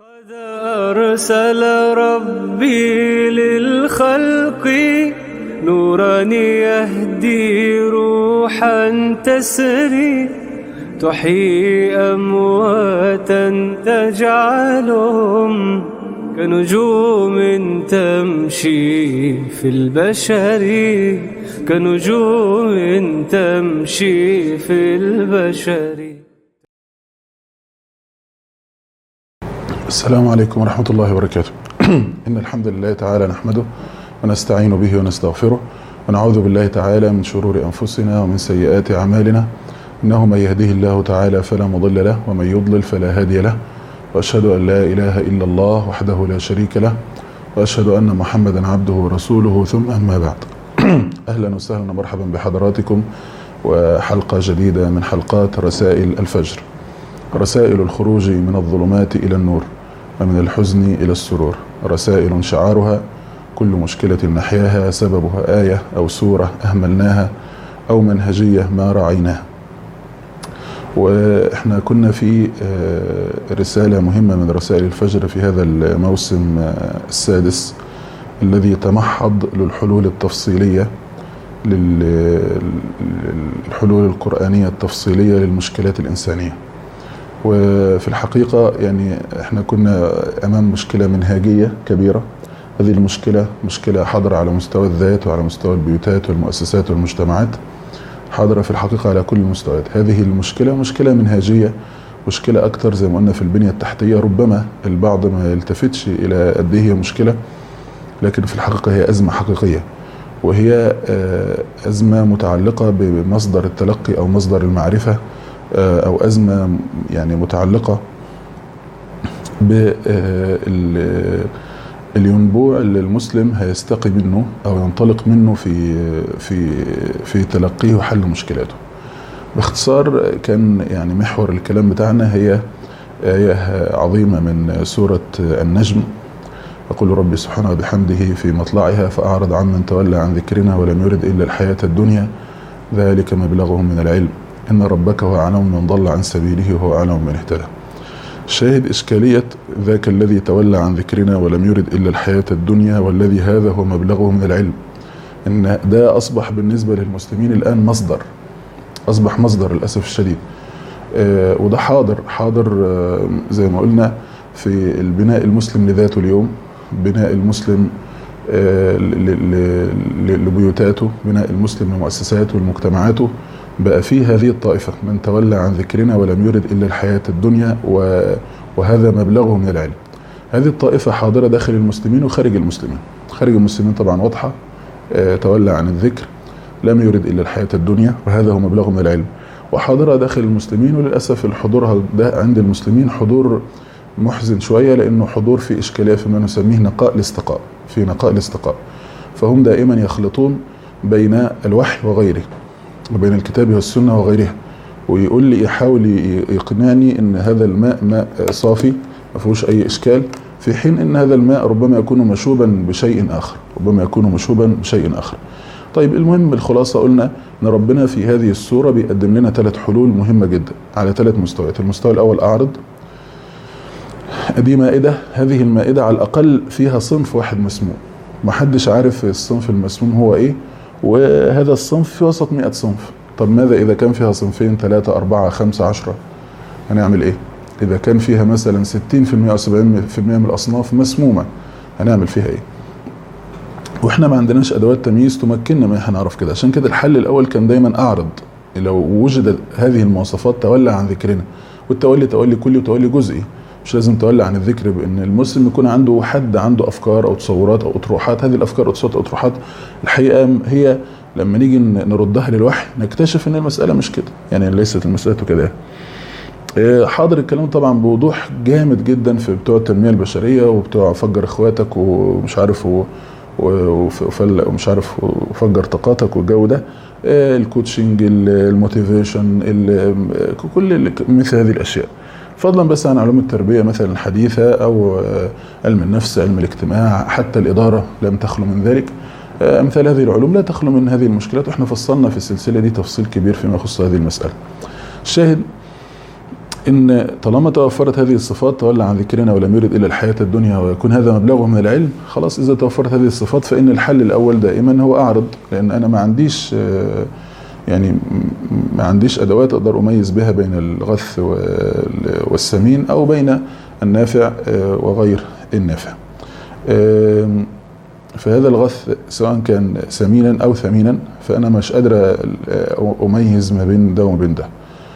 قد أرسل ربي للخلق نورا يهدي روحا تسري تحيي أمواتا تجعلهم كنجوم تمشي في البشر كنجوم تمشي في البشر. السلام عليكم ورحمة الله وبركاته. إن الحمد لله تعالى نحمده ونستعين به ونستغفره ونعوذ بالله تعالى من شرور أنفسنا ومن سيئات أعمالنا، إنه من يهده الله تعالى فلا مضل له ومن يضلل فلا هادي له، وأشهد أن لا إله إلا الله وحده لا شريك له، وأشهد أن محمدا عبده ورسوله، ثم أما بعد. أهلا وسهلا ومرحبا بحضراتكم وحلقة جديدة من حلقات رسائل الفجر، رسائل الخروج من الظلمات إلى النور ومن الحزن إلى السرور، رسائل شعارها كل مشكلة نحياها سببها آية أو سورة أهملناها أو منهجية ما رعيناها. وإحنا كنا في رسالة مهمة من رسائل الفجر في هذا الموسم السادس الذي تمحض للحلول التفصيلية، للحلول القرآنية التفصيلية للمشكلات الإنسانية. وفي الحقيقة يعني احنا كنا امام مشكلة منهجية كبيرة. هذه المشكلة مشكلة حاضرة على مستوى الذات وعلى مستوى البيوتات والمؤسسات والمجتمعات، حاضرة في الحقيقة على كل المستويات. هذه المشكلة مشكلة منهجية، مشكلة اكتر زي ما قلنا في البنية التحتية. ربما البعض ما يلتفتش الى قد ايه هي مشكلة، لكن في الحقيقة هي ازمة حقيقية، وهي ازمة متعلقة بمصدر التلقي او مصدر المعرفة، أو أزمة يعني متعلقة بالينبوع اللي المسلم هيستقي منه أو ينطلق منه في تلقيه وحل مشكلاته. باختصار كان يعني محور الكلام بتاعنا هي آية عظيمة من سورة النجم، يقول ربي سبحانه وبحمده في مطلعها: فأعرض عمن تولى عن ذكرنا ولم يرد إلا الحياة الدنيا ذلك مبلغهم من العلم إن ربك هو أعلم من ضل عن سبيله وهو أعلم من اهتدى. شاهد إشكالية ذاك الذي تولى عن ذكرنا ولم يرد إلا الحياة الدنيا والذي هذا هو مبلغه من العلم، إن ده أصبح بالنسبة للمسلمين الآن أصبح مصدر للأسف الشديد. وده حاضر زي ما قلنا في البناء المسلم لذاته اليوم، بناء المسلم لبيوتاته، بناء المسلم لمؤسساته ولمجتمعاته. بقى فيه هذه الطائفة من تولى عن ذكرنا ولم يرد إلا الحياة الدنيا وهذا مبلغه من العلم. هذه الطائفة حاضرة داخل المسلمين وخارج المسلمين. خارج المسلمين طبعا واضحة، تولى عن الذكر، لم يرد إلا الحياة الدنيا وهذا هو مبلغه من العلم. وحاضرة داخل المسلمين، وللأسف الحضور ده عند المسلمين حضور محزن شوية، لأنه حضور في إشكالية فيما نسميه نقاء الاستقاء. فهم دائما يخلطون بين الوحي وغيره، وبين الكتاب والسنة وغيرها، ويقول لي يحاول يقنعني ان هذا الماء ماء صافي ما فيهوش اي اشكال، في حين ان هذا الماء ربما يكون مشوبا بشيء اخر. طيب المهم الخلاصة قلنا ان ربنا في هذه السورة بيقدم لنا 3 حلول مهمة جدا على 3 مستويات. المستوى الاول: اعرض. دي مائدة، هذه المائدة على الاقل فيها صنف واحد مسموم، محدش عارف الصنف المسموم هو ايه، وهذا الصنف في وسط 100 صنف. طب ماذا إذا كان فيها صنفين 3 4 5 10؟ هنعمل إيه؟ إذا كان فيها مثلا 60% أو 70% من الأصناف مسمومة، هنعمل فيها إيه؟ وإحنا ما عندناش أدوات تمييز تمكننا من إحنا نعرف كده. عشان كده الحل الأول كان دايما أعرض. لو وجدت هذه المواصفات تولى عن ذكرنا، والتولي تولي كلي وتولي جزئي، مش لازم تولى عن الذكر بأن المسلم يكون عنده أفكار أو تصورات أو أطروحات. هذه الأفكار أو تصورات أو أطروحات الحقيقة هي لما نيجي نردها للوحي نكتشف ان المسألة مش كده، يعني ليست المسألة كده. حاضر الكلام طبعا بوضوح جامد جدا في بتوع التنمية البشرية وبتوع فجر اخواتك ومش عارف ومش عارف وفجر طاقاتك والجو ده، الكوتشنج، الموتيفيشن، كل مثل هذه الاشياء، فضلا بس عن علوم التربية مثلا الحديثة او علم النفس، علم الاجتماع، حتى الإدارة لم تخلو من ذلك. أمثال هذه العلوم لا تخلو من هذه المشكلات، وإحنا فصلنا في السلسلة دي تفصيل كبير فيما يخص هذه المسألة. الشاهد إن طالما توفرت هذه الصفات تولى عن ذكرنا ولم يرد إلا الحياة الدنيا ويكون هذا مبلغه من العلم، خلاص إذا توفرت هذه الصفات فإن الحل الأول دائما هو أعرض، لأن أنا ما عنديش يعني ما عنديش أدوات أقدر أميز بها بين الغث والسمين أو بين النافع وغير النافع. فهذا الغث سواء كان سمينا أو ثمينا فأنا مش قادر أميز ما بين ده وما بين ده،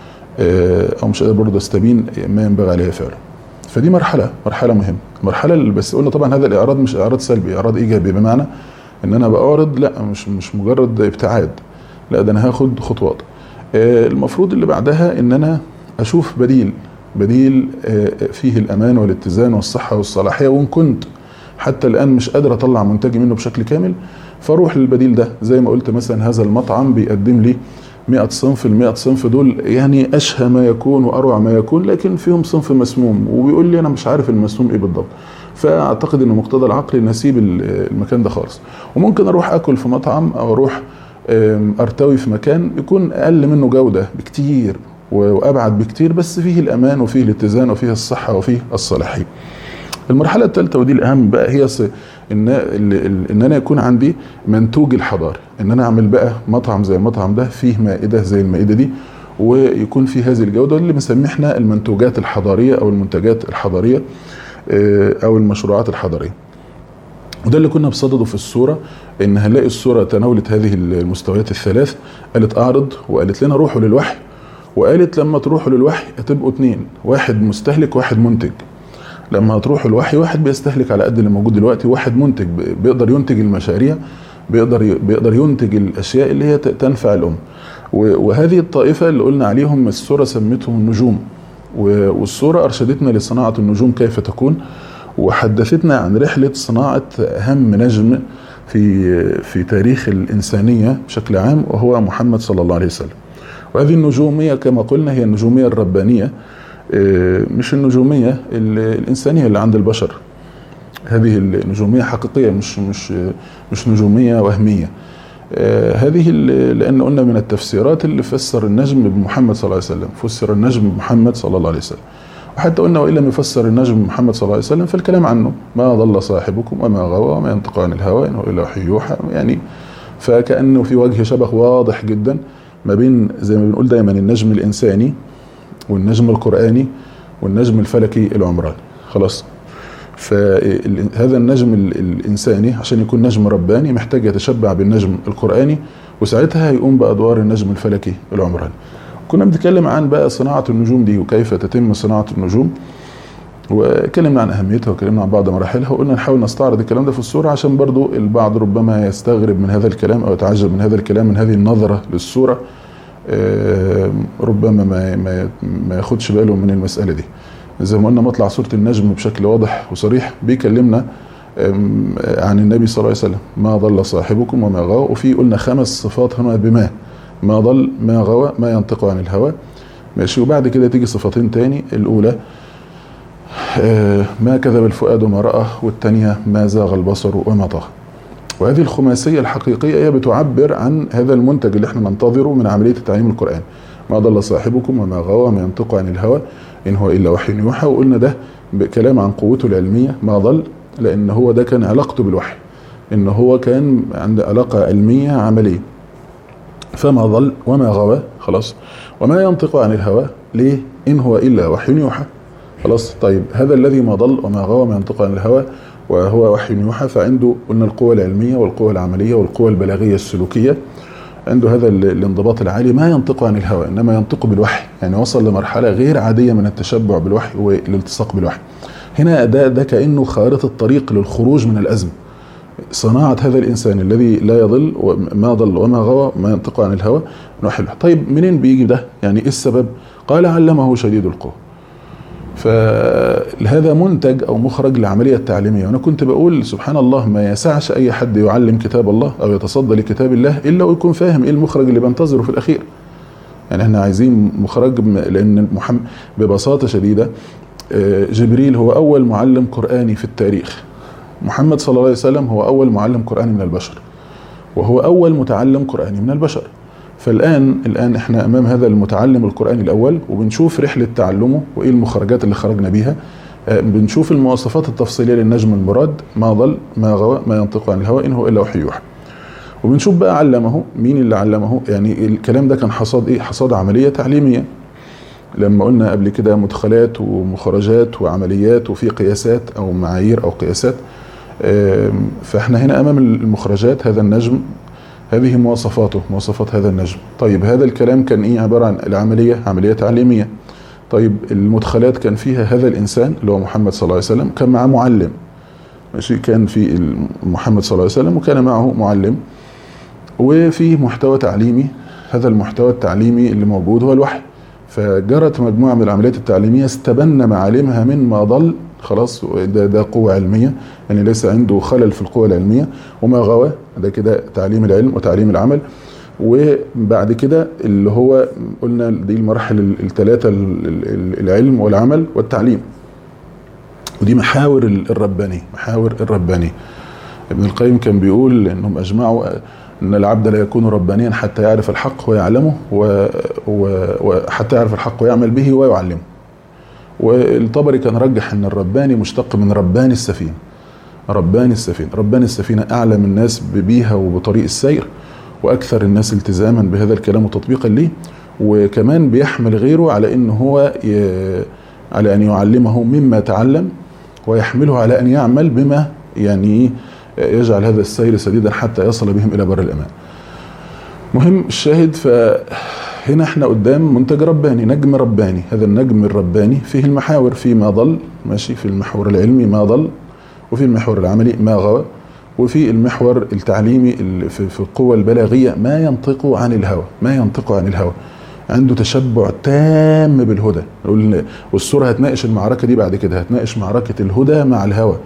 أو مش قادر برضه أستبين ما ينبغي عليه فعله. فدي مرحلة مهمة، مرحلة بس قلنا طبعا هذا الإعراض مش إعراض سلبي، إعراض إيجابي، بمعنى إن أنا بأعرض لا مش مجرد ابتعاد، لا ده أنا هاخد خطوات. المفروض اللي بعدها إن أنا أشوف بديل فيه الأمان والاتزان والصحة والصلاحية، وإن كنت حتى الآن مش قادر أطلع منتجي منه بشكل كامل فأروح للبديل ده. زي ما قلت مثلا هذا المطعم بيقدم لي 100 صنف، ال100 صنف دول يعني أشهى ما يكون وأروع ما يكون، لكن فيهم صنف مسموم وبيقول لي أنا مش عارف المسموم إيه بالضبط، فأعتقد إنه مقتضى العقل إن أسيب المكان ده خالص. وممكن أروح أكل في مطعم أو أروح أرتوي في مكان يكون أقل منه جودة بكتير وأبعد بكتير، بس فيه الأمان وفيه الاتزان وفيه الصحة وفيه الصلاحية. المرحلة الثالثة ودي الأهم بقى هي إن أنا يكون عندي منتوج الحضاري، إن أنا أعمل بقى مطعم زي المطعم ده، فيه مائدة زي المائدة دي، ويكون فيه هذه الجودة اللي بنسميه احنا المنتوجات الحضارية أو المنتجات الحضارية أو المشروعات الحضارية. وده اللي كنا بصدده في الصورة، إن هنلاقي الصورة تناولت هذه المستويات الثلاث، قالت أعرض، وقالت لنا روحوا للوحي، وقالت لما تروحوا للوحي هتبقوا اتنين، واحد مستهلك واحد منتج. لما هتروحوا الوحي واحد بيستهلك على قد اللي موجود دلوقتي، واحد منتج بيقدر ينتج المشاريع، بيقدر ينتج الاشياء اللي هي تنفع الامه. وهذه الطائفه اللي قلنا عليهم السوره سمتهم النجوم، والسوره ارشدتنا لصناعه النجوم كيف تكون، وحدثتنا عن رحله صناعه اهم نجم في تاريخ الانسانيه بشكل عام، وهو محمد صلى الله عليه وسلم. وهذه النجوميه كما قلنا هي النجوميه الربانيه، مش النجومية الإنسانية اللي عند البشر. هذه النجومية حقيقية، مش نجومية وهمية. هذه لأن قلنا من التفسيرات اللي فسر النجم بمحمد صلى الله عليه وسلم، فسر النجم بمحمد صلى الله عليه وسلم. وحتى قلنا وإن لم يفسر النجم بمحمد صلى الله عليه وسلم فالكلام عنه ما ضل صاحبكم وما غوى وما ينطق عن الهوى إن هو إلا وحي يوحى، يعني فكأنه في وجه شبه واضح جدا ما بين زي ما بنقول دايما النجم الإنساني والنجم القرآني والنجم الفلكي العمراني. خلاص، فهذا النجم الإنساني عشان يكون نجم رباني محتاج يتشبع بالنجم القرآني، وساعتها هيقوم بأدوار النجم الفلكي العمراني. كنا بنتكلم عن بقى صناعة النجوم دي وكيف تتم صناعة النجوم، وكلمنا عن أهميتها وكلمنا عن بعض مراحلها، وقلنا نحاول نستعرض الكلام ده في الصورة عشان برضو البعض ربما يستغرب من هذا الكلام أو يتعجب من هذا الكلام، من هذه النظرة للصورة، ربما ما ياخدش باله من المسألة دي. زي ما قلنا مطلع صورة النجم بشكل واضح وصريح بيكلمنا عن النبي صلى الله عليه وسلم، ما ضل صاحبكم وما غوى، وفي قلنا 5 صفات هنا بما ما ضل ما غوى ما ينطق عن الهوى، ماشي. وبعد كده تيجي صفتين تاني، الأولى ما كذب الفؤاد ما رأى، والثانية ما زاغ البصر وما طغى. وهذه الخماسية الحقيقية هي بتعبر عن هذا المنتج اللي احنا ننتظره من عملية التعليم القرآن، ما ضل صاحبكم وما غوى ما ينطق عن الهوى إن هو إلا وحي يوحى. وقلنا ده بكلام عن قوته العلمية، ما ضل لأن هو ده كان علاقته بالوحي، إن هو كان عنده علاقة علمية عملية. فما ضل وما غوى، خلاص. وما ينطق عن الهوى، ليه؟ إن هو إلا وحي يوحى. خلاص. طيب هذا الذي ما ضل وما غوى ما ينطق عن الهوى وهو وحي يوحى، فعنده قلنا القوة العلمية والقوة العملية والقوة البلاغية السلوكية، عنده هذا الانضباط العالي. ما ينطق عن الهوى إنما ينطق بالوحي، يعني وصل لمرحلة غير عادية من التشبع بالوحي والالتصاق بالوحي. هنا ده كأنه خارطة الطريق للخروج من الأزمة، صناعة هذا الإنسان الذي لا يضل وما ضل وما غوى ما ينطق عن الهوى نوحي. طيب منين بيجي ده؟ يعني إيه السبب؟ قال علمه شديد القوى. فهذا منتج أو مخرج لعملية تعليمية. وأنا كنت بقول سبحان الله ما يسعش أي حد يعلم كتاب الله أو يتصدى لكتاب الله إلا ويكون فاهم إيه المخرج اللي بنتظره في الأخير. يعني احنا عايزين مخرج، لأن محمد ببساطة شديدة جبريل هو أول معلم قرآني في التاريخ، محمد صلى الله عليه وسلم هو أول معلم قرآني من البشر، وهو أول متعلم قرآني من البشر. فالآن احنا أمام هذا المتعلم القرآني الأول، وبنشوف رحلة تعلمه وإيه المخرجات اللي خرجنا بيها. بنشوف المواصفات التفصيلية للنجم المراد: ما ضل، ما غوى، ما ينطق عن الهوى، إن هو إلا وحي يوحى. وبنشوف بقى علمه مين اللي علمه، يعني الكلام ده كان حصاد إيه؟ حصاد عملية تعليمية. لما قلنا قبل كده مدخلات ومخرجات وعمليات وفي قياسات أو معايير أو قياسات. فاحنا هنا أمام المخرجات. هذا النجم، هذه مواصفاته، مواصفات هذا النجم. طيب هذا الكلام كان ايه؟ عبارة عن العملية، عملية تعليمية. طيب المدخلات كان فيها هذا الإنسان اللي هو محمد صلى الله عليه وسلم كان معه معلم، ماشي، كان في محمد صلى الله عليه وسلم وكان معه معلم، وفي محتوى تعليمي. هذا المحتوى التعليمي اللي موجود هو الوحي. فجرت مجموعة من العمليات التعليمية استبن معالمها من ما ضل، خلاص ده قوة علمية، يعني ليس عنده خلل في القوة العلمية. وما غوى، ده كده تعليم العلم وتعليم العمل. وبعد كده اللي هو قلنا دي المراحل الثلاثة: العلم والعمل والتعليم. ودي محاور الرباني، محاور الرباني. ابن القيم كان بيقول انهم اجمعوا ان العبد لا يكون ربانيا حتى يعرف الحق ويعلمه، وحتى يعرف الحق ويعمل به ويعلمه. والطبري كان رجح ان الرباني مشتق من رباني السفينة. رباني السفينة، رباني السفينة اعلم الناس بيها وبطريق السير، واكثر الناس التزاما بهذا الكلام وتطبيقا ليه، وكمان بيحمل غيره على ان هو على ان يعلمه مما تعلم، ويحمله على ان يعمل بما يعني يجعل هذا السير سديدا حتى يصل بهم الى بر الامان. مهم الشاهد، فهنا احنا قدام منتج رباني، نجم رباني. هذا النجم الرباني فيه المحاور: في ما ضل، ماشي، في المحور العلمي ما ضل، وفي المحور العملي ما غوى، وفي المحور التعليمي في القوة البلاغية ما ينطق عن الهوى، ما ينطق عن الهوى. عنده تشبع تام بالهدى. والسورة هتناقش المعركة دي بعد كده، هتناقش معركة الهدى مع الهوى،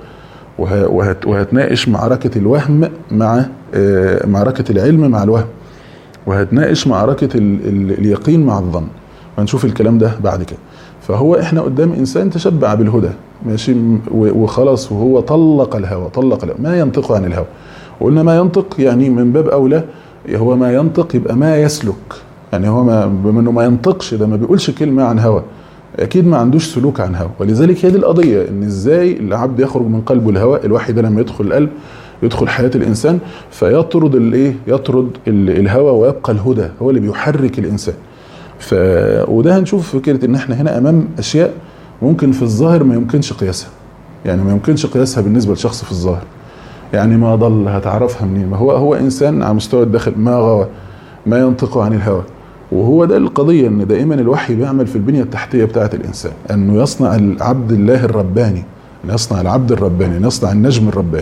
وهتناقش معركة الوهم مع معركة العلم مع الوهم، وهتناقش معركة اليقين مع الظن، وهنشوف الكلام ده بعد كده. فهو احنا قدام انسان تشبع بالهدى، ماشي، وخلاص، وهو طلق الهوى، ما ينطق عن الهوى. وقلنا ما ينطق يعني من باب اولى هو ما ينطق يبقى ما يسلك، يعني هو بما انه ما ينطقش، ده ما بيقولش كلمة عن هوى، اكيد ما عندوش سلوك عن هوى. ولذلك هي دي القضية، ان ازاي العبد يخرج من قلبه الهوى. الوحي ده لما يدخل القلب يدخل حياة الانسان فيطرد يطرد الهوى، ويبقى الهدى هو اللي بيحرك الانسان. وده هنشوف فكرة ان احنا هنا امام اشياء ممكن في الظاهر ما يمكنش قياسها، يعني ما يمكنش قياسها بالنسبة لشخص في الظاهر. يعني ما ضل هتعرفها منين؟ ما هو انسان على مستوى الداخل. ما غوى، ما ينطق عن الهوى. وهو ده القضية، ان دائما الوحي بيعمل في البنية التحتية بتاعة الانسان، انه يصنع العبد الله الرباني، ان يصنع العبد الرباني، ان يصنع النجم الرباني.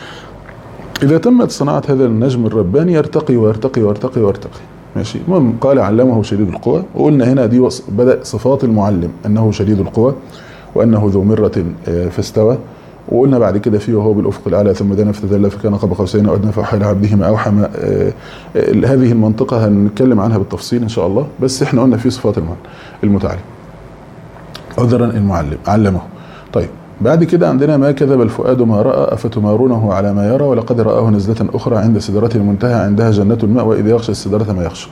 اذا تمت صناعة هذا النجم الرباني يرتقي ويرتقي ويرتقي ويرتقي، ماشي. المهم قال علمه شديد القوى، وقلنا هنا دي بدأ صفات المعلم: انه شديد القوى، وانه ذو مرة فاستوى. وقلنا بعد كده فيه وهو بالافق الاعلى ثم دنا فتدلى فكان قاب قوسين او ادنى فاوحى الى عبده ما اوحى. هذه المنطقه هنتكلم عنها بالتفصيل ان شاء الله، بس احنا قلنا في صفات المتعلم. عذرا المعلم علمه. طيب بعد كده عندنا ما كذب الفؤاد ما راى افتمارونه على ما يرى ولقد رآه نزلة اخرى عند سدرة المنتهى عندها جنة المأوى اذ يغشى السدرة ما يغشى.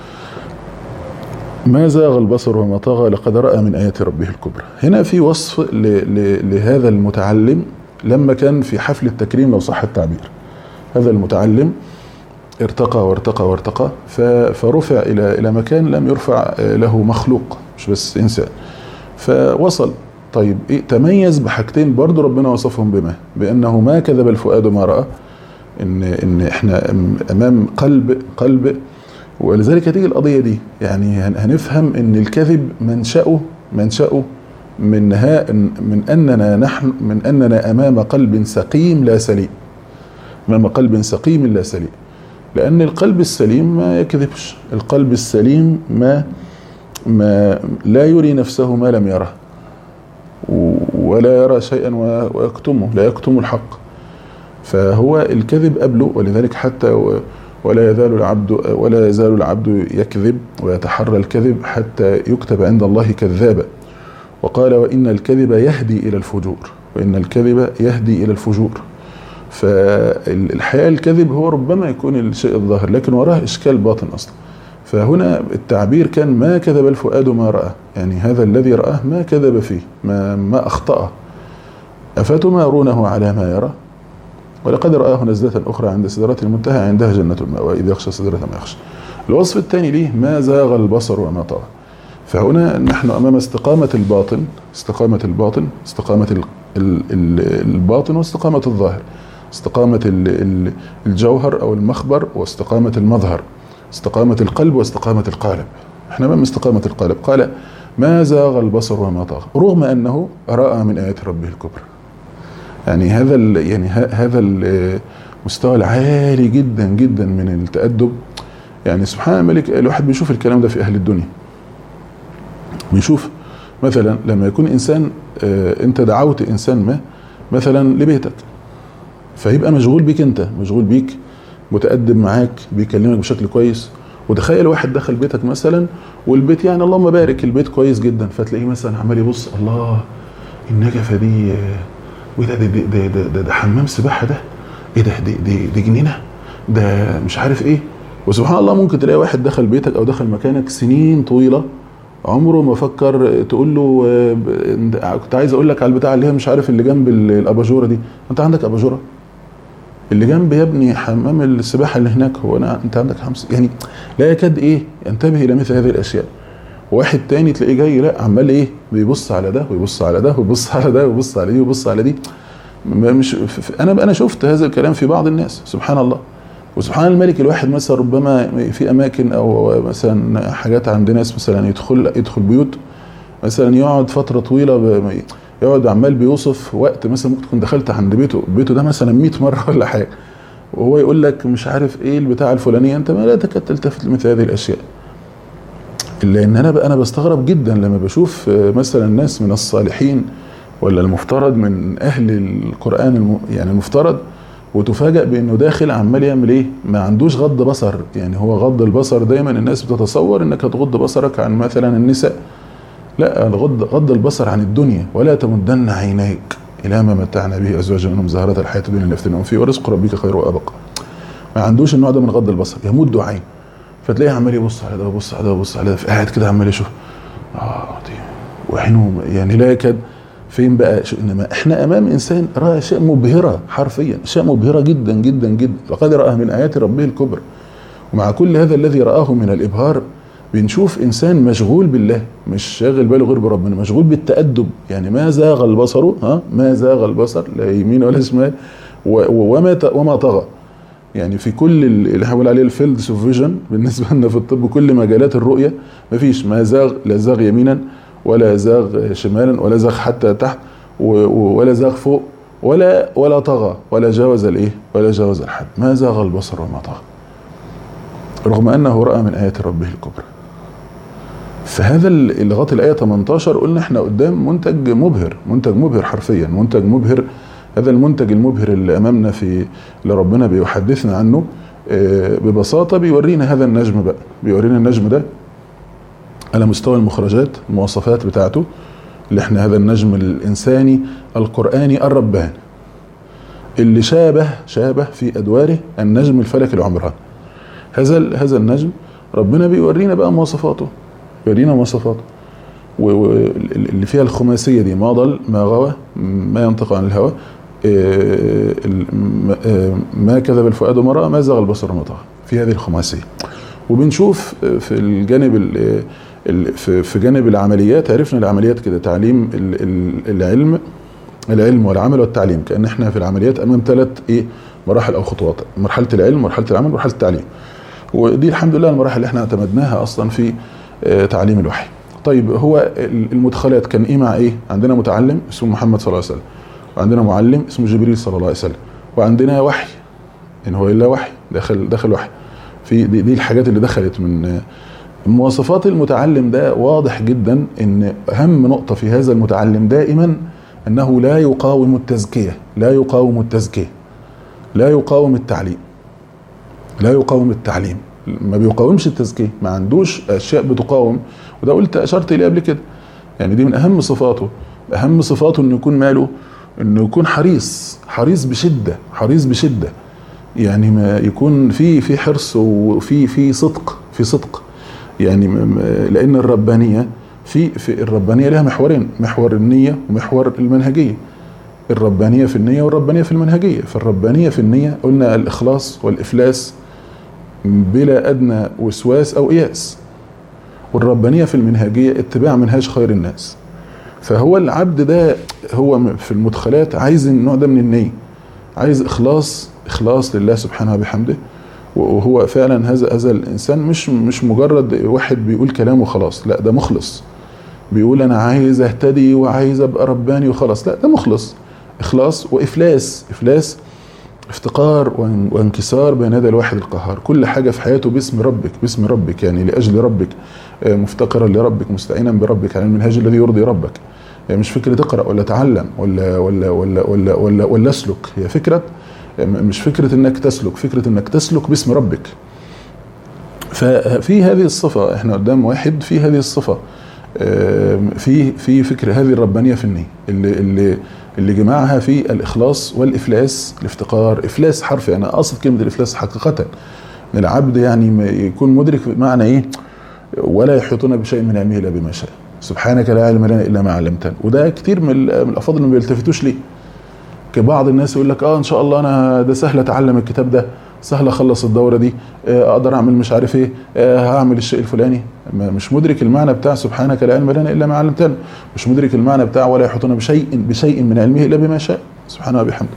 ما زاغ البصر وما طغى لقد رأى من آيات ربه الكبرى. هنا في وصف لهذا المتعلم لما كان في حفل التكريم لو صح التعبير. هذا المتعلم ارتقى وارتقى وارتقى فرفع إلى مكان لم يرفع له مخلوق، مش بس إنسان، فوصل. طيب إيه؟ تميز بحاجتين برضو ربنا وصفهم بأنه ما كذب الفؤاد ما رأى، إن إحنا أمام قلب. ولذلك هتيجي القضية دي، يعني هنفهم ان الكذب منشأه من اننا امام قلب سقيم لا سليم، امام قلب سقيم لا سليم. لان القلب السليم ما يكذبش، القلب السليم ما لا يري نفسه ما لم يره، ولا يرى شيئا ويكتمه، لا يكتم الحق. فهو الكذب قبله، ولذلك حتى ولا يزال العبد يكذب ويتحرى الكذب حتى يكتب عند الله كذابا. وقال وإن الكذب يهدي إلى الفجور، فالحقيقة الكذب هو ربما يكون الشيء الظاهر لكن وراه إشكال باطن أصلا. فهنا التعبير كان ما كذب الفؤاد ما رأى، يعني هذا الذي رآه ما كذب فيه، ما أخطأ. أفتمارونه على ما يرى ولقد رآه نزلة أخرى عند سدرة المنتهى عندها جنة المأوى إذ يغشى سدرة ما يغشى. الوصف الثاني ليه ما زاغ البصر وما طغى. فهنا نحن أمام استقامة الباطن، استقامة الباطن واستقامة الظاهر، استقامة الجوهر أو المخبر واستقامة المظهر، استقامة القلب واستقامة القالب. احنا أمام استقامة القالب. قال ما زاغ البصر وما طغى رغم أنه رأى من آيات ربه الكبرى. يعني هذا المستوى العالي جدا جدا من التأدب. يعني سبحان الملك، الواحد بيشوف الكلام ده في أهل الدنيا. بيشوف مثلا لما يكون إنسان، أنت دعوت إنسان ما مثلا لبيتك، فيبقى مشغول بيك، أنت مشغول بيك، متأدب معاك، بيكلمك بشكل كويس. وتخيل واحد دخل بيتك مثلا والبيت يعني اللهم بارك البيت كويس جدا، فتلاقيه مثلا عمال يبص، الله النجفة دي، وده ده حمام سباحة، ده ايه ده، دي جنينة، ده مش عارف ايه. وسبحان الله ممكن تلاقي واحد دخل بيتك او دخل مكانك سنين طويلة عمره ما فكر تقول له كنت عايز اقول لك على البتاع اللي هي مش عارف اللي جنب الاباجوره دي، انت عندك اباجوره اللي جنب يا ابني حمام السباحه اللي هناك، هو انت عندك حمص؟ يعني لا يكاد ينتبه الى مثل هذه الاشياء. واحد تاني تلاقيه جاي لا عمال بيبص على ده ويبص على ده ويبص على ده ويبص على دي ويبص على دي. مش انا شفت هذا الكلام في بعض الناس سبحان الله. وسبحان الملك، الواحد مثلا ربما في اماكن او مثلا حاجات عند ناس مثلا يدخل بيوت مثلا، يقعد فتره طويله يقعد عمال بيوصف وقت مثلا ممكن تكون دخلت عند بيته ده مثلا 100 مره ولا حاجه، وهو يقول لك مش عارف ايه البتاع الفلانيه، انت ما لا تكاد تلتفت لمثل هذه الاشياء. الا ان انا بستغرب جدا لما بشوف مثلا ناس من الصالحين ولا المفترض من اهل القران يعني المفترض، وتفاجأ بانه داخل عمال يعمل ايه، ما عندوش غض بصر. يعني هو غض البصر دايما الناس بتتصور انك هتغض بصرك عن مثلا النساء، لا، غض البصر عن الدنيا. ولا تمدن عينيك الى ما متعنا به ازواجا منهم زهرة الحياة الدنيا لنفتنهم فيه ورزق ربك خير وابقى. ما عندوش النوع ده من غض البصر، يمد عين، فتلاقيه عمال يبص على ده ويبص على ده ويبص على ده، قاعد كده عمال يشوف وعينه يعني لا يكاد. فين بقى؟ انما احنا امام انسان راى اشياء مبهره، حرفيا اشياء مبهره جدا جدا جدا، لقد رآه من ايات ربه الكبرى. ومع كل هذا الذي رآه من الابهار بنشوف انسان مشغول بالله، مش شاغل باله غير بربنا، مشغول بالتأدب. يعني ما زاغ البصر، ما زاغ البصر لا يمين ولا شمال، وما طغى. يعني في كل اللي حاول عليه الفيلدز اوف فيجن بالنسبه لنا في الطب، كل مجالات الرؤيه مفيش ما زاغ، لا زاغ يمينا ولا زاغ شمالا ولا زاغ حتى تحت ولا زاغ فوق ولا طغى ولا جاوز ولا جاوز الحد. ما زاغ البصر وما طغى رغم انه رأى من ايات ربه الكبرى. فهذا لغايه الايه 18 قلنا احنا قدام منتج مبهر حرفيا، منتج مبهر. هذا المنتج المبهر اللي امامنا اللي ربنا بيحدثنا عنه ببساطه بيورينا هذا النجم بقى، بيورينا النجم ده على مستوى المخرجات، المواصفات بتاعته، اللي احنا هذا النجم الانساني القرآني الرباني اللي شابه في ادواره النجم الفلكي العمراني. هذا النجم ربنا بيورينا بقى مواصفاته، بيورينا مواصفاته واللي فيها الخماسيه دي، ما ضل ما غوى ما ينطق عن الهوى، ما كذب الفؤاد ما رأى ما زاغ البصر وما طغى، في هذه الخماسيه. وبنشوف في الجانب في جانب العمليات، عرفنا العمليات كده، تعليم العلم والعمل والتعليم، كأن احنا في العمليات امام 3 مراحل او خطوات: مرحله العلم، مرحله العمل، مرحله التعليم. ودي الحمد لله المراحل اللي احنا اعتمدناها اصلا في تعليم الوحي. طيب هو المدخلات كان مع عندنا متعلم اسمه محمد صلى الله عليه وسلم، وعندنا معلم اسمه جبريل صلى الله عليه وسلم، وعندنا وحي ان هو الا وحي، دخل وحي. في دي الحاجات اللي دخلت من مواصفات المتعلم ده. واضح جدا ان اهم نقطة في هذا المتعلم دائما انه لا يقاوم التزكية، لا يقاوم التعليم، ما بيقاومش التزكية، ما عندوش اشياء بتقاوم. وده قلت اشرت اليه قبل كده، يعني دي من اهم صفاته انه يكون ماله، انه يكون حريص بشدة، يعني ما يكون في حرص وفي صدق يعني لان الربانيه في الربانيه لها محورين، محور النيه ومحور المنهجيه. الربانيه في النيه والربانيه في المنهجيه. فالربانيه في النيه قلنا الاخلاص والافلاس بلا ادنى وسواس او اياس، والربانيه في المنهجيه اتباع منهاج خير الناس. فهو العبد ده هو في المدخلات عايز النوع ده من النيه، عايز اخلاص لله سبحانه وبحمده. وهو فعلا هذا الانسان مش مجرد واحد بيقول كلام وخلاص، لا ده مخلص، بيقول انا عايز اهتدي وعايز ابقى رباني وخلاص، لا ده مخلص، اخلاص وافلاس. افتقار وانكسار بين يدي الواحد القهار. كل حاجه في حياته باسم ربك يعني لاجل ربك، مفتقرا لربك، مستعينا بربك على المنهاج الذي يرضي ربك. يعني مش فكره تقرا ولا تعلم ولا اسلك، هي فكره مش فكره انك تسلك، فكره انك تسلك باسم ربك. ففي هذه الصفه احنا قدام واحد في هذه الصفه، في فكره هذه الربانيه في النيه اللي جمعها في الاخلاص والافلاس. الافتقار افلاس حرف، انا اقصد كلمه الافلاس حقيقه ان العبد يعني يكون مدرك معنى ايه، ولا يحيطون بشيء من علمه الا بما شاء، سبحانك لا علم لنا الا ما علمتنا. وده كتير من الافاضل ما بيلتفتوش ليه. كبعض الناس يقول لك ان شاء الله انا ده سهل اتعلم الكتاب ده، سهل اخلص الدوره دي، اقدر اعمل مش عارف ايه، هعمل الشيء الفلاني. مش مدرك المعنى بتاع سبحانك لا علم لنا الا ما علمتنا، مش مدرك المعنى بتاع ولا يحيطون بشيء من علمه الا بما شاء سبحانه وبحمده.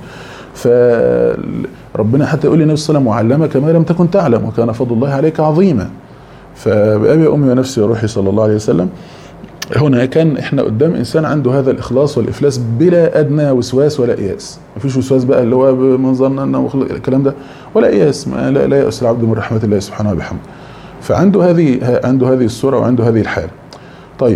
فربنا حتى يقول للنبي صلى الله عليه وسلم وعلمك ما لم تكن تعلم وكان فضل الله عليك عظيما. فبأبي أمي ونفسي وروحي صلى الله عليه وسلم، هنا كان احنا قدام انسان عنده هذا الاخلاص والافلاس بلا ادنى وسواس ولا اياس. مفيش وسواس بقى اللي هو بمنظرنا انه الكلام ده، ولا اياس، لا يأس العبد من رحمه الله سبحانه وبحمده. فعنده هذه الصوره وعنده هذه الحاله. طيب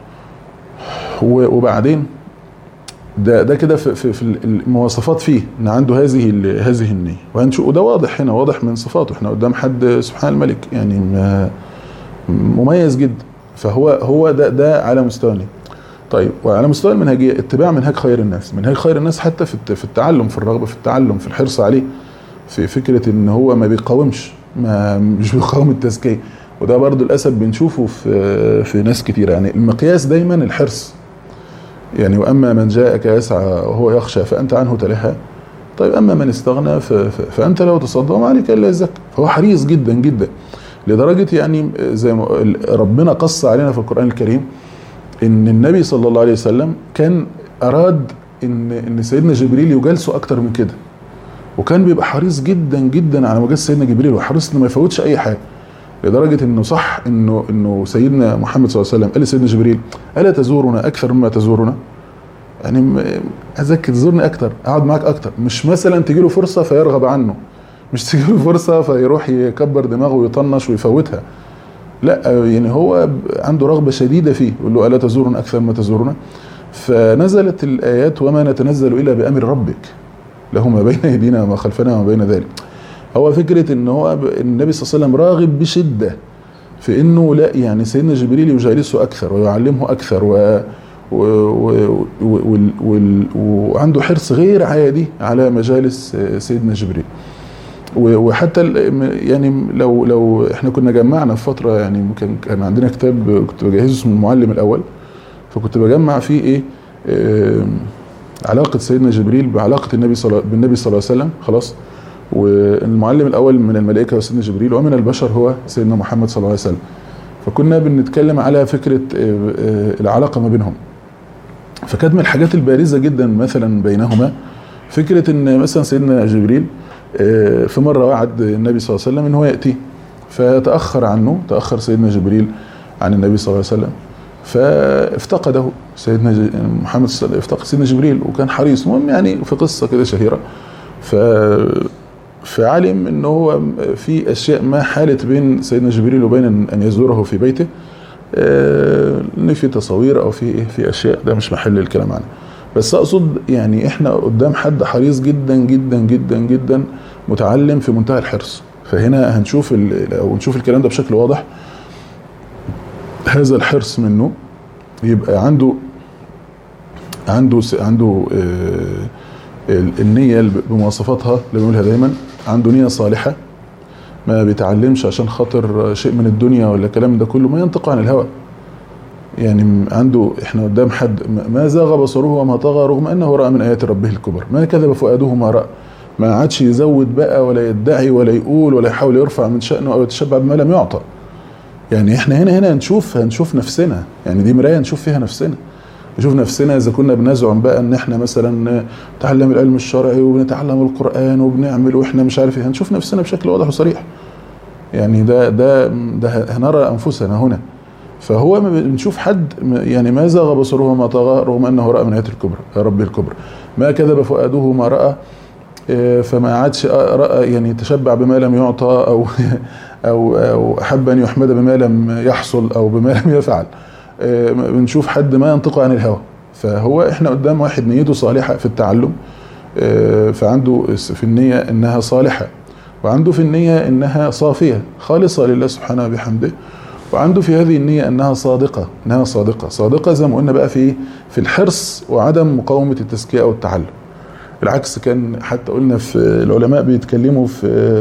وبعدين ده كده في المواصفات فيه ان عنده هذه النيه، وهنشوف وده واضح هنا، واضح من صفاته. احنا قدام حد سبحان الملك يعني مميز جدا. فهو ده على مستوى النيه. طيب وعلى مستوى المنهجيه اتباع منهج خير الناس. منهج خير الناس حتى في التعلم، في الرغبه في التعلم، في الحرص عليه، في فكره ان هو ما بيقاومش، مش بيقاوم التزكيه. وده برضو للاسف بنشوفه في ناس كتير. يعني المقياس دايما الحرص. يعني واما من جاءك يسعى وهو يخشى فانت عنه تلهى. طيب اما من استغنى فانت له تصدى وما عليك الا الزكاه. فهو حريص جدا جدا، لدرجه يعني زي ما ربنا قص علينا في القران الكريم ان النبي صلى الله عليه وسلم كان اراد ان سيدنا جبريل يجالسه اكتر من كده، وكان بيبقى حريص جدا جدا على مجالس سيدنا جبريل، وحريص انه ما يفوتش اي حاجه. لدرجه انه صح انه سيدنا محمد صلى الله عليه وسلم قال لسيدنا جبريل الا تزورنا اكثر مما تزورنا؟ يعني عايزك تزورني اكتر، اقعد معاك اكتر، مش مثلا تجي له فرصه فيرغب عنه، مش تجي له فرصه فيروح يكبر دماغه ويطنش ويفوتها. لا، يعني هو عنده رغبه شديده فيه، يقول له الا تزورنا اكثر مما تزورنا. فنزلت الايات وما نتنزل الا بامر ربك له ما بين ايدينا وما خلفنا وما بين ذلك. هو فكره ان هو النبي صلى الله عليه وسلم راغب بشده في انه لا يعني سيدنا جبريل يجالسه اكثر ويعلمه اكثر وعنده حرص غير عادي على مجالس سيدنا جبريل. وحتى يعني لو احنا كنا جمعنا في فتره، يعني كان عندنا كتاب كنت بجهزه اسمه المعلم الاول، فكنت بجمع فيه ايه علاقه سيدنا جبريل بعلاقه بالنبي صلى الله عليه وسلم. خلاص، والمعلم الاول من الملائكه وسيدنا جبريل، ومن البشر هو سيدنا محمد صلى الله عليه وسلم. فكنا بنتكلم على فكره العلاقه ما بينهم. فكانت من الحاجات البارزه جدا مثلا بينهما فكره ان مثلا سيدنا جبريل في مره وعد النبي صلى الله عليه وسلم ان هو ياتي، فتاخر سيدنا جبريل عن النبي صلى الله عليه وسلم، فافتقده سيدنا محمد افتقد سيدنا جبريل، وكان حريص. المهم يعني في قصه كده شهيره، فعلم ان هو في اشياء ما حالت بين سيدنا جبريل وبين ان يزوره في بيته، ان في تصاوير او في اشياء، ده مش محل الكلام عنه. بس اقصد يعني احنا قدام حد حريص جدا جدا جدا جدا، متعلم في منتهى الحرص. فهنا هنشوف نشوف الكلام ده بشكل واضح. هذا الحرص منه يبقى عنده النية بمواصفاتها اللي بنقولها دايما. عنده نية صالحة، ما بيتعلمش عشان خاطر شيء من الدنيا ولا الكلام ده كله، ما ينطق عن الهوى. يعني عنده احنا قدام حد ما زاغ بصره وما طغى رغم انه راى من ايات ربه الكبر، ما كذب فؤاده ما راى. ما عادش يزود بقى ولا يدعي ولا يقول ولا يحاول يرفع من شأنه او يتشبع بما لم يعطى. يعني احنا هنا هنشوف نفسنا، يعني دي مرايه نشوف فيها نفسنا، نشوف نفسنا اذا كنا بنزعم بقى ان احنا مثلا نتعلم العلم الشرعي وبنتعلم القرآن وبنعمل واحنا مش عارف ايه، هنشوف نفسنا بشكل واضح وصريح. يعني ده هنرى انفسنا هنا. فهو ما بنشوف حد يعني ما زاغ بصره وما طغى رغم انه راى من ايات الكبرى يا رب الكبرى، ما كذب فؤاده ما راى. فما عادش راى يعني تشبع بما لم يعطى او احب ان يحمد بما لم يحصل او بما لم يفعل. بنشوف حد ما ينطق عن الهوى. فهو احنا قدام واحد نيته صالحه في التعلم، فعنده في النيه انها صالحه، وعنده في النيه انها صافيه خالصه لله سبحانه وبحمده، وعنده في هذه النيه انها صادقه، صادقه زي ما قلنا بقى في الحرص وعدم مقاومه التزكيه او التعلم. بالعكس كان حتى قلنا في العلماء بيتكلموا في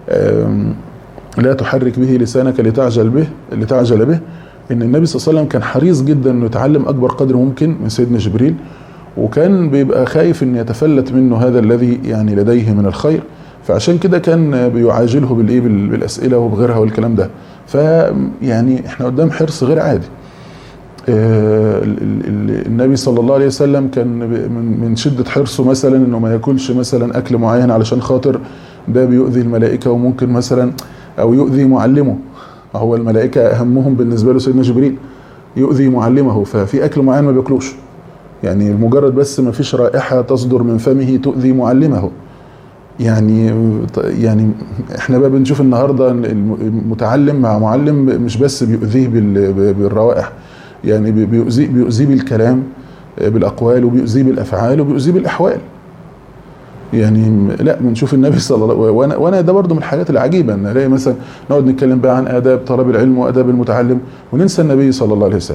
لا تحرك به لسانك لتعجل به، ان النبي صلى الله عليه وسلم كان حريص جدا انه يتعلم اكبر قدر ممكن من سيدنا جبريل، وكان بيبقى خايف ان يتفلت منه هذا الذي يعني لديه من الخير، فعشان كده كان بيعاجله بالاسئله وبغيرها والكلام ده. فيعني احنا قدام حرص غير عادي. النبي صلى الله عليه وسلم كان من شدة حرصه مثلا انه ما ياكلش مثلا اكل معين علشان خاطر ده بيؤذي الملائكة وممكن مثلا او يؤذي معلمه. هو الملائكة اهمهم بالنسبة له سيدنا جبريل، يؤذي معلمه، ففي اكل معين ما بياكلوش، يعني مجرد بس ما فيش رائحة تصدر من فمه تؤذي معلمه. يعني احنا بقى بنشوف النهارده المتعلم مع معلم مش بس بيؤذيه بالروائح، يعني بيؤذيه بالكلام بالاقوال، وبيؤذيه بالافعال، وبيؤذيه بالاحوال. يعني لا بنشوف النبي صلى الله عليه وسلم، وانا ده برضو من الحاجات العجيبه ان الاقي مثلا نقعد نتكلم بقى عن اداب طلب العلم واداب المتعلم وننسى النبي صلى الله عليه وسلم.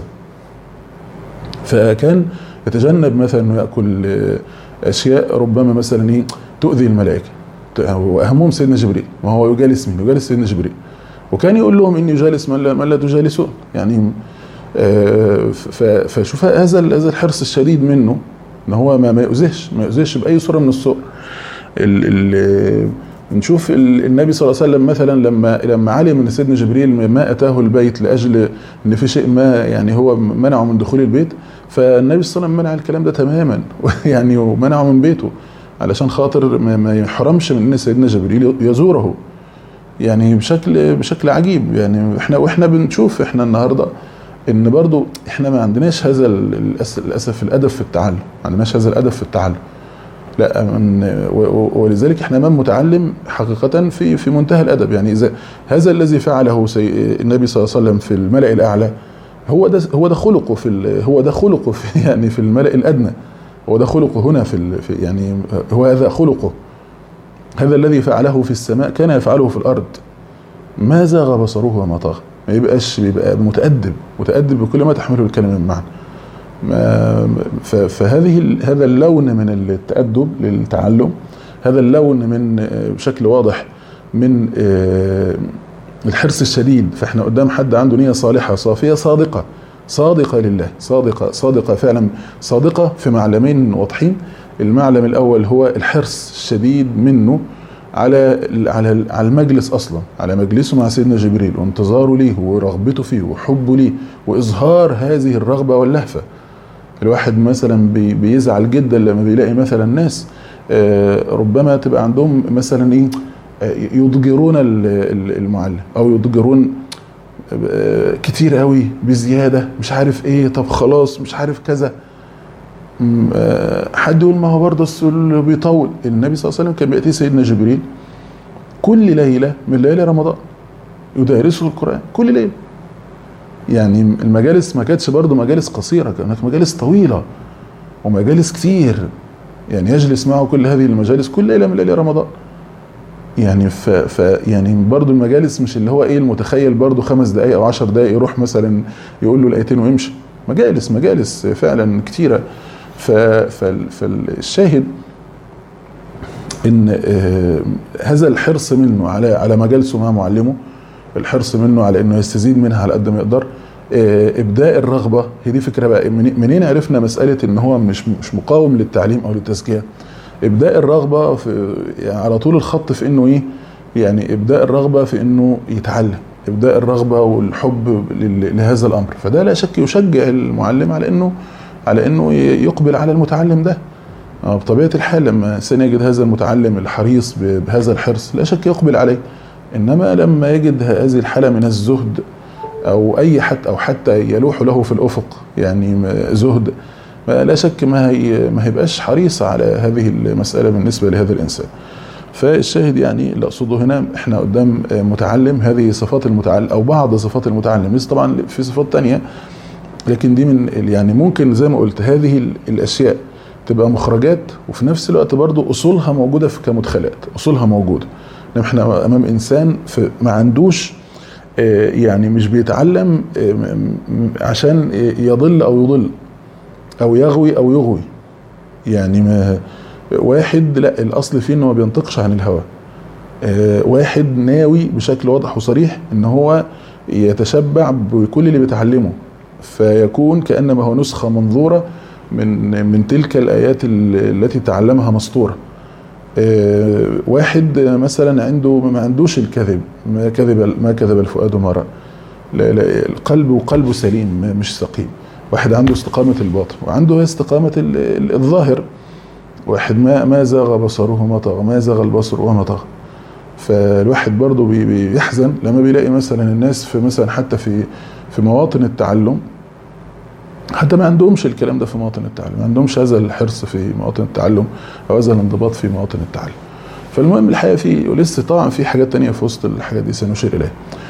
فكان يتجنب مثلا انه ياكل اشياء ربما مثلا تؤذي الملائكه، واهمهم سيدنا جبريل، وهو يجالس مين؟ يجالس سيدنا جبريل، وكان يقول لهم اني يجالس من لا تجالسون. يعني فشوف هذا الحرص الشديد منه ان هو ما يؤذيش باي صوره من الصور. نشوف النبي صلى الله عليه وسلم مثلا لما علم ان سيدنا جبريل ما اتاه البيت لاجل ان في شيء ما يعني هو منعه من دخول البيت، فالنبي صلى الله عليه وسلم منع الكلام ده تماما يعني ومنعه من بيته علشان خاطر ما يحرمش من ان سيدنا جبريل يزوره، يعني بشكل عجيب. يعني احنا بنشوف احنا النهارده ان برضو احنا ما عندناش هذا للاسف الادب في التعلم، ما عندناش هذا الادب في التعلم. لا ولذلك احنا امام متعلم حقيقه في منتهى الادب. يعني اذا هذا الذي فعله النبي صلى الله عليه وسلم في الملأ الاعلى هو ده خلقه هو ده خلقه يعني في الملأ الادنى، هو ده خلقه هنا في يعني هو هذا خلقه. هذا الذي فعله في السماء كان يفعله في الارض. ما زاغ بصره وما طغى. ما بيبقى متأدب بكل ما تحمله الكلمة من معنى. هذا اللون من التأدب للتعلم، هذا اللون من بشكل واضح من الحرص الشديد. فاحنا قدام حد عنده نية صالحة صافية صادقة لله، صادقة فعلا، صادقة في معلمين واضحين. المعلم الأول هو الحرص الشديد منه على المجلس اصلا، على مجلسه مع سيدنا جبريل وانتظاره ليه ورغبته فيه وحبه ليه واظهار هذه الرغبه واللهفه. الواحد مثلا بيزعل جدا لما بيلاقي مثلا ناس ربما تبقى عندهم مثلا يضجرون المعلم او يضجرون كتير قوي بزياده، مش عارف ايه، طب خلاص مش عارف كذا. حد يقول ما هو برضه اللي بيطول. النبي صلى الله عليه وسلم كان بيأتي سيدنا جبريل كل ليلة من ليالي رمضان يدارسه القرآن كل ليلة. يعني المجالس ما كانتش برضه مجالس قصيرة، كانت مجالس طويلة ومجالس كتير، يعني يجلس معه كل هذه المجالس كل ليلة من ليالي رمضان. يعني يعني برضه المجالس مش اللي هو المتخيل برضه 5 دقايق او 10 دقايق يروح مثلا يقول له الآيتين ويمشي. مجالس فعلا كتيرة. فالشاهد ان هذا الحرص منه على مجالسه مع معلمه، الحرص منه على انه يستزيد منها على قد ما يقدر، ابداء الرغبه. هي دي فكره بقى، منين عرفنا مساله ان هو مش مقاوم للتعليم او للتزكيه؟ ابداء الرغبه في يعني على طول الخط في انه ايه، يعني ابداء الرغبه في انه يتعلم، ابداء الرغبه والحب لهذا الامر. فده لا شك يشجع المعلم على انه يقبل على المتعلم ده. بطبيعه الحال لما الانسان يجد هذا المتعلم الحريص بهذا الحرص لا شك يقبل عليه. انما لما يجد هذه الحاله من الزهد او اي حتى يلوح له في الافق يعني زهد، لا شك ما هيبقاش حريص على هذه المساله بالنسبه لهذا الانسان. فالشاهد يعني اللي اقصده هنا احنا قدام متعلم، هذه صفات المتعلم او بعض صفات المتعلم، لسه طبعا في صفات تانية لكن دي من يعني ممكن زي ما قلت هذه الاشياء تبقى مخرجات وفي نفس الوقت برضو اصولها موجوده في كمدخلات، اصولها موجوده. احنا امام انسان ما عندوش يعني مش بيتعلم عشان يضل او يضل او يغوي او يغوي، يعني ما واحد لا الاصل فيه انه ما بينطقش عن الهوى، واحد ناوي بشكل واضح وصريح ان هو يتشبع بكل اللي بيتعلمه، فيكون كانما هو نسخه منظوره من تلك الايات التي تعلمها مسطوره. واحد مثلا ما عندوش الكذب، ما كذب الفؤاد ما رأى، القلب وقلبه سليم مش سقيم. واحد عنده استقامة الباطن وعنده استقامة الظاهر. واحد ما زاغ بصره ما طغى، ما زاغ البصر وما طغى. فالواحد برضه بيحزن لما بيلاقي مثلا الناس في مثلا حتى في مواطن التعلم حتى ما عندهمش الكلام ده في مواطن التعلم، ما عندهمش هذا الحرص في مواطن التعلم او هذا الانضباط في مواطن التعلم. فالمهم الحقيقه في ولسه طبعا في حاجات تانية في وسط الحاجات دي سنشير اليها.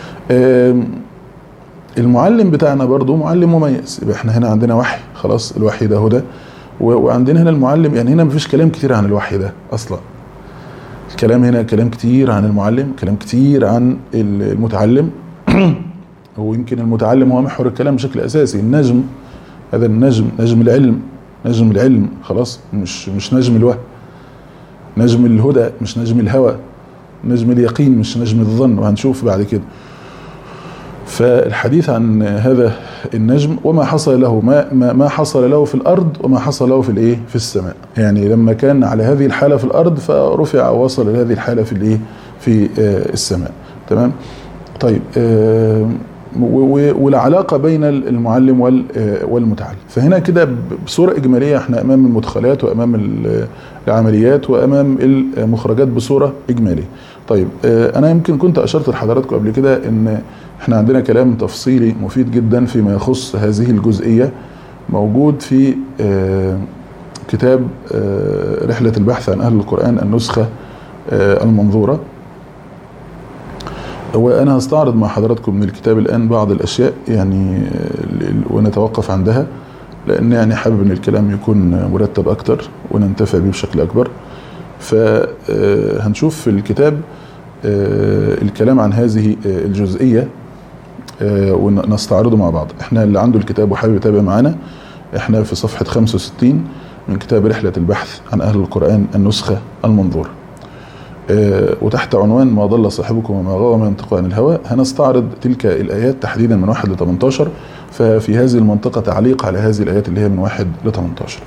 المعلم بتاعنا برضو معلم مميز. يبقى احنا هنا عندنا وحي، خلاص الوحي ده هدى، وعندنا هنا المعلم. يعني هنا مفيش كلام كتير عن الوحي ده اصلا، الكلام هنا كلام كتير عن المعلم، كلام كتير عن المتعلم. هو يمكن المتعلم هو محور الكلام بشكل اساسي. النجم، هذا النجم نجم العلم، نجم العلم خلاص، مش نجم الوهم، نجم الهدى مش نجم الهوى، نجم اليقين مش نجم الظن، وهنشوف بعد كده. فالحديث عن هذا النجم وما حصل له، ما حصل له في الارض وما حصل له في الايه في السماء. يعني لما كان على هذه الحاله في الارض فرفع ووصل لهذه الحاله في الايه في السماء. تمام. طيب والعلاقه بين المعلم والمتعلم. فهنا كده بصوره اجماليه احنا امام المدخلات وامام العمليات وامام المخرجات بصوره اجماليه. طيب انا يمكن كنت اشرت لحضراتكم قبل كده ان احنا عندنا كلام تفصيلي مفيد جدا فيما يخص هذه الجزئيه موجود في كتاب رحله البحث عن اهل القرآن النسخه المنظوره. وانا هستعرض مع حضراتكم من الكتاب الان بعض الاشياء يعني ونتوقف عندها، لان يعني حابب ان الكلام يكون مرتب اكتر وننتفع به بشكل اكبر. فهنشوف في الكتاب الكلام عن هذه الجزئيه ونستعرضه مع بعض. احنا اللي عنده الكتاب وحابب يتابع معانا، احنا في صفحه 65 من كتاب رحله البحث عن اهل القرآن النسخه المنظوره، وتحت عنوان ما ضل صاحبكم وما غوى وما ينطق عن الهوى. هنستعرض تلك الآيات تحديدا من 1 ل 18. ففي هذه المنطقة تعليق على هذه الآيات اللي هي من 1 ل 18.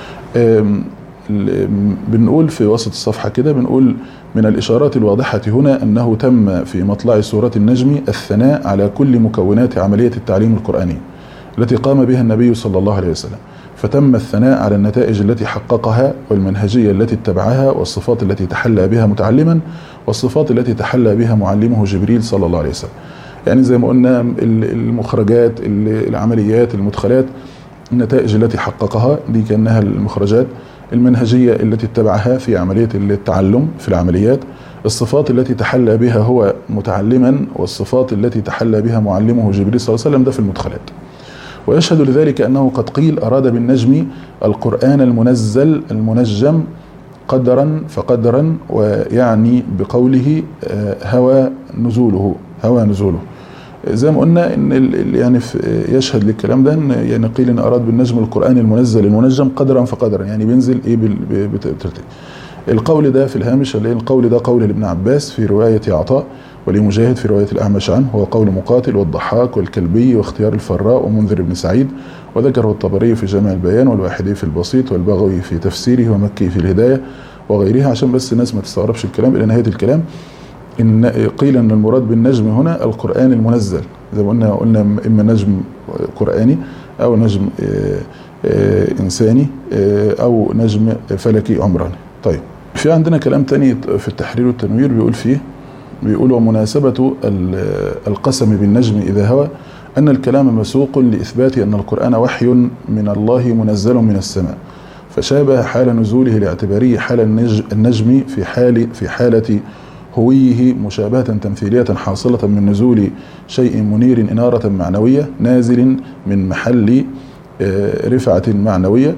بنقول في وسط الصفحة كده، بنقول من الإشارات الواضحة هنا أنه تم في مطلع سورة النجم الثناء على كل مكونات عملية التعليم القرآني التي قام بها النبي صلى الله عليه وسلم. فتم الثناء على النتائج التي حققها والمنهجية التي اتبعها والصفات التي تحلى بها متعلما والصفات التي تحلى بها معلمه جبريل صلى الله عليه وسلم. يعني زي ما قلنا المخرجات، العمليات، المدخلات، النتائج التي حققها دي كأنها المخرجات، المنهجية التي اتبعها في عملية التعلم في العمليات، الصفات التي تحلى بها هو متعلما والصفات التي تحلى بها معلمه جبريل صلى الله عليه وسلم، ده في المدخلات. ويشهد لذلك أنه قد قيل أراد بالنجم القرآن المنزل المنجم قدرا فقدرا، ويعني بقوله هوى نزوله. زي ما قلنا ان يعني يشهد للكلام ده ان يعني قيل ان اراد بالنجم القرآن المنزل المنجم قدرا فقدرا، يعني بينزل ايه بترتيب. القول ده في الهامش اللي القول ده قول لابن عباس في رواية عطاء، ولمجاهد في رواية الأعمش عنه، هو قول مقاتل والضحاك والكلبي واختيار الفراء ومنذر بن سعيد، وذكره الطبري في جامع البيان والواحدي في البسيط والبغوي في تفسيره ومكي في الهداية وغيرها، عشان بس الناس ما تستغربش الكلام. إلى نهاية الكلام إن قيل أن المراد بالنجم هنا القرآن المنزل، زي ما قلنا إما نجم قرآني أو نجم إنساني أو نجم فلكي عمراني. طيب في عندنا كلام تاني في التحرير والتنوير بيقول فيه، بيقول ومناسبة القسم بالنجم إذا هوى أن الكلام مسوق لإثبات أن القرآن وحي من الله منزل من السماء، فشابه حال نزوله لاعتباره حال النجم في حالة هويه مشابهة تمثيلية حاصلة من نزول شيء منير إنارة معنوية نازل من محل رفعة معنوية،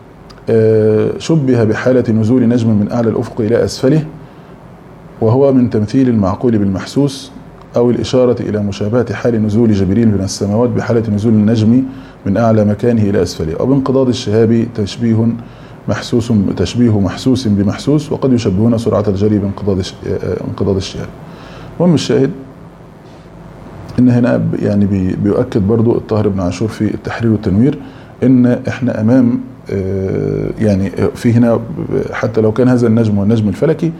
شبه بحالة نزول نجم من أعلى الأفق إلى أسفله، وهو من تمثيل المعقول بالمحسوس، أو الإشارة إلى مشابهة حال نزول جبريل من السماوات بحالة نزول النجم من أعلى مكانه إلى أسفله، أو بانقضاض الشهاب تشبيه محسوس بمحسوس، وقد يشبهون سرعة الجري بانقضاض الشهاب. المهم الشاهد إن هنا يعني بيؤكد برضو الطاهر بن عاشور في التحرير والتنوير إن إحنا أمام يعني في هنا حتى لو كان هذا النجم هو النجم الفلكي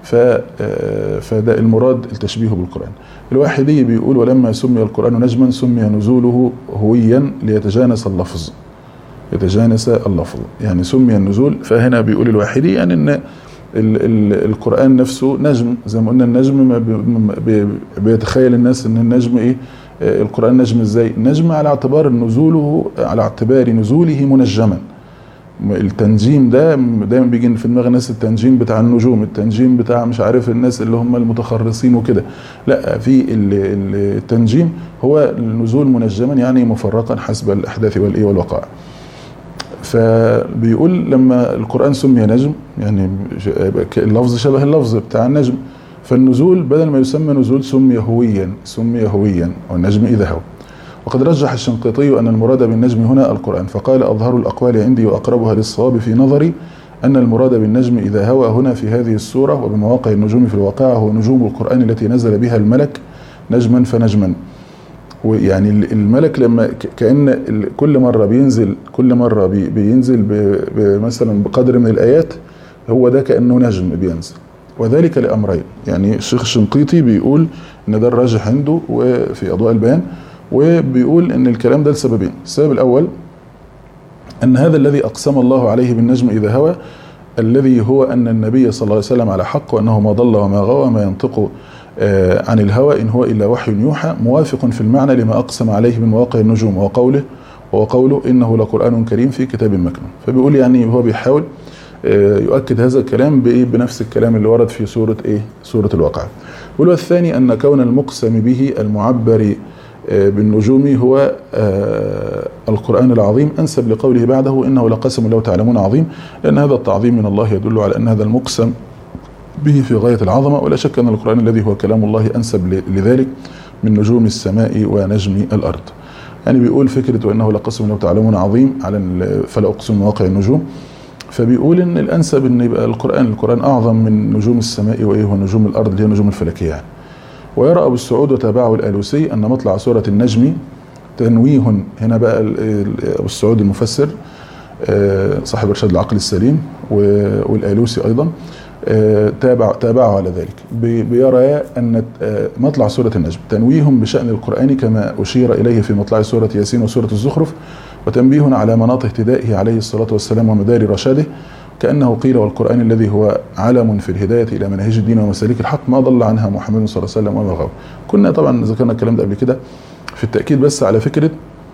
فده المراد التشبيه بالقرآن. الواحدي بيقول ولما سمي القرآن نجما سمي نزوله هويا ليتجانس اللفظ، يعني سمي النزول. فهنا بيقول الواحدي يعني ان القرآن نفسه نجم، زي ما قلنا النجم بيتخيل الناس ان النجم ايه، القرآن نجم ازاي؟ نجم على اعتبار نزوله منجما. التنجيم ده دايما بيجي في دماغ الناس التنجيم بتاع النجوم، التنجيم بتاع مش عارف الناس اللي هم المتخرصين وكده، لا، في التنجيم هو النزول منجما يعني مفرقا حسب الاحداث والوقائع. فبيقول لما القرآن سمي نجم يعني اللفظ شبه اللفظ بتاع النجم، فالنزول بدل ما يسمى نزول سمي هويا والنجم إذا هوى. وقد رجح الشنقيطي أن المراد بالنجم هنا القرآن، فقال أظهر الأقوال عندي وأقربها للصواب في نظري أن المراد بالنجم إذا هوى هنا في هذه السورة وبمواقع النجوم في الواقع هو نجوم القرآن التي نزل بها الملك نجما فنجما. ويعني الملك لما كأن كل مرة بينزل مثلا بقدر من الآيات، هو ده كأنه نجم بينزل، وذلك لأمرين. يعني الشيخ الشنقيطي بيقول إن ده الراجح عنده وفي أضواء البيان، وبيقول ان الكلام ده لسببين. السبب الاول ان هذا الذي اقسم الله عليه بالنجم اذا هوى الذي هو ان النبي صلى الله عليه وسلم على حق، وانه ما ضل وما غوى وما ينطق عن الهوى ان هو الا وحي يوحى، موافق في المعنى لما اقسم عليه من مواقع النجوم وقوله انه لقرآن كريم في كتاب مكنون. فبيقول يعني هو بيحاول يؤكد هذا الكلام بنفس الكلام اللي ورد في سورة الواقعة. والثاني ان كون المقسم به المعبر بالنجوم هو القرآن العظيم أنسب لقوله بعده إنه لقسم لو تعلمون عظيم، لأن هذا التعظيم من الله يدل على أن هذا المقسم به في غاية العظمة، ولا شك أن القرآن الذي هو كلام الله أنسب لذلك من نجوم السماء ونجم الأرض. يعني بيقول فكرة وإنه لقسم لو تعلمون عظيم على فلا أقسم مواقع النجوم، فبيقول إن الأنسب إن يبقى القرآن أعظم من نجوم السماء ونجوم الأرض اللي هي نجوم الفلكية يعني. ويرى أبو السعود وتابعه الآلوسي أن مطلع سورة النجم تنويه، هنا بقى أبو السعود المفسر صاحب إرشاد العقل السليم والآلوسي أيضا تابعه على ذلك، بيرى أن مطلع سورة النجم تنويه بشأن القرآن كما أشير إليه في مطلع سورة ياسين وسورة الزخرف، وتنبيه على مناط اهتدائه عليه الصلاة والسلام ومدار رشاده، كأنه قيل والقرآن الذي هو علم في الهداية إلى مناهج الدين ومسالك الحق ما ضل عنها محمد صلى الله عليه وسلم وما غاب. كنا طبعا ذكرنا الكلام ده قبل كده في التأكيد، بس على فكرة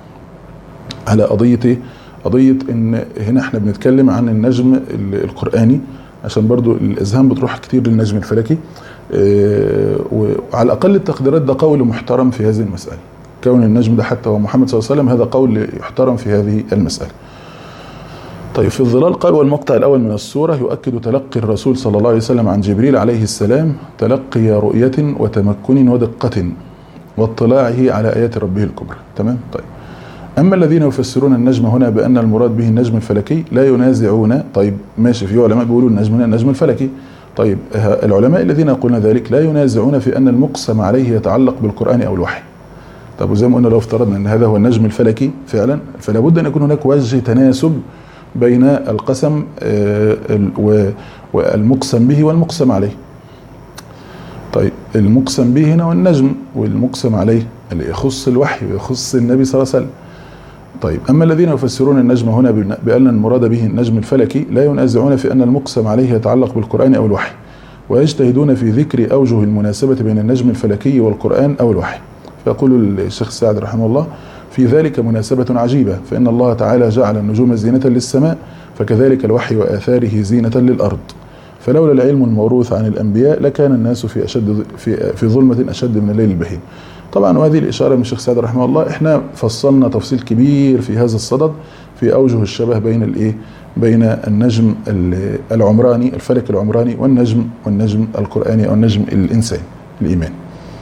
على قضية إن هنا احنا بنتكلم عن النجم القرآني، عشان برضو الإذهان بتروح كتير للنجم الفلكي، وعلى أقل التقديرات ده قول محترم في هذه المسألة، كون النجم ده حتى هو محمد صلى الله عليه وسلم هذا قول يحترم في هذه المسألة. طيب في الظلال قال والمقطع الأول من السورة يؤكد تلقي الرسول صلى الله عليه وسلم عن جبريل عليه السلام تلقي رؤية وتمكن ودقة واطلاعه على آيات ربه الكبرى. تمام. طيب أما الذين يفسرون النجم هنا بأن المراد به النجم الفلكي لا ينازعون. طيب ماشي، في علماء بيقولوا النجم هنا النجم الفلكي. طيب العلماء الذين يقولون ذلك لا ينازعون في أن المقسم عليه يتعلق بالقرآن أو الوحي. طب وزي ما قلنا لو افترضنا أن هذا هو النجم الفلكي فعلا، فلا بد أن يكون هناك وجه تناسب بين القسم والمقسم به والمقسم عليه. طيب المقسم به هنا والنجم، والمقسم عليه اللي يخص الوحي ويخص النبي صلى الله عليه وسلم. طيب أما الذين يفسرون النجم هنا بأن المراد به النجم الفلكي لا ينازعون في أن المقسم عليه يتعلق بالقرآن أو الوحي، ويجتهدون في ذكر أوجه المناسبة بين النجم الفلكي والقرآن أو الوحي. فيقول الشيخ سعد رحمه الله: في ذلك مناسبة عجيبة، فإن الله تعالى جعل النجوم زينة للسماء، فكذلك الوحي وآثاره زينة للأرض. فلولا العلم الموروث عن الأنبياء لكان الناس في ظلمة أشد من الليل البهيم. طبعا وهذه الإشارة من الشيخ سعد رحمه الله. احنا فصلنا تفصيل كبير في هذا الصدد في أوجه الشبه بين النجم العمراني الفلك العمراني والنجم القرآني أو النجم الإنساني الإيماني.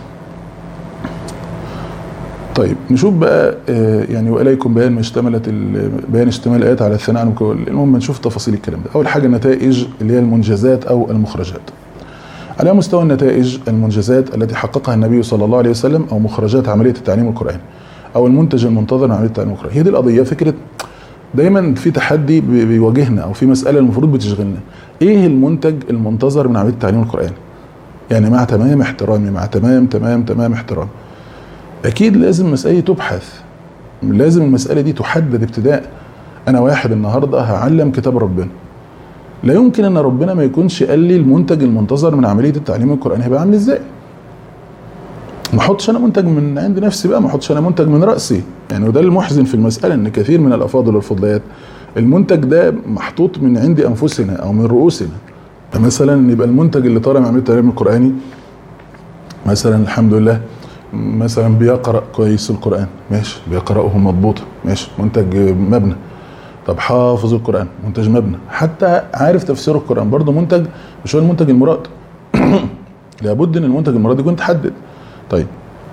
طيب نشوف بقى يعني وإليكم بيان اشتمال الآيات على الثناء عن كل. المهم نشوف تفاصيل الكلام ده. أول حاجة النتائج اللي هي المنجزات أو المخرجات. على مستوى النتائج المنجزات التي حققها النبي صلى الله عليه وسلم أو مخرجات عملية التعليم القرآني أو المنتج المنتظر من عملية التعليم القرآني. هي دي القضية. فكرة دايما في تحدي بيواجهنا أو في مسألة المفروض بتشغلنا: إيه المنتج المنتظر من عملية التعليم القرآني؟ يعني مع تمام احترامي، مع تمام احترامي، أكيد لازم مسألة تبحث، لازم المسألة دي تحدد ابتداء. أنا واحد النهاردة هعلم كتاب ربنا، لا يمكن أن ربنا ما يكونش قال لي المنتج المنتظر من عملية التعليم القرآني هيبقى عامل إزاي. ما احطش أنا منتج من عند نفسي بقى، ما احطش أنا منتج من رأسي يعني. وده المحزن في المسألة، إن كثير من الأفاضل والفضليات المنتج ده محطوط من عند أنفسنا أو من رؤوسنا. مثلا يبقى المنتج اللي طالع من عملية التعليم القرآني مثلا الحمد لله مثلا بيقرأ كويس القرآن، ماشي، بيقرأه مضبوطة، ماشي، منتج مبنى. طب حافظ القرآن، منتج مبنى. حتى عارف تفسير القرآن، برضه منتج، مش هو المنتج المراد. لابد ان المنتج المراد يكون تحدد. طيب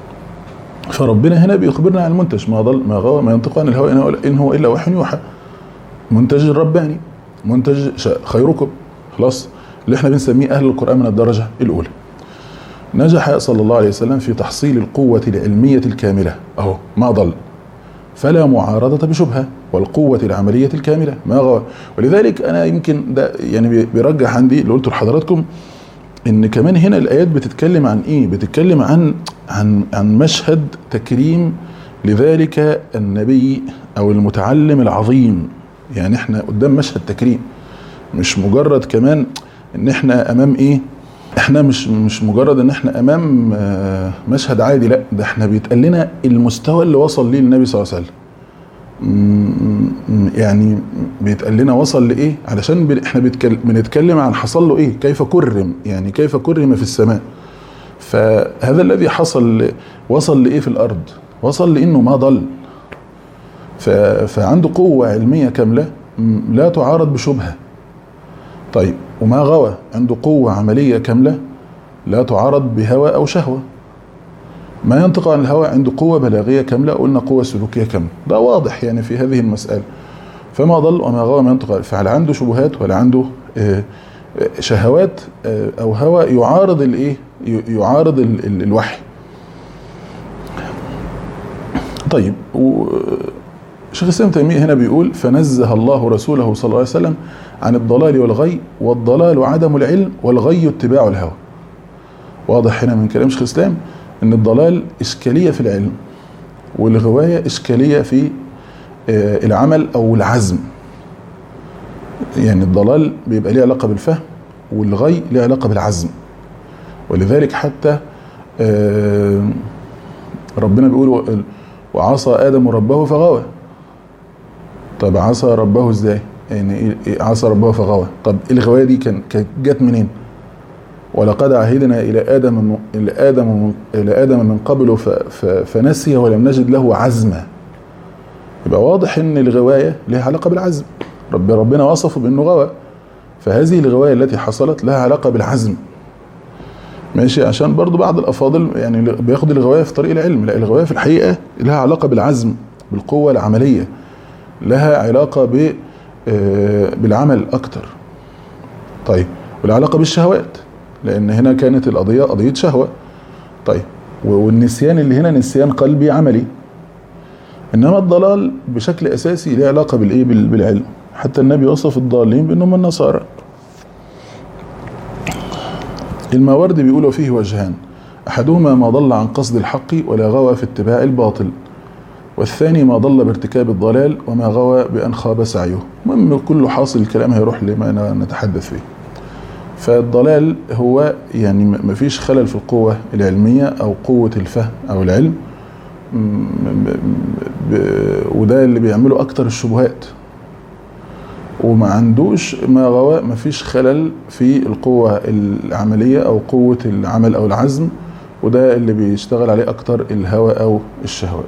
فربنا هنا بيخبرنا عن المنتج: ما ضل ما غوى ما ينطق عن الهوى ان هو الا وحي يوحى. منتج الرباني، منتج خيركم، خلاص، اللي احنا بنسميه اهل القرآن من الدرجة الاولى. نجح صلى الله عليه وسلم في تحصيل القوة العلمية الكاملة، اهو ما ضل، فلا معارضة بشبهة، والقوة العملية الكاملة ما غوى. ولذلك أنا يمكن ده يعني بيرجح عندي اللي قلته لحضراتكم، إن كمان هنا الآيات بتتكلم عن إيه؟ بتتكلم عن مشهد تكريم لذلك النبي أو المتعلم العظيم. يعني إحنا قدام مشهد تكريم، مش مجرد كمان إن إحنا أمام إيه؟ إحنا مش مجرد إن إحنا أمام مشهد عادي، لا، ده إحنا بيتقال لنا المستوى اللي وصل ليه النبي صلى الله عليه وسلم. يعني بيتقال لنا وصل لإيه، علشان إحنا بنتكلم عن حصل له إيه، كيف كرم، يعني كيف كرم في السماء. فهذا الذي حصل وصل لإيه في الأرض، وصل لإنه ما ضل، فعنده قوة علمية كاملة لا تعارض بشبهة. طيب وما غوى، عنده قوة عملية كاملة لا تعارض بهوى أو شهوة. ما ينطق عن الهوى، عنده قوة بلاغية كاملة، قلنا قوة سلوكية كاملة، ده واضح يعني في هذه المسألة. فما ضل وما غوى ما ينطق، فهل عنده شبهات ولا عنده شهوات أو هوى يعارض الإيه، يعارض الوحي. طيب شيخ الإسلام تيمية هنا بيقول: فنزه الله رسوله صلى الله عليه وسلم عن الضلال والغي، والضلال عدم العلم، والغي اتباع الهوى. واضح هنا من كلام شيخ الإسلام ان الضلال اشكالية في العلم، والغواية اشكالية في العمل او العزم. يعني الضلال بيبقى ليه علاقة بالفهم، والغي ليه علاقة بالعزم. ولذلك حتى ربنا بيقول: وعصى آدم ربه فغوى. طب عصى ربه ازاي؟ يعني عصى ربه فغوى، طب الغواية دي كانت جت منين؟ ولقد عهدنا إلى آدم من قبل فنسي ولم نجد له عزما. يبقى واضح ان الغواية لها علاقة بالعزم. ربنا وصفه بأنه غوى، فهذه الغواية التي حصلت لها علاقة بالعزم، ماشي. عشان برضو بعض الأفاضل يعني بياخد الغواية في طريق العلم، لا، الغواية في الحقيقة لها علاقة بالعزم. بالقوة العملية، لها علاقة بالعمل أكتر. طيب، والعلاقة بالشهوات، لأن هنا كانت القضية قضية شهوة. طيب، والنسيان اللي هنا نسيان قلبي عملي. إنما الضلال بشكل أساسي له علاقة بالإيه؟ بالعلم. حتى النبي وصف الضالين بأنهم النصارى. الماوردي بيقولوا فيه وجهان: أحدهما ما ضل عن قصد الحق ولا غوى في اتباع الباطل، والثاني ما ضل بارتكاب الضلال وما غوى بأن خاب سعيه. المهم كله حاصل الكلام هيروح لما نتحدث فيه. فالضلال هو يعني مفيش خلل في القوة العلمية أو قوة الفهم أو العلم، وده اللي بيعمله أكتر الشبهات، وما عندوش ما غوى، مفيش خلل في القوة العملية أو قوة العمل أو العزم، وده اللي بيشتغل عليه أكتر الهوى أو الشهوات.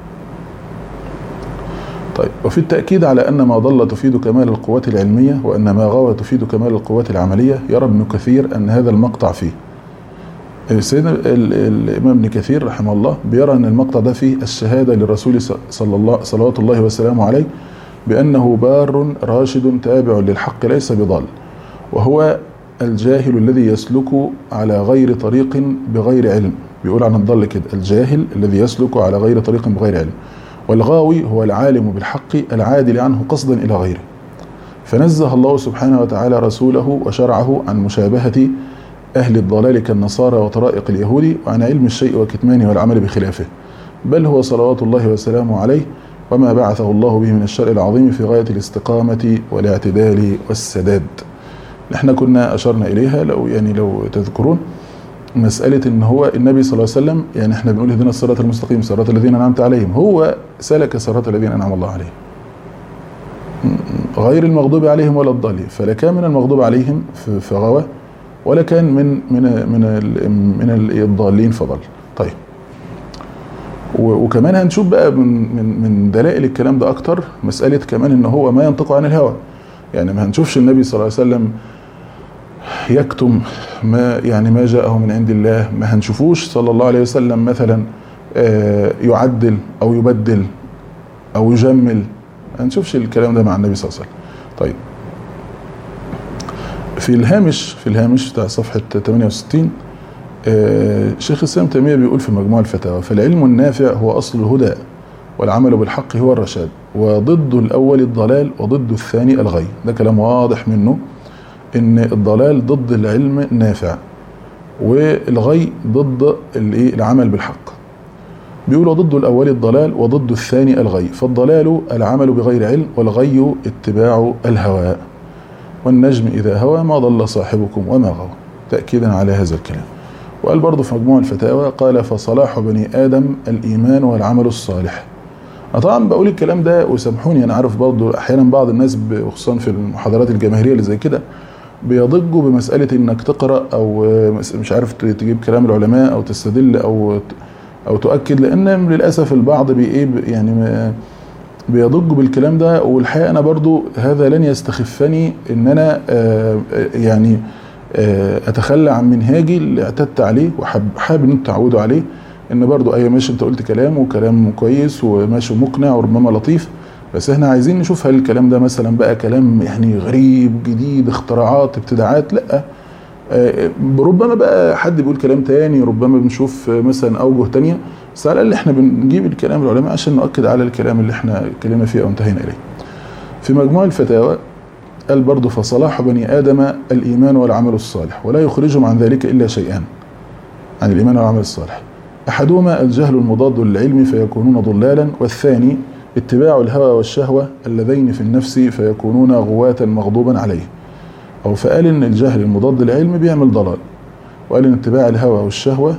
طيب، وفي التأكيد على أن ما ضل تفيد كمال القوات العلمية وأن ما غوى تفيد كمال القوات العملية، يرى ابن كثير أن هذا المقطع فيه، سيدنا الإمام ابن كثير رحمه الله بيرى أن المقطع ده فيه الشهادة للرسول صلوات الله وسلامه عليه بأنه بار راشد تابع للحق ليس بضال، وهو الجاهل الذي يسلك على غير طريق بغير علم. بيقول عن الضال كده: الجاهل الذي يسلك على غير طريق بغير علم، والغاوي هو العالم بالحق العادل عنه قصدا إلى غيره. فنزه الله سبحانه وتعالى رسوله وشرعه عن مشابهة أهل الضلال كالنصارى وطرائق اليهود، وعن علم الشيء وكتمانه والعمل بخلافه، بل هو صلوات الله وسلامه عليه وما بعثه الله به من الشرع العظيم في غاية الاستقامة والاعتدال والسداد. احنا كنا أشرنا إليها لو تذكرون مسألة ان هو النبي صلى الله عليه وسلم، يعني احنا بنقول اهدنا الصراط المستقيم صراط الذين أنعمت عليهم، هو سلك صراط الذين أنعم الله عليهم غير المغضوب عليهم ولا الضالين، فلا كان من المغضوب عليهم فغوى، ولا كان من الضالين فضل. طيب، وكمان هنشوف بقى من دلائل الكلام ده اكتر مسألة كمان ان هو ما ينطق عن الهوى. يعني ما هنشوفش النبي صلى الله عليه وسلم يكتم ما جاءه من عند الله، ما هنشوفوش صلى الله عليه وسلم مثلا يعدل او يبدل او يجمل، ما هنشوفش الكلام ده مع النبي صلى الله عليه وسلم. طيب، في الهامش بتاع صفحة 68 شيخ الإسلام تيمية بيقول في مجموع الفتاوى: فالعلم النافع هو أصل الهدى، والعمل بالحق هو الرشاد، وضد الأول الضلال وضد الثاني الغي. ده كلام واضح منه إن الضلال ضد العلم النافع، والغي ضد العمل بالحق. بيقولوا ضد الأول الضلال وضد الثاني الغي، فالضلال العمل بغير علم، والغي اتباع الهوى، والنجم إذا هوى ما ضل صاحبكم وما غوى، تأكيدا على هذا الكلام. وقال برضه في مجموع الفتاوى: قال فصلاح بني آدم الإيمان والعمل الصالح. أنا طبعا بقول الكلام ده وسامحوني، أنا عارف برضه أحيانا بعض الناس خصوصا في المحاضرات الجماهيرية اللي زي كده بيضجوا بمسألة إنك تقرأ أو مش عارف تجيب كلام العلماء أو تستدل أو تؤكد، لأن للأسف البعض يعني بيضج بالكلام ده. والحقيقة أنا برضو هذا لن يستخفني إن أنا يعني أتخلى عن منهاجي اللي اعتدت عليه وحابب إن تعودوا عليه، إن برضو أيوة ماشي أنت قلت كلام وكلام كويس وماشي مقنع وربما لطيف، بس إحنا عايزين نشوف هل الكلام ده مثلا بقى كلام يعني غريب جديد اختراعات ابتداعات، لأ. ربما بقى حد بيقول كلام تاني، ربما بنشوف مثلا أوجه تانية، بس على الأقل احنا بنجيب الكلام العلماء عشان نؤكد على الكلام اللي احنا اتكلمنا فيه أو انتهينا إليه. في مجموع الفتاوى قال برضه: فصلاح بني آدم الإيمان والعمل الصالح، ولا يخرجهم عن ذلك إلا شيئان، عن الإيمان والعمل الصالح: أحدهما الجهل المضاد للعلم فيكونون ضلالا، والثاني اتباع الهوى والشهوة اللذين في النفس فيكونون غواة مغضوبا عليه. أو فقال إن الجهل المضاد للعلم بيعمل ضلال، وقال إن اتباع الهوى والشهوة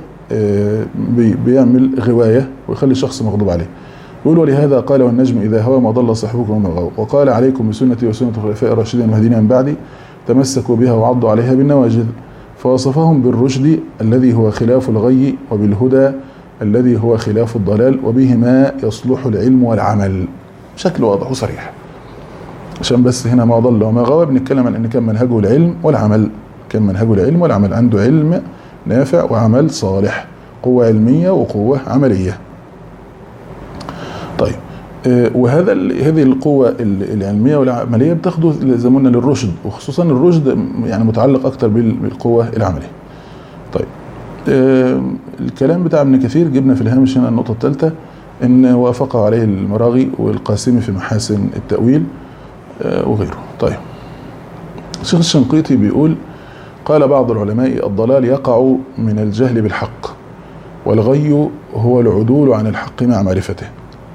بيعمل غواية ويخلي الشخص مغضوب عليه. يقول: ولهذا قال: والنجم إذا هوى ما ضل صاحبكم وما غوى. وقال: عليكم بسنتي وسنة الخلفاء الراشدين المهديين من بعدي، تمسكوا بها وعضوا عليها بالنواجذ. فوصفهم بالرشد الذي هو خلاف الغي، وبالهدى الذي هو خلاف الضلال، وبهما يصلح العلم والعمل. بشكل واضح وصريح، عشان بس هنا ما ضل وما غوى بنتكلم عن ان كان منهجه العلم والعمل، كان منهجه العلم والعمل، عنده علم نافع وعمل صالح، قوة علمية وقوة عملية. طيب، هذه القوة العلمية والعملية بتاخده زي ما قلنا للرشد، وخصوصا الرشد يعني متعلق أكتر بالقوة العملية. طيب الكلام بتاع ابن كثير جبنا في الهامش هنا النقطة الثالثة، إن وافقه عليه المراغي والقاسمي في محاسن التأويل وغيره. طيب الشيخ الشنقيطي بيقول: قال بعض العلماء: الضلال يقع من الجهل بالحق، والغي هو العدول عن الحق مع معرفته.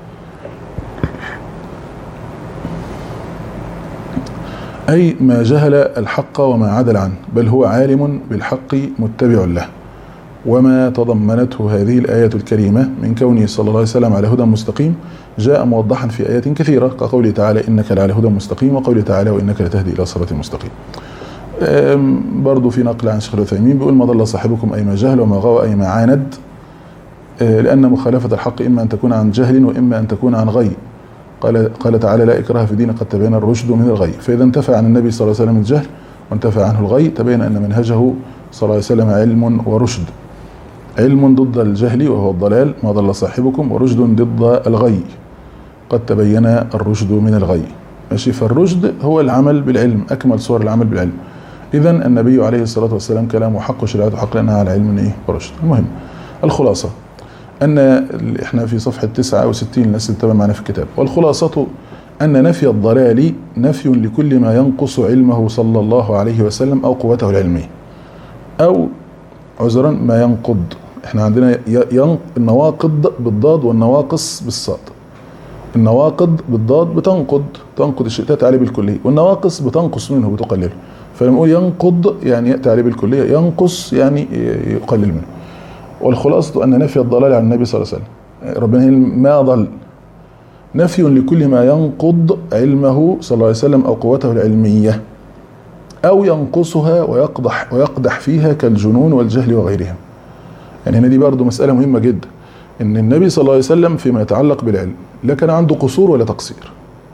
أي ما جهل الحق وما عدل عنه، بل هو عالم بالحق متبع له. وما تضمنته هذه الآية الكريمة من كونه صلى الله عليه وسلم على هدى مستقيم جاء موضحا في آيات كثيرة، كقوله تعالى: إنك لعلى هدى مستقيم، وقوله تعالى: وإنك لتهدي إلى صراط مستقيم. برضو في نقل عن شيخ العثيمين بيقول: ما ضل صاحبكم أي ما جهل، وما غوى أي ما عاند، لأن مخالفة الحق إما أن تكون عن جهل وإما أن تكون عن غي. قال تعالى: لا إكراه في الدين، قد تبين الرشد من الغي. فإذا انتفى عن النبي صلى الله عليه وسلم الجهل وانتفى عنه الغي، تبين أن منهجه صلى الله عليه وسلم علم ورشد. علم ضد الجهل وهو الضلال، ما ضل صاحبكم، ورشد ضد الغي، قد تبين الرشد من الغي. ماشي. فالرشد هو العمل بالعلم، أكمل صور العمل بالعلم. إذا النبي عليه الصلاة والسلام كلامه حق وشريعته حق، لأنها على علم ورشد. المهم الخلاصة أن إحنا في صفحة 69 الناس اللي تتابع معنا في الكتاب، والخلاصة أن نفي الضلال نفي لكل ما ينقص علمه صلى الله عليه وسلم أو قوته العلمية، أو عذرا ما ينقض. احنا عندنا النواقض بالضاد والنواقص بالصاد. النواقض بالضاد تنقض الشيء، تأتي عليه بالكلية، والنواقص بتنقص منه بتقلله. فلما نقول ينقض يعني يأتي عليه بالكلية، ينقص يعني يقلل منه. والخلاصة أن نفي الضلال عن النبي صلى الله عليه وسلم، ربنا ما ضل، نفي لكل ما ينقض علمه صلى الله عليه وسلم أو قوته العلمية، أو ينقصها ويقدح فيها كالجنون والجهل وغيرها. يعني هنا دي برضو مسألة مهمة جدا، إن النبي صلى الله عليه وسلم فيما يتعلق بالعلم لا كان عنده قصور ولا تقصير.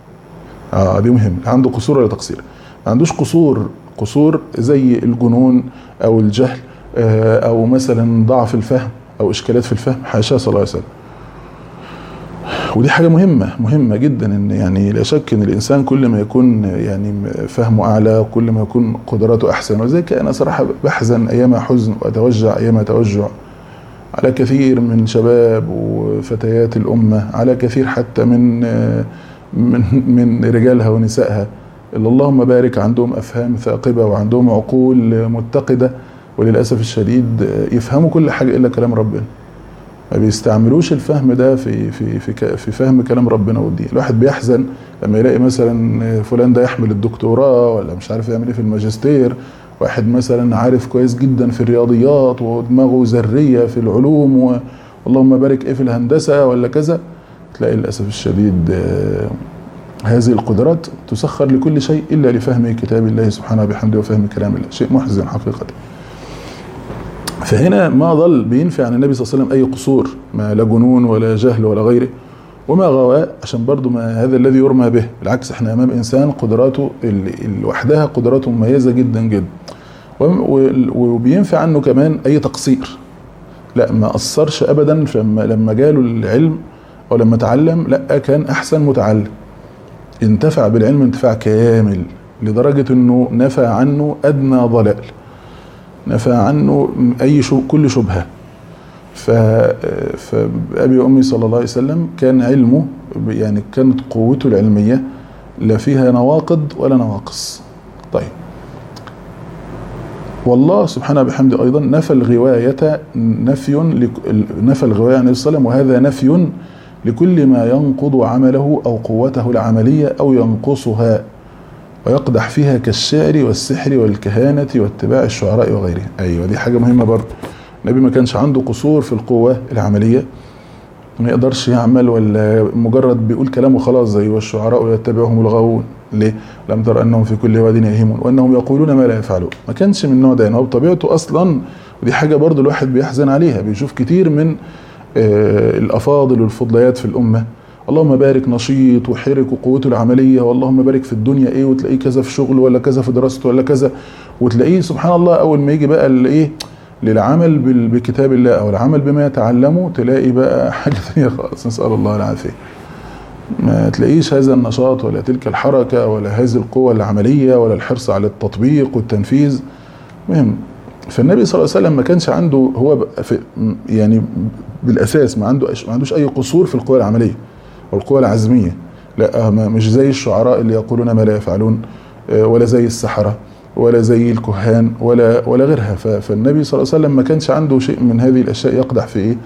دي مهم، عنده قصور ولا تقصير. ما عندوش قصور زي الجنون أو الجهل أو مثلا ضعف الفهم أو إشكالات في الفهم، حاشا صلى الله عليه وسلم. ودي حاجة مهمة جدا، إن يعني لا شك إن الإنسان كل ما يكون يعني فهمه أعلى، كل ما يكون قدراته أحسن. وذلك أنا صراحة بحزن أيام حزن وأتوجع أيام توجع على كثير من شباب وفتيات الأمة، على كثير حتى من رجالها ونسائها اللي اللهم بارك عندهم أفهام ثاقبة وعندهم عقول متقدة، وللأسف الشديد يفهموا كل حاجة إلا كلام ربنا. ما بيستعملوش الفهم ده في فهم كلام ربنا والدين. الواحد بيحزن لما يلاقي مثلا فلان ده يحمل الدكتوراه ولا مش عارف يعمل ايه في الماجستير، واحد مثلا عارف كويس جدا في الرياضيات ودماغه ذرية في العلوم واللهم بارك ايه في الهندسة ولا كذا، تلاقي للأسف الشديد هذه القدرات تسخر لكل شيء إلا لفهم كتاب الله سبحانه وبحمده وفهم كلام الله. شيء محزن حقيقة. فهنا ما ظل بينفع عن النبي صلى الله عليه وسلم أي قصور، ما لا جنون ولا جهل ولا غيره، وما غواء، عشان برضو ما هذا الذي يرمى به. بالعكس احنا أمام إنسان قدراته لوحدها قدراته مميزة جدا جدا، وبينفع عنه كمان أي تقصير. لا ما قصرش أبدا لما جاله العلم أو لما تعلم، لا كان أحسن متعلم، انتفع بالعلم انتفاع كامل لدرجة أنه نفى عنه أدنى ضلال، نفى عنه كل شبهة. فأبي وأمي صلى الله عليه وسلم كان علمه يعني كانت قوته العلمية لا فيها نواقض ولا نواقص. طيب والله سبحانه بحمده أيضا نفى الغواية، نفى الغواية عن السلام، وهذا نفي لكل ما ينقض عمله أو قوته العملية أو ينقصها ويقدح فيها كالشعر والسحر والكهانة واتباع الشعراء وغيره. أيوة دي حاجة مهمة برضه. النبي ما كانش عنده قصور في القوة العملية، ما يقدرش يعمل ولا مجرد بيقول كلامه خلاص زي والشعراء يتبعهم الغاوون. ليه؟ لم تر أنهم في كل واد يهيمون وأنهم يقولون ما لا يفعلون. ما كانش من النوع ده، يعني هو بطبيعته أصلا. ودي حاجة برضه الواحد بيحزن عليها، بيشوف كتير من الأفاضل والفضليات في الأمة اللهم بارك نشيط وحرك وقوته العملية، واللهم بارك في الدنيا ايه، وتلاقيه كذا في شغل ولا كذا في دراسته ولا كذا، وتلاقيه سبحان الله اول ما يجي بقى الايه للعمل بكتاب الله او العمل بما يتعلمه تلاقي بقى حاجة ثانية خالص، نسأل الله العافية. ما تلاقيش هذا النشاط ولا تلك الحركة ولا هذه القوة العملية ولا الحرص على التطبيق والتنفيذ. مهم. فالنبي صلى الله عليه وسلم ما كانش عنده هو يعني بالأساس ما عندوش أي قصور في القوة العملية والقوة العزمية. لا، مش زي الشعراء اللي يقولون ما لا يفعلون، ولا زي السحرة ولا زي الكهان ولا غيرها. فالنبي صلى الله عليه وسلم ما كانش عنده شيء من هذه الأشياء يقدح في إيه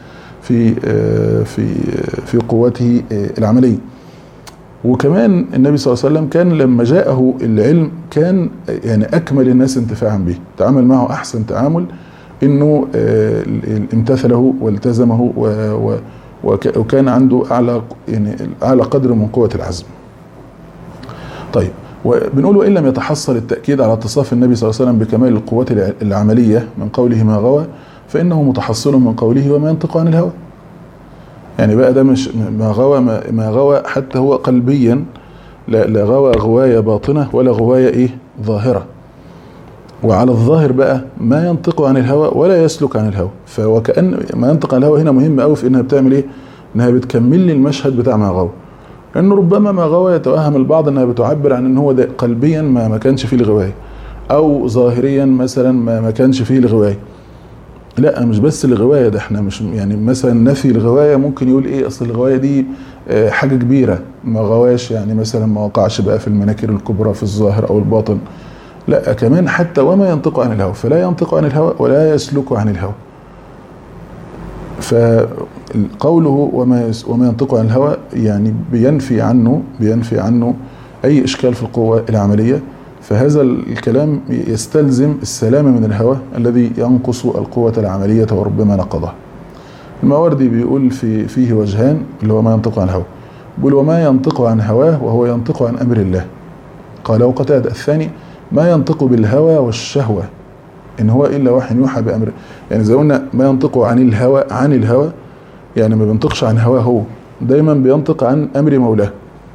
في قوته العملية. وكمان النبي صلى الله عليه وسلم كان لما جاءه العلم كان يعني أكمل الناس انتفاعا به، تعامل معه أحسن تعامل، إنه امتثله والتزمه وكان عنده أعلى قدر من قوة العزم. طيب، وبنقول وإن لم يتحصل التأكيد على اتصاف النبي صلى الله عليه وسلم بكمال القوات العملية من قوله ما غوى، فإنه متحصل من قوله وما ينطق عن الهوى. يعني بقى ده مش ما غوى حتى هو قلبيا، لا غوى غواية باطنة ولا غواية ظاهرة. وعلى الظاهر بقى ما ينطق عن الهوى ولا يسلك عن الهوى. فوكأن ما ينطق عن الهوى هنا مهم قوي في انها بتعمل انها بتكمل لي المشهد بتاع ما غوى. لانه ربما ما غوى يتوهم البعض انها بتعبر عن ان هو ده قلبيا ما كانش فيه الغواية، او ظاهريا مثلا ما كانش فيه الغواية. لا، مش بس الغواية، ده احنا مش يعني مثلا نفي الغواية ممكن يقول اصل الغواية دي حاجة كبيرة، ما غواش يعني مثلا ما وقعش بقى في المناكير الكبرى في الظاهر او الباطن. لا، كمان حتى وما ينطق عن الهوى، فلا ينطق عن الهوى ولا يسلك عن الهوى. فقوله وما ينطق عن الهوى يعني بينفي عنه اي اشكال في القوة العملية. فهذا الكلام يستلزم السلامة من الهوى الذي ينقص القوة العملية وربما نقضها. الماوردي بيقول فيه وجهان، اللي هو ما ينطق عن الهوى، بيقول وما ينطق عن هواه وهو ينطق عن أمر الله. قاله قتادة. الثاني ما ينطق بالهوى والشهوة إن هو إلا وحي يوحى بأمر. يعني زي قلنا ما ينطق عن الهوى يعني ما بينطقش عن هواه، هو دايما بينطق عن أمر مولاه،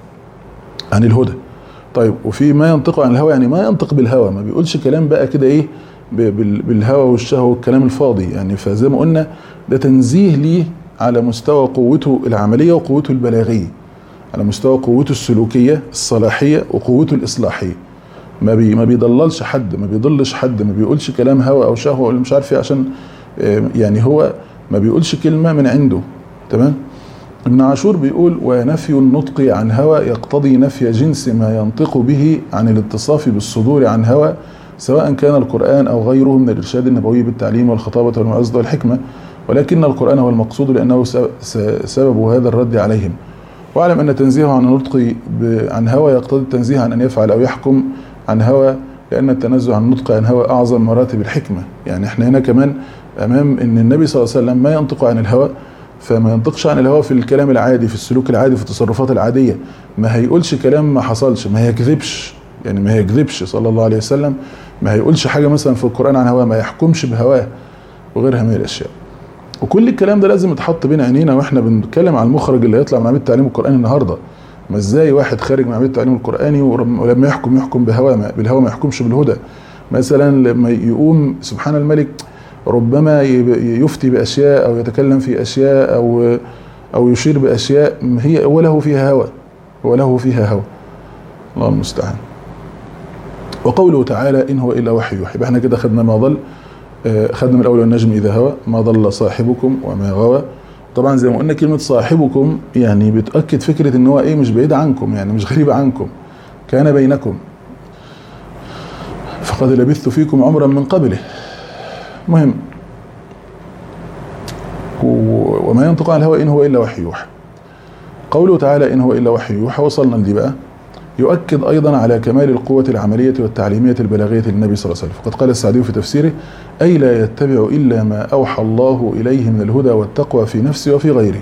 عن الهدى. طيب، وفي ما ينطق عن الهوى يعني ما ينطق بالهوى، ما بيقولش كلام بقى كده بالهوى والشهوة والكلام الفاضي يعني. فزي ما قلنا ده تنزيه ليه على مستوى قوته العملية وقوته البلاغية، على مستوى قوته السلوكية الصلاحية وقوته الإصلاحية. ما بيضللش حد، ما بيضلش حد، ما بيقولش كلام هوى أو شهوة ولا مش عارف ايه، عشان يعني هو ما بيقولش كلمة من عنده. تمام. ابن عاشور بيقول ونفي النطق عن هوى يقتضي نفي جنس ما ينطق به عن الاتصاف بالصدور عن هوى، سواء كان القرآن أو غيره من الإرشاد النبوي بالتعليم والخطابة والموعظة والحكمة، ولكن القرآن هو المقصود لأنه سبب هذا الرد عليهم. واعلم أن تنزيهه عن النطق عن هوى يقتضي التنزيه عن أن يفعل أو يحكم عن هوى، لأن التنزه عن النطق عن هوى أعظم مراتب الحكمة. يعني احنا هنا كمان أمام أن النبي صلى الله عليه وسلم ما ينطق عن الهوى، فما ينطقش عن الهوى في الكلام العادي، في السلوك العادي، في التصرفات العادية. ما هيقولش كلام ما حصلش، ما هيكذبش، يعني ما هيكذبش صلى الله عليه وسلم، ما هيقولش حاجة مثلا في القرآن عن هواه، ما يحكمش بهواه وغيرها من الأشياء. وكل الكلام ده لازم يتحط بين عينينا واحنا بنتكلم على المخرج اللي هيطلع من معهد التعليم القرآني النهارده. ما ازاي واحد خارج من معهد التعليم القرآني ولما يحكم بالهوى ما يحكمش بالهدى. مثلا لما يقوم سبحان الملك ربما يفتي بأشياء أو يتكلم في أشياء أو يشير بأشياء هي وله فيها هوى، الله المستعان. وقوله تعالى إن هو إلا وحي يوحى. يبقى احنا كده خدنا ما ضل، خدنا من الأول والنجم إذا هوى، ما ضل صاحبكم وما غوى. طبعا زي ما قلنا كلمة صاحبكم يعني بتأكد فكرة إن هو مش بعيد عنكم، يعني مش غريب عنكم، كان بينكم فقد لبثت فيكم عمرا من قبله. مهم. وما ينطق عن الهوى إن هو إلا وحي يوحى. قوله تعالى إن هو إلا وحي يوحى، وصلنا لدي بقى، يؤكد أيضا على كمال القوة العملية والتعليمية البلاغية للنبي صلى الله عليه وسلم. فقد قال السعدي في تفسيره أي لا يتبع إلا ما أوحى الله إليه من الهدى والتقوى في نفسه وفي غيره.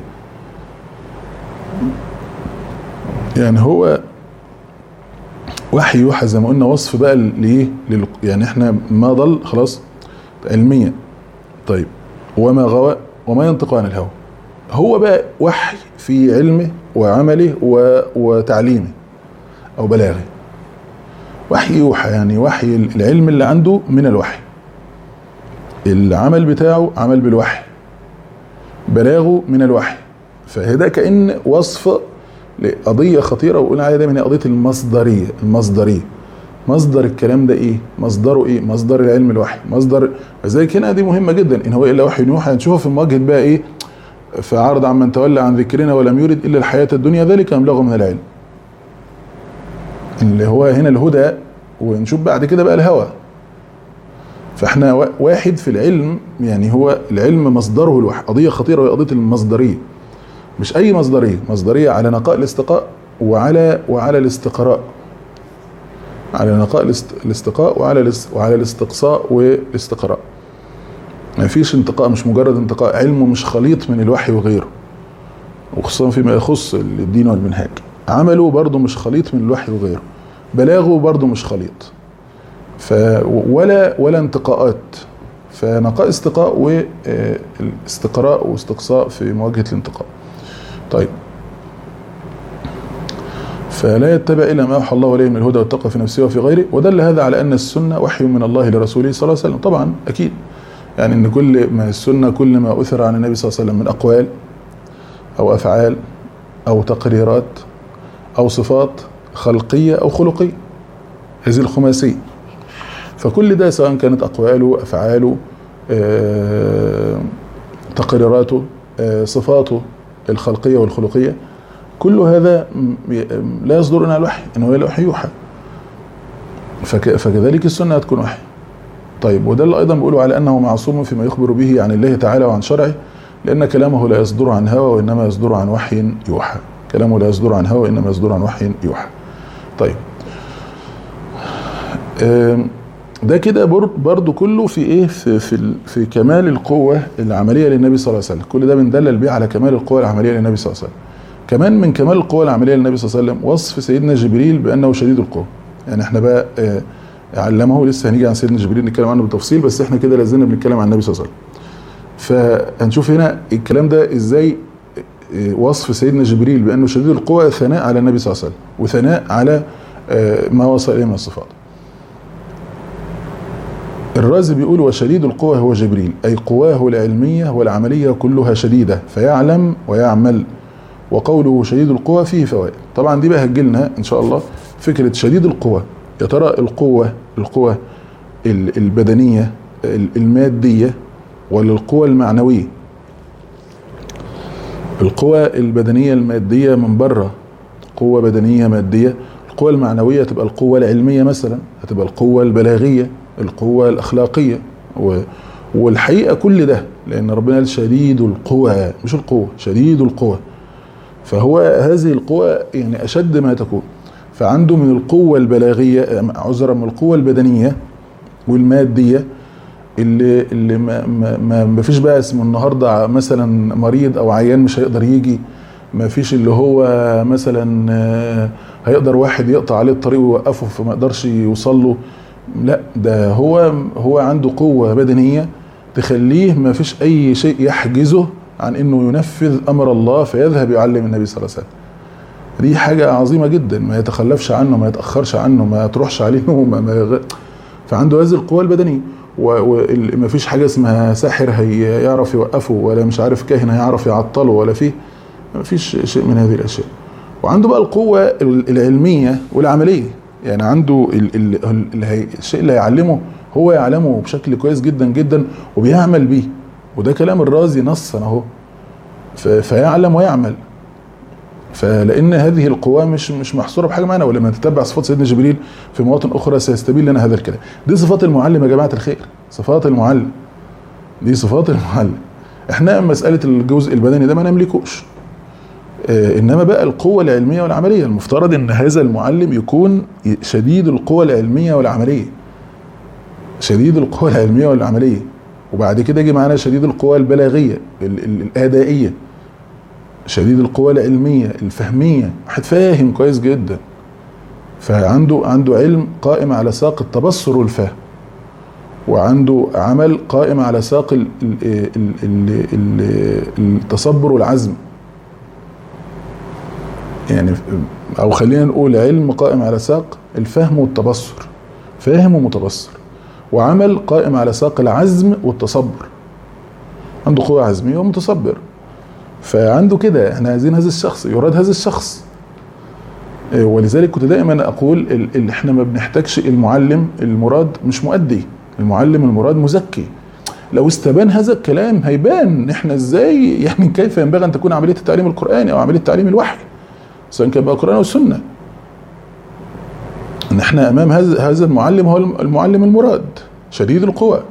يعني هو وحي يوحى زي ما قلنا وصف بقى ليه يعني احنا ما ضل خلاص علميا. طيب، وما غوى وما ينطق عن الهوى، هو بقى وحي في علمه وعمله وتعليمه أو بلاغه. وحي يوحى يعني وحي العلم اللي عنده من الوحي، العمل بتاعه عمل بالوحي، بلاغه من الوحي. فهذا كأن وصف قضيه خطيره وقلنا عليها دايما هي قضيه المصدريه. مصدر الكلام ده ايه؟ مصدره ايه؟ مصدر العلم الوحي، مصدر ذلك هنا دي مهمه جدا. ان هو الا وحي يوحى. هنشوفها في مواجهه بقى ايه؟ فعرض عمن تولى عن ذكرنا ولم يرد الا الحياه الدنيا ذلك مبلغه من العلم. اللي هو هنا الهدى، ونشوف بعد كده بقى الهوى. فاحنا واحد في العلم، يعني هو العلم مصدره الوحي. قضيه خطيره وهي قضيه المصدريه. مش اي مصدريه على نقاء الاستقاء وعلى الاستقراء. على نقاء الاستقاء وعلى الاستقصاء والاستقراء. ما فيش انتقاء، مش مجرد انتقاء. علمه مش خليط من الوحي وغيره، وخصوصا فيما يخص الدين والمنهاج. عمله برضه مش خليط من الوحي وغيره. بلاغه برضه مش خليط. ولا انتقاءات. فنقاء استقاء واستقراء واستقصاء في مواجهة الانتقاء. طيب، فلا يتبع إلا ما أوحى الله إليه من الهدى والتقوى في نفسه وفي غيره. ودل هذا على أن السنة وحي من الله لرسوله صلى الله عليه وسلم. طبعا أكيد، يعني أن كل ما السنة كل ما أثر عن النبي صلى الله عليه وسلم من أقوال أو أفعال أو تقريرات أو صفات خلقية أو خلقية، هذه الخماسية. فكل ده سواء كانت أقواله أفعاله تقريراته صفاته الخلقية والخلقية، كل هذا لا يصدر عن الوحي، إنه الوحي يوحى. فكذلك السنة تكون وحي. طيب، وده اللي أيضا بيقولوا على أنه معصوم فيما يخبر به عن الله تعالى وعن شرعه، لأن كلامه لا يصدر عن هوى وإنما يصدر عن وحي يوحى. كلامه لا يصدر عن هوى وإنما يصدر عن وحي يوحى. طيب، ده كده برضو كله في ايه؟ في كمال القوة العملية للنبي صلى الله عليه وسلم. كل ده بندلل بيه على كمال القوة العملية للنبي صلى الله عليه وسلم. كمان من كمال القوة العملية للنبي صلى الله عليه وسلم وصف سيدنا جبريل بأنه شديد القوة. يعني احنا بقى علمه، لسه هنيجي عن سيدنا جبريل نتكلم عنه بالتفصيل، بس احنا كده لازلنا بنتكلم عن النبي صلى الله عليه وسلم. فهنشوف هنا الكلام ده ازاي وصف سيدنا جبريل بأنه شديد القوة ثناء على النبي صلى الله عليه وسلم، وثناء على ما وصل إليه من الصفات. الرازي بيقول: وشديد القوى هو جبريل، أي قواه العلمية والعملية كلها شديدة فيعلم ويعمل. وقوله شديد القوى فيه فوائد. طبعا دي بقى هتجيلنا إن شاء الله فكرة شديد القوى. يا ترى القوة البدنية المادية ولا القوة المعنوية؟ القوة البدنية المادية من بره قوة بدنية مادية. القوة المعنوية تبقى القوة العلمية مثلا، هتبقى القوة البلاغية، القوة الأخلاقية. والحقيقة كل ده لأن ربنا قال شديد القوى، مش القوة، شديد القوى. فهو هذه القوة يعني أشد ما تكون. فعنده من القوة البلاغية، من القوة البدنية والمادية اللي ما فيش بقى اسمه النهارده مثلا مريض أو عيان مش هيقدر يجي، ما فيش اللي هو مثلا هيقدر واحد يقطع عليه الطريق ويوقفه فما يقدرش يوصل له. لا، ده هو عنده قوة بدنية تخليه ما فيش أي شيء يحجزه عن إنه ينفذ أمر الله فيذهب يعلم النبي صلى الله عليه وسلم. دي حاجة عظيمة جدا، ما يتخلفش عنه، ما يتأخرش عنه، ما تروحش عليه نوم. فعنده هذه القوة البدنية. وما فيش حاجة اسمها ساحر هيعرف يوقفه، ولا مش عارف كاهن هيعرف يعطله، ولا فيه ما فيش شيء من هذه الأشياء. وعنده بقى القوة العلمية والعملية. يعني عنده الشيء اللي هيعلمه هو يعلمه بشكل كويس جدا جدا وبيعمل بيه. وده كلام الرازي نصا اهو، فيعلم ويعمل. فلان هذه القوى مش محصوره بحاجه معينه. ولما نتتبع صفات سيدنا جبريل في مواطن اخرى سيستبين لنا هذا الكلام. دي صفات المعلم يا جماعه الخير، صفات المعلم، دي صفات المعلم. احنا مساله الجزء البدني ده ما نملكوش، انما بقى القوة العلمية والعملية المفترض ان هذا المعلم يكون شديد القوة العلمية والعملية، شديد القوة العلمية والعملية. وبعد كده يجي معانا شديد القوة البلاغية الأدائية، شديد القوة العلمية الفهمية، واحد فاهم كويس جدا، فعنده علم قائم على ساق التبصر والفهم، وعنده عمل قائم على ساق التصبر والعزم. يعني او خلينا نقول علم قائم على ساق الفهم والتبصر، فاهم ومتبصر، وعمل قائم على ساق العزم والتصبر. عنده قوة عزمية ومتصبر. فعنده كده احنا عايزين هذا الشخص، يراد هذا الشخص ولذلك كنت دائما اقول احنا ما بنحتاجش المعلم المراد مش مؤدي، المعلم المراد مزكي. لو استبان هذا الكلام هيبان احنا ازاي، يعني كيف ينبغي ان تكون عمليه التعليم القراني او عمليه تعليم الوحي سواء كان بقى قران او سنه. ان احنا امام هذا المعلم، هو المعلم المراد شديد القوى.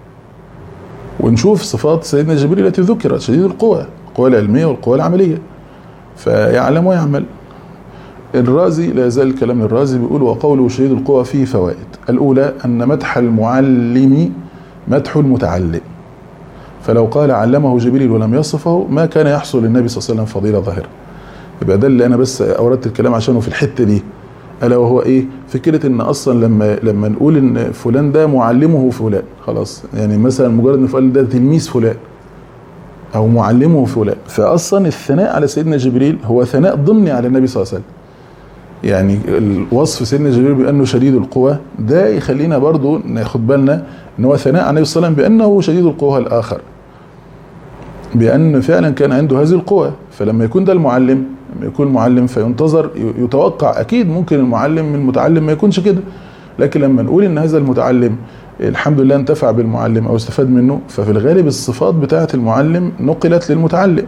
ونشوف صفات سيدنا جبريل التي ذكرت، شديد القوى، القوى العلميه والقوى العمليه، فيعلم ويعمل. الرازي لا يزال الكلام الرازي بيقول: وقوله شديد القوى فيه فوائد. الاولى ان مدح المعلم مدح المتعلم، فلو قال علمه جبريل ولم يصفه ما كان يحصل للنبي صلى الله عليه وسلم فضيله ظاهره. يبقى ده اللي انا بس اوردت الكلام عشانه في الحته دي، الا وهو ايه؟ فكره ان اصلا لما نقول ان فلان ده معلمه فلان، خلاص يعني مثلا مجرد ان فلان ده تلميذ فلان او معلمه فلان، فاصلا الثناء على سيدنا جبريل هو ثناء ضمني على النبي صلى الله عليه وسلم. يعني الوصف سيدنا جبريل بانه شديد القوى ده يخلينا برضو ناخد بالنا ان هو ثناء على النبي صلى الله عليه وسلم بانه شديد القوى الاخر، بان فعلا كان عنده هذه القوى. فلما يكون ده المعلم، لما يكون معلم فينتظر يتوقع اكيد ممكن المعلم من المتعلم ما يكونش كده، لكن لما نقول ان هذا المتعلم الحمد لله انتفع بالمعلم او استفاد منه، ففي الغالب الصفات بتاعه المعلم نقلت للمتعلم،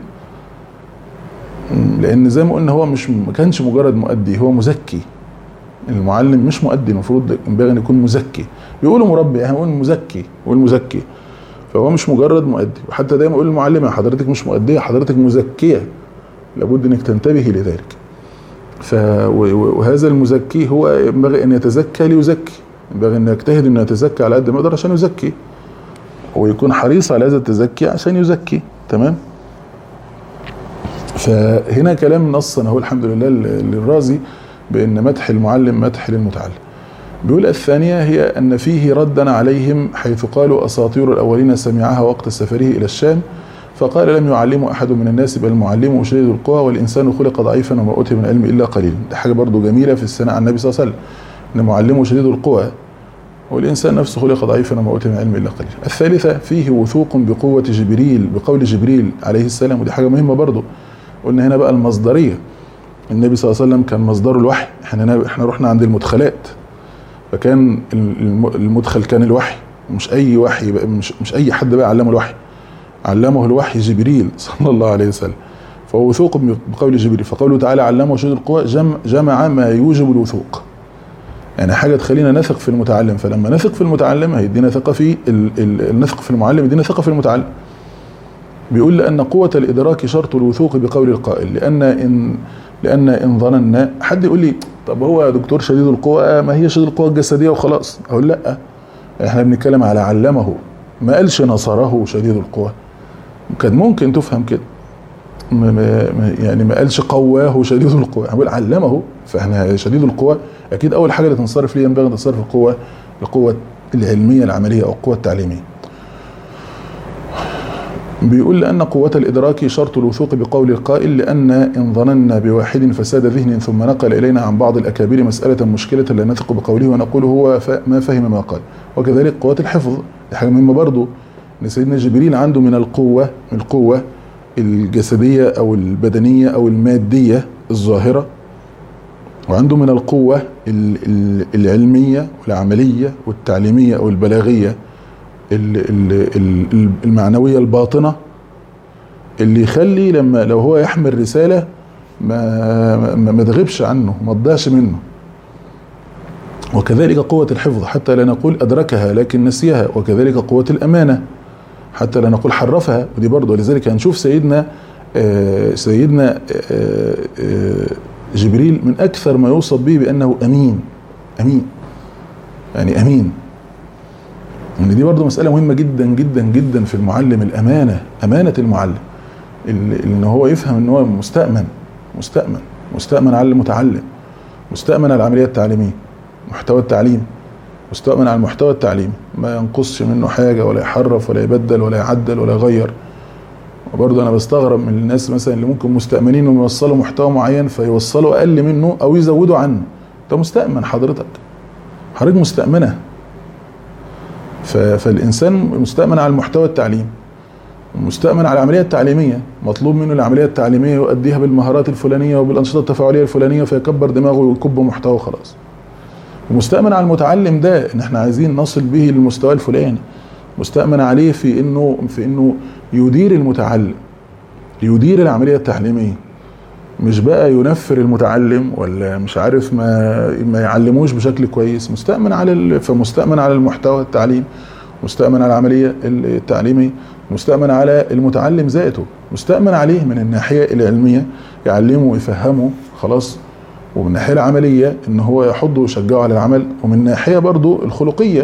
لان زي ما قلنا هو ما كانش مجرد مؤدي، هو مزكي. المعلم مش مؤدي، المفروض ينبغي ان يكون مزكي. بيقولوا مربي، هنقول مزكي والمزكي، فهو مش مجرد مؤدي. وحتى دايما اقول للمعلمه حضرتك مش مؤديه، حضرتك مزكيه، لابد انك تنتبهي لذلك. وهذا المزكي هو ينبغي ان يتزكى ليزكي، ينبغي ان يجتهد انه يتزكى على قد ما يقدر عشان يزكي، ويكون حريص على هذا التزكي عشان يزكي. تمام. فهنا كلام نصا هو الحمد لله للرازي بان مدح المعلم مدح للمتعلم. بيقول الثانية هي أن فيه ردا عليهم حيث قالوا أساطير الأولين سمعها وقت سفره إلى الشام فقال لم يعلمه أحد من الناس بل معلمه شديد القوى والإنسان خلق ضعيفا وما أوتي من العلم إلا قليل. ده حاجة برضو جميلة في الثناء على النبي صلى الله عليه وسلم، أن معلمه شديد القوى والإنسان نفسه خلق ضعيفا وما أوتي من العلم إلا قليل. الثالثة فيه وثوق بقوة جبريل، بقول جبريل عليه السلام، ودي حاجة مهمة برضو. قلنا هنا بقى المصدرية، النبي صلى الله عليه وسلم كان مصدره الوحي. احنا رحنا عند المدخلات، فكان المدخل كان الوحي، مش اي وحي بقى، مش اي حد بقى علمه الوحي، علمه الوحي جبريل صلى الله عليه وسلم. فهو وثوق بقول جبريل. فقوله تعالى علمه شديد القوى جمع ما يوجب الوثوق، يعني حاجه تخلينا نثق في المتعلم. فلما نثق في المتعلم هيدينا ثقه في النثق في المعلم، يدينا ثقه في المتعلم. بيقول لان قوه الادراك شرط الوثوق بقول القائل، لان ان ظننا. حد يقول لي طب هو يا دكتور شديد القوى ما هي شديد القوى الجسديه وخلاص؟ اقول لا، احنا بنتكلم على علمه، ما قالش نصره شديد القوى. كان ممكن تفهم كده، يعني ما قالش قواه شديد القوى، هو علمه. فاحنا شديد القوى اكيد اول حاجه اللي تنصرف ليه ينبغي تنصرف القوه العلميه العمليه او القوه التعليميه. بيقول لأن قوة الإدراك شرط الوثوق بقول القائل، لأن إن ظننا بواحد فساد ذهن ثم نقل إلينا عن بعض الأكابر مسألة مشكلة لا نثق بقوله ونقول هو ما فهم ما قال. وكذلك قوة الحفظ، دي حاجة مهمة برضو، إن سيدنا جبريل عنده من القوة الجسدية أو البدنية أو المادية الظاهرة، وعنده من القوة العلمية والعملية والتعليمية أو البلاغية المعنوية الباطنة، اللي يخلي لو هو يحمل رسالة ما تغيبش عنه، ما تضيعش منه. وكذلك قوة الحفظ حتى لا نقول أدركها لكن نسيها. وكذلك قوة الأمانة حتى لا نقول حرفها، ودي برضه. ولذلك هنشوف سيدنا جبريل من أكثر ما يوصف به بأنه أمين يعني أمين. ان دي برضو مسألة مهمة جدا جدا جدا في المعلم، أمانة المعلم، ان هو يفهم ان هو مستأمن على المتعلم، مستأمن على العملية التعليمية، محتوى التعليم، مستأمن على المحتوى التعليمي، ما ينقصش منه حاجة ولا يحرف ولا يبدل ولا يعدل ولا يغير. وبرضو انا بستغرب من الناس مثلا اللي ممكن مستأمنين انهم يوصلوا محتوى معين فيوصلوا اقل منه او يزودوا عنه. انت مستأمن، حضرتك مستأمنة. فالإنسان مستأمن على المحتوى التعليم، مستأمن على العملية التعليمية، مطلوب منه العملية التعليمية يؤديها بالمهارات الفلانية وبالأنشطة التفاعلية الفلانية، فيكبر دماغه ويكب محتوى خلاص. ومستأمن على المتعلم ده ان احنا عايزين نصل به للمستوى الفلاني، مستأمن عليه في انه يدير المتعلم، يدير العملية التعليمية، مش بقى ينفر المتعلم ولا مش عارف ما يعلموش بشكل كويس. فمستأمن على المحتوى التعليم، مستأمن على العملية التعليمية، مستأمن على المتعلم ذاته، مستأمن عليه من الناحية العلمية يعلمه ويفهمه خلاص، ومن الناحية العملية ان هو يحضه ويشجعه على العمل، ومن الناحية برضو الخلقية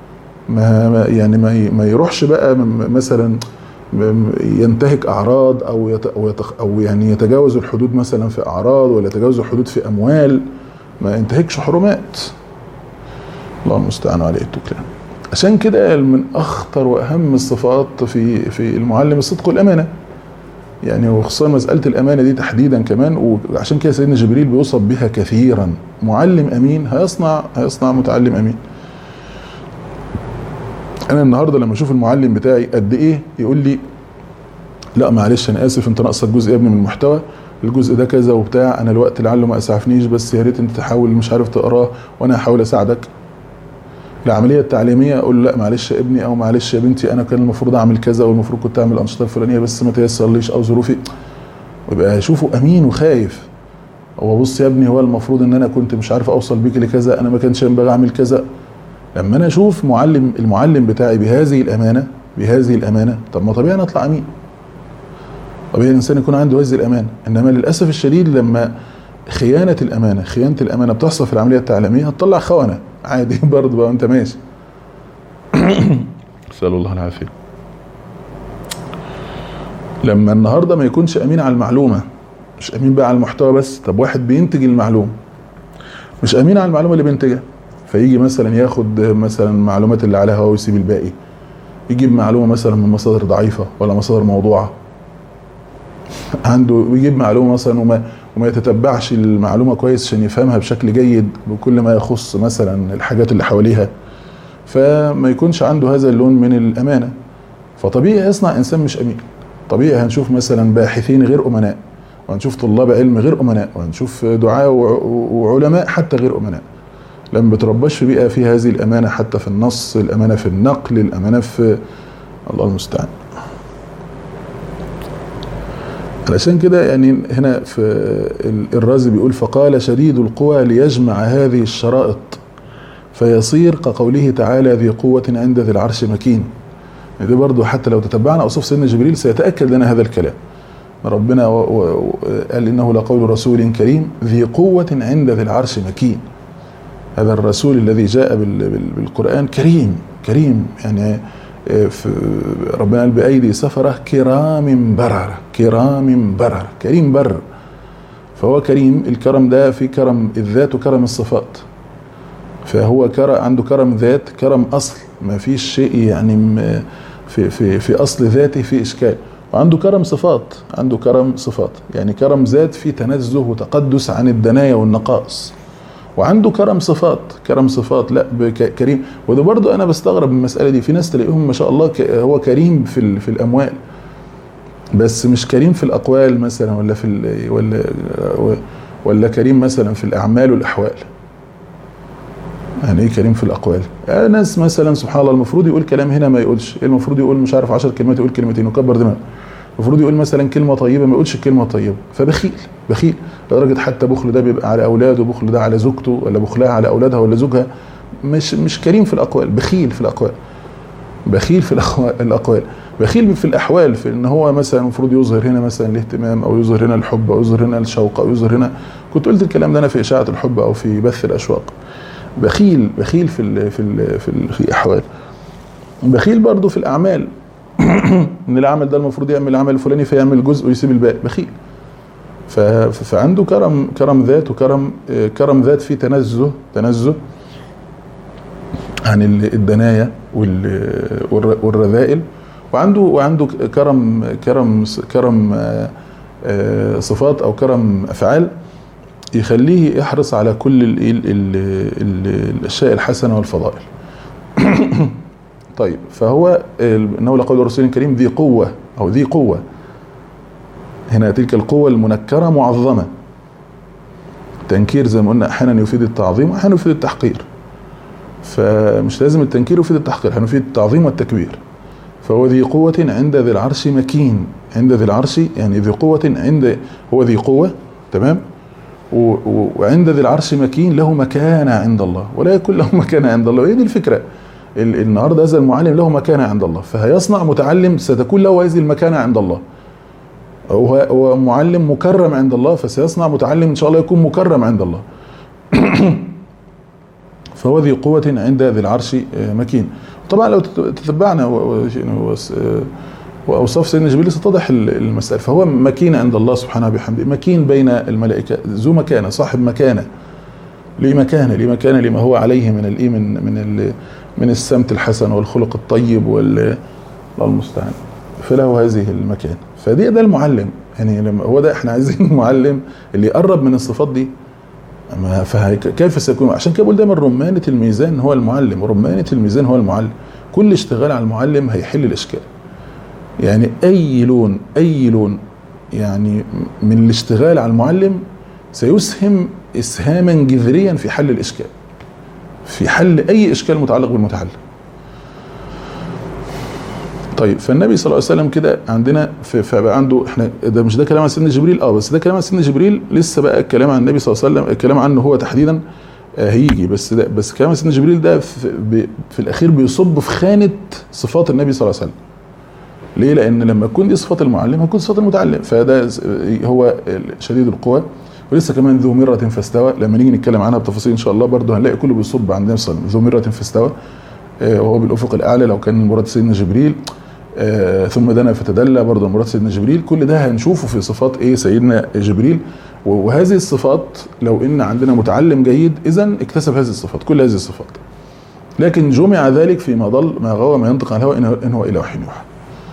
ما يروحش بقى مثلا ينتهك اعراض او يعني يتجاوز الحدود مثلا في اعراض، ولا يتجاوز الحدود في اموال، ما ينتهكش حرمات. الله المستعان عليه التكلان. عشان كده من اخطر واهم الصفات في المعلم الصدق والامانه، يعني وخصوصا مساله الامانه دي تحديدا كمان. وعشان كده سيدنا جبريل بيوصف بها كثيرا. معلم امين هيصنع متعلم امين. انا النهارده لما اشوف المعلم بتاعي قد ايه يقول لي لا معلش انا اسف انت ناقصك جزء يا ابني من المحتوى، الجزء ده كذا وبتاع، انا الوقت لعله ما اسعفنيش، بس يا ريت انت تحاول مش عارف تقراه وانا هحاول اساعدك. العمليه التعليميه اقول له لا معلش يا ابني او معلش يا بنتي انا كان المفروض اعمل كذا والمفروض كنت اعمل الانشطه الفلانيه بس ما تيسرليش او ظروفي، ويبقى اشوفه امين وخايف. هو بص يا ابني هو المفروض ان انا كنت مش عارف اوصل بيك لكذا، انا ما كانش ينبغي اعمل كذا. لما انا اشوف المعلم بتاعي بهذه الامانه، طب ما طبيعي انا اطلع امين، طبيعي الانسان يكون عنده هذه الامانه. انما للاسف الشديد لما خيانه الامانه بتحصل في العمليه التعليميه هتطلع خونه عادي برضه بقى وانت ماشي. نسال الله العافيه. لما النهارده ما يكونش امين على المعلومه، مش امين بقى على المحتوى بس، طب واحد بينتج المعلومه مش امين على المعلومه اللي بينتجها، فيجي مثلا ياخد مثلا المعلومات اللي عليها هو ويسيب الباقي، يجيب معلومه مثلا من مصادر ضعيفه ولا مصادر موضوعه عنده، ويجيب معلومه مثلا وما يتتبعش المعلومه كويس عشان يفهمها بشكل جيد بكل ما يخص مثلا الحاجات اللي حواليها، فما يكونش عنده هذا اللون من الامانه. فطبيعي يصنع انسان مش امين. طبيعي هنشوف مثلا باحثين غير امناء، وهنشوف طلاب علم غير امناء، وهنشوف دعاة وعلماء حتى غير امناء. لما بتربش في بيئه فيها هذه الامانه، حتى في النص، الامانه في النقل، الامانه في الله المستعان. علشان كده يعني هنا في الرازي بيقول فقال شديد القوى ليجمع هذه الشرائط فيصير كقوله تعالى ذي قوة عند ذي العرش مكين. دي برضو حتى لو تتبعنا أوصاف سيدنا جبريل سيتأكد لنا هذا الكلام. ربنا قال إنه لقول رسول كريم ذي قوة عند ذي العرش مكين. هذا الرسول الذي جاء بالقرآن كريم يعني ربنا قال بأيدي سفرة كرام بررة، كريم بر. فهو كريم، الكرم ده في كرم الذات وكرم الصفات. فهو عنده كرم ذات، كرم أصل، ما فيش شيء يعني في أصل ذاته في إشكال. وعنده كرم صفات، يعني كرم ذات في تنزه وتقدس عن الدنايا والنقائص. وعنده كرم صفات لا كريم. وده برضو انا بستغرب من المساله دي. في ناس تلاقيهم ما شاء الله هو كريم في الاموال، بس مش كريم في الاقوال مثلا، ولا كريم مثلا في الاعمال والاحوال. يعني ايه كريم في الاقوال؟ ناس مثلا سبحان الله المفروض يقول كلام هنا ما يقولش، المفروض يقول مش عارف 10 كلمات يقول كلمتين وكبر دماغه. المفروض يقول مثلا كلمه طيبه ما يقولش الكلمه الطيبه، فبخيل لدرجه حتى بخل ده بيبقى على اولاده، بخل ده على زوجته، ولا بخلها على اولادها ولا زوجها. مش كريم في الاقوال، بخيل في الاقوال، بخيل في الاحوال، في ان هو مثلا المفروض يظهر هنا مثلا الاهتمام، او يظهر هنا الحب، او يظهر هنا الشوق، او يظهر هنا. كنت قلت الكلام ده انا في اشاعه الحب او في بث الاشواق. بخيل في الاحوال. بخيل برضو في الاعمال. ان العمل ده المفروض يعمل العمل الفلاني فيعمل جزء ويسيب الباقي، بخيل. فعنده كرم ذات، كرم ذات فيه تنزه عن الدنايا والرذائل. وعنده كرم صفات او كرم افعال يخليه يحرص على كل الاشياء الحسنه والفضائل. طيب فهو انه لقول رسول كريم ذي قوة او ذي قوة، هنا تلك القوة المنكرة معظمة. تنكير زي ما قلنا احيانا يفيد التعظيم واحيانا يفيد التحقير، فمش لازم التنكير يفيد التحقير، احيانا يفيد التعظيم والتكبير. فهو ذي قوة عند ذي العرش مكين، عند ذي العرش يعني ذي قوة عند، هو ذي قوة تمام، وعند ذي العرش مكين له مكانة عند الله، ولا يكون له مكانة عند الله. وهي دي الفكرة، النهارده هذا المعلم له مكانة عند الله، فهيصنع متعلم ستكون له هذه المكانة عند الله. هو معلم مكرم عند الله، فسيصنع متعلم ان شاء الله يكون مكرم عند الله. فهو ذي قوة عند ذي العرش مكين. طبعا لو تتبعنا واوصاف سيدنا جبريل ستتضح المسألة. فهو مكين عند الله سبحانه وبحمده، مكين بين الملائكة، ذو مكانة، صاحب مكانة، ليه مكانة لما هو عليه من الايمان، من السمت الحسن والخلق الطيب الله المستعان، فله هذه المكانة. ده المعلم، يعني لما هو ده احنا عايزين المعلم اللي يقرب من الصفات دي. كيف سيكون؟ عشان كده بقول دايما رمانة الميزان هو المعلم، ورمانة الميزان هو المعلم. كل اشتغال على المعلم هيحل الاشكال. يعني اي لون يعني من الاشتغال على المعلم سيسهم اسهاما جذريا في حل الاشكال، في حل اي اشكال متعلق بالمتعلم. طيب فالنبي صلى الله عليه وسلم كده عندنا فبقى عنده، احنا ده مش ده كلام عن سيدنا جبريل، بس ده كلام عن سيدنا جبريل، لسه بقى الكلام عن النبي صلى الله عليه وسلم، الكلام عنه هو تحديدا هيجي. بس كلام عن سيدنا جبريل ده في الاخير بيصب في خانة صفات النبي صلى الله عليه وسلم. ليه؟ لان لما تكون دي صفات المعلم هتكون صفات المتعلم. فده هو شديد القوى، ولسه كمان ذو مرة فاستوى، لما نيجي نتكلم عنها بتفاصيل ان شاء الله برضه هنلاقي كله بيصب عند النبي صلى الله عليه وسلم. ذو مرة فاستوى وهو بالافق الاعلى لو كان مراد سيدنا جبريل، ثم دنا فتدلى برضه مراد سيدنا جبريل. كل ده هنشوفه في صفات سيدنا جبريل. وهذه الصفات لو ان عندنا متعلم جيد اذا اكتسب هذه الصفات، كل هذه الصفات. لكن جمع ذلك فيما ضل ما غوى ما ينطق عن الهوى ان هو الا وحي يوحى.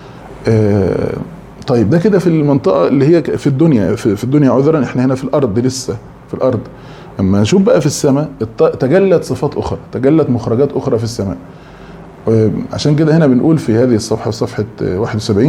طيب ده كده في المنطقه اللي هي في الدنيا، في الدنيا عذرا، احنا هنا في الارض، لسه في الارض. اما نشوف بقى في السماء تجلت صفات اخرى، تجلت مخرجات اخرى في السماء. عشان كده هنا بنقول في هذه الصفحة، صفحة 71،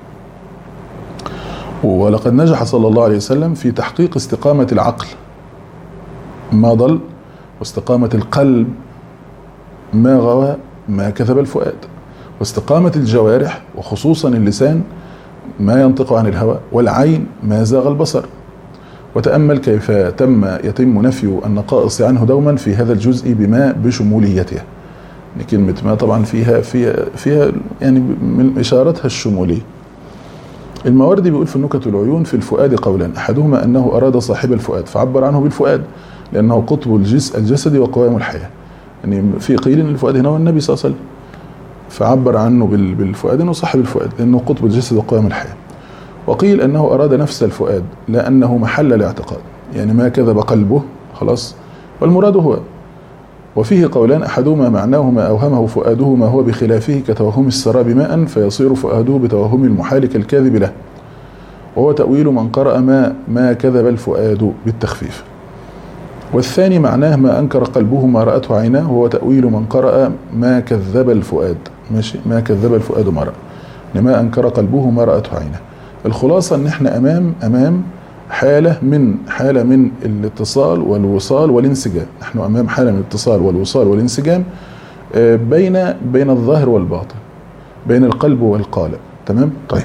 ولقد نجح صلى الله عليه وسلم في تحقيق استقامة العقل ما ضل، واستقامة القلب ما غوى ما كذب الفؤاد، واستقامة الجوارح وخصوصا اللسان ما ينطق عن الهوى، والعين ما زاغ البصر. وتأمل كيف يتم نفي النقائص عنه دوما في هذا الجزء بما بشموليته. كلمة ما طبعا فيها يعني من إشارتها الشمولية. الماوردي بيقول في النكت والعيون في الفؤاد قولان، أحدهما أنه أراد صاحب الفؤاد فعبر عنه بالفؤاد لأنه قطب الجسد وقوام الحياة. يعني في قيل أن الفؤاد هنا هو النبي صلى الله عليه وسلم، فعبر عنه بالفؤاد أنه صاحب الفؤاد لأنه قطب الجسد وقوام الحياة. وقيل أنه أراد نفس الفؤاد لأنه محل الاعتقاد، يعني ما كذب قلبه خلاص، والمراد هو. وفيه قولان، أحدهما معناه ما أوهمه فؤاده ما هو بخلافه كتوهم السراب ماء فيصير فؤاده بتوهم المحال كالكاذب له، وهو تأويل من قرأ ما كذب الفؤاد بالتخفيف. والثاني معناه ما أنكر قلبه ما رأته عيناه، وهو تأويل من قرأ ما كذب الفؤاد، ماشي، ما كذب الفؤاد ما رأى، لما أنكر قلبه ما رأته عيناه. الخلاصة ان احنا امام حالة من الاتصال والوصال والانسجام. نحن امام حالة من الاتصال والوصال والانسجام بين الظاهر والباطن، بين القلب والقالب. تمام. طيب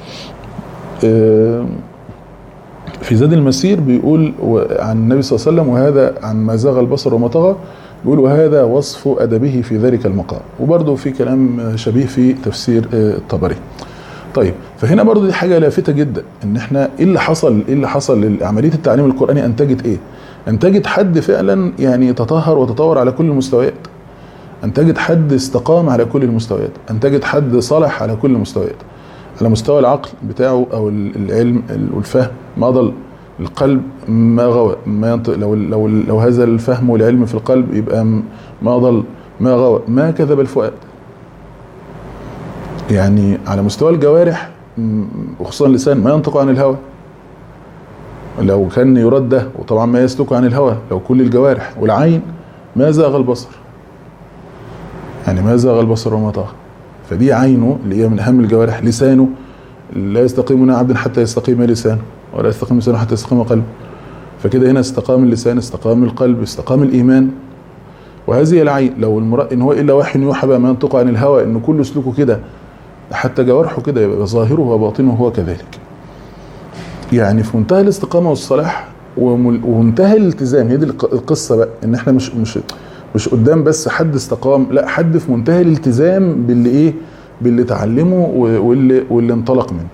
في زاد المسير بيقول عن النبي صلى الله عليه وسلم، وهذا عن ما زاغ البصر وما طغى، بيقول وهذا وصف أدبه في ذلك المقام. وبرضه في كلام شبيه في تفسير الطبري. طيب فهنا برضه دي حاجة لافتة جدا، ان احنا ايه اللي حصل عملية التعليم القرآني انتجت ايه؟ انتجت حد فعلا يعني تطهر وتطور على كل المستويات، انتجت حد استقام على كل المستويات، انتجت حد صلح على كل المستويات، على مستوى العقل بتاعه او العلم والفهم ما ضل، القلب ما غوى ما ينطق، لو هذا الفهم والعلم في القلب يبقى ما ضل ما غوى ما كذب الفؤاد. يعني على مستوى الجوارح وخصوصا اللسان ما ينطق عن الهوى، لو كان يرد ده، وطبعا ما يسلك عن الهوى لو كل الجوارح. والعين ما زاغ البصر، يعني ما زاغ البصر وما طغى. فدي عينه اللي هي من اهم الجوارح. لسانه لا يستقيم عبد حتى يستقيم لسانه، ولا يستقيم لسانه حتى يستقيم قلبه. فكده هنا استقام اللسان، استقام القلب، استقام الايمان. وهذه العين لو المرء ان هو الا وحي يوحى ما ينطق عن الهوى، ان كل سلوكه كده حتى جوارحه كده يبقى ظاهره وباطنه هو كذلك. يعني في منتهى الاستقامه والصلاح ومنتهى الالتزام. هي دي القصه بقى، ان احنا مش قدام بس حد استقام، لا، حد في منتهى الالتزام باللي ايه، باللي تعلمه واللي انطلق منه.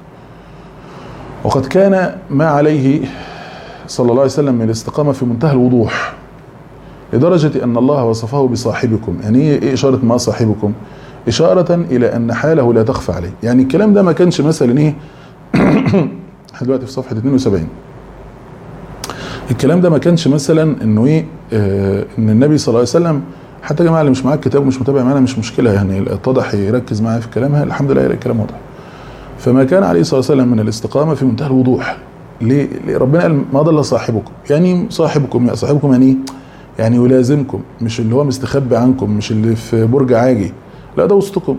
وقد كان ما عليه صلى الله عليه وسلم من الاستقامه في منتهى الوضوح، لدرجه ان الله وصفه بصاحبكم. يعني ايه اشاره ما صاحبكم؟ اشاره الى ان حاله لا تخفى عليه. يعني الكلام ده ما كانش مثلا ايه احنا دلوقتي في صفحه 72. الكلام ده ما كانش مثلا انه ايه ان النبي صلى الله عليه وسلم، حتى يا جماعه اللي مش معاه الكتاب ومش متابع معانا مش مشكله، يعني اتضح يركز معايا في كلامها، الحمد لله الكلام واضح. فما كان عليه صلى الله عليه وسلم من الاستقامه في منتهى الوضوح. ليه ربنا قال ما ضل صاحبكم؟ يعني صاحبكم يعني ايه؟ يعني يلازمكم، مش اللي هو مستخبي عنكم، مش اللي في برج عاجي، لا، ده وسطكم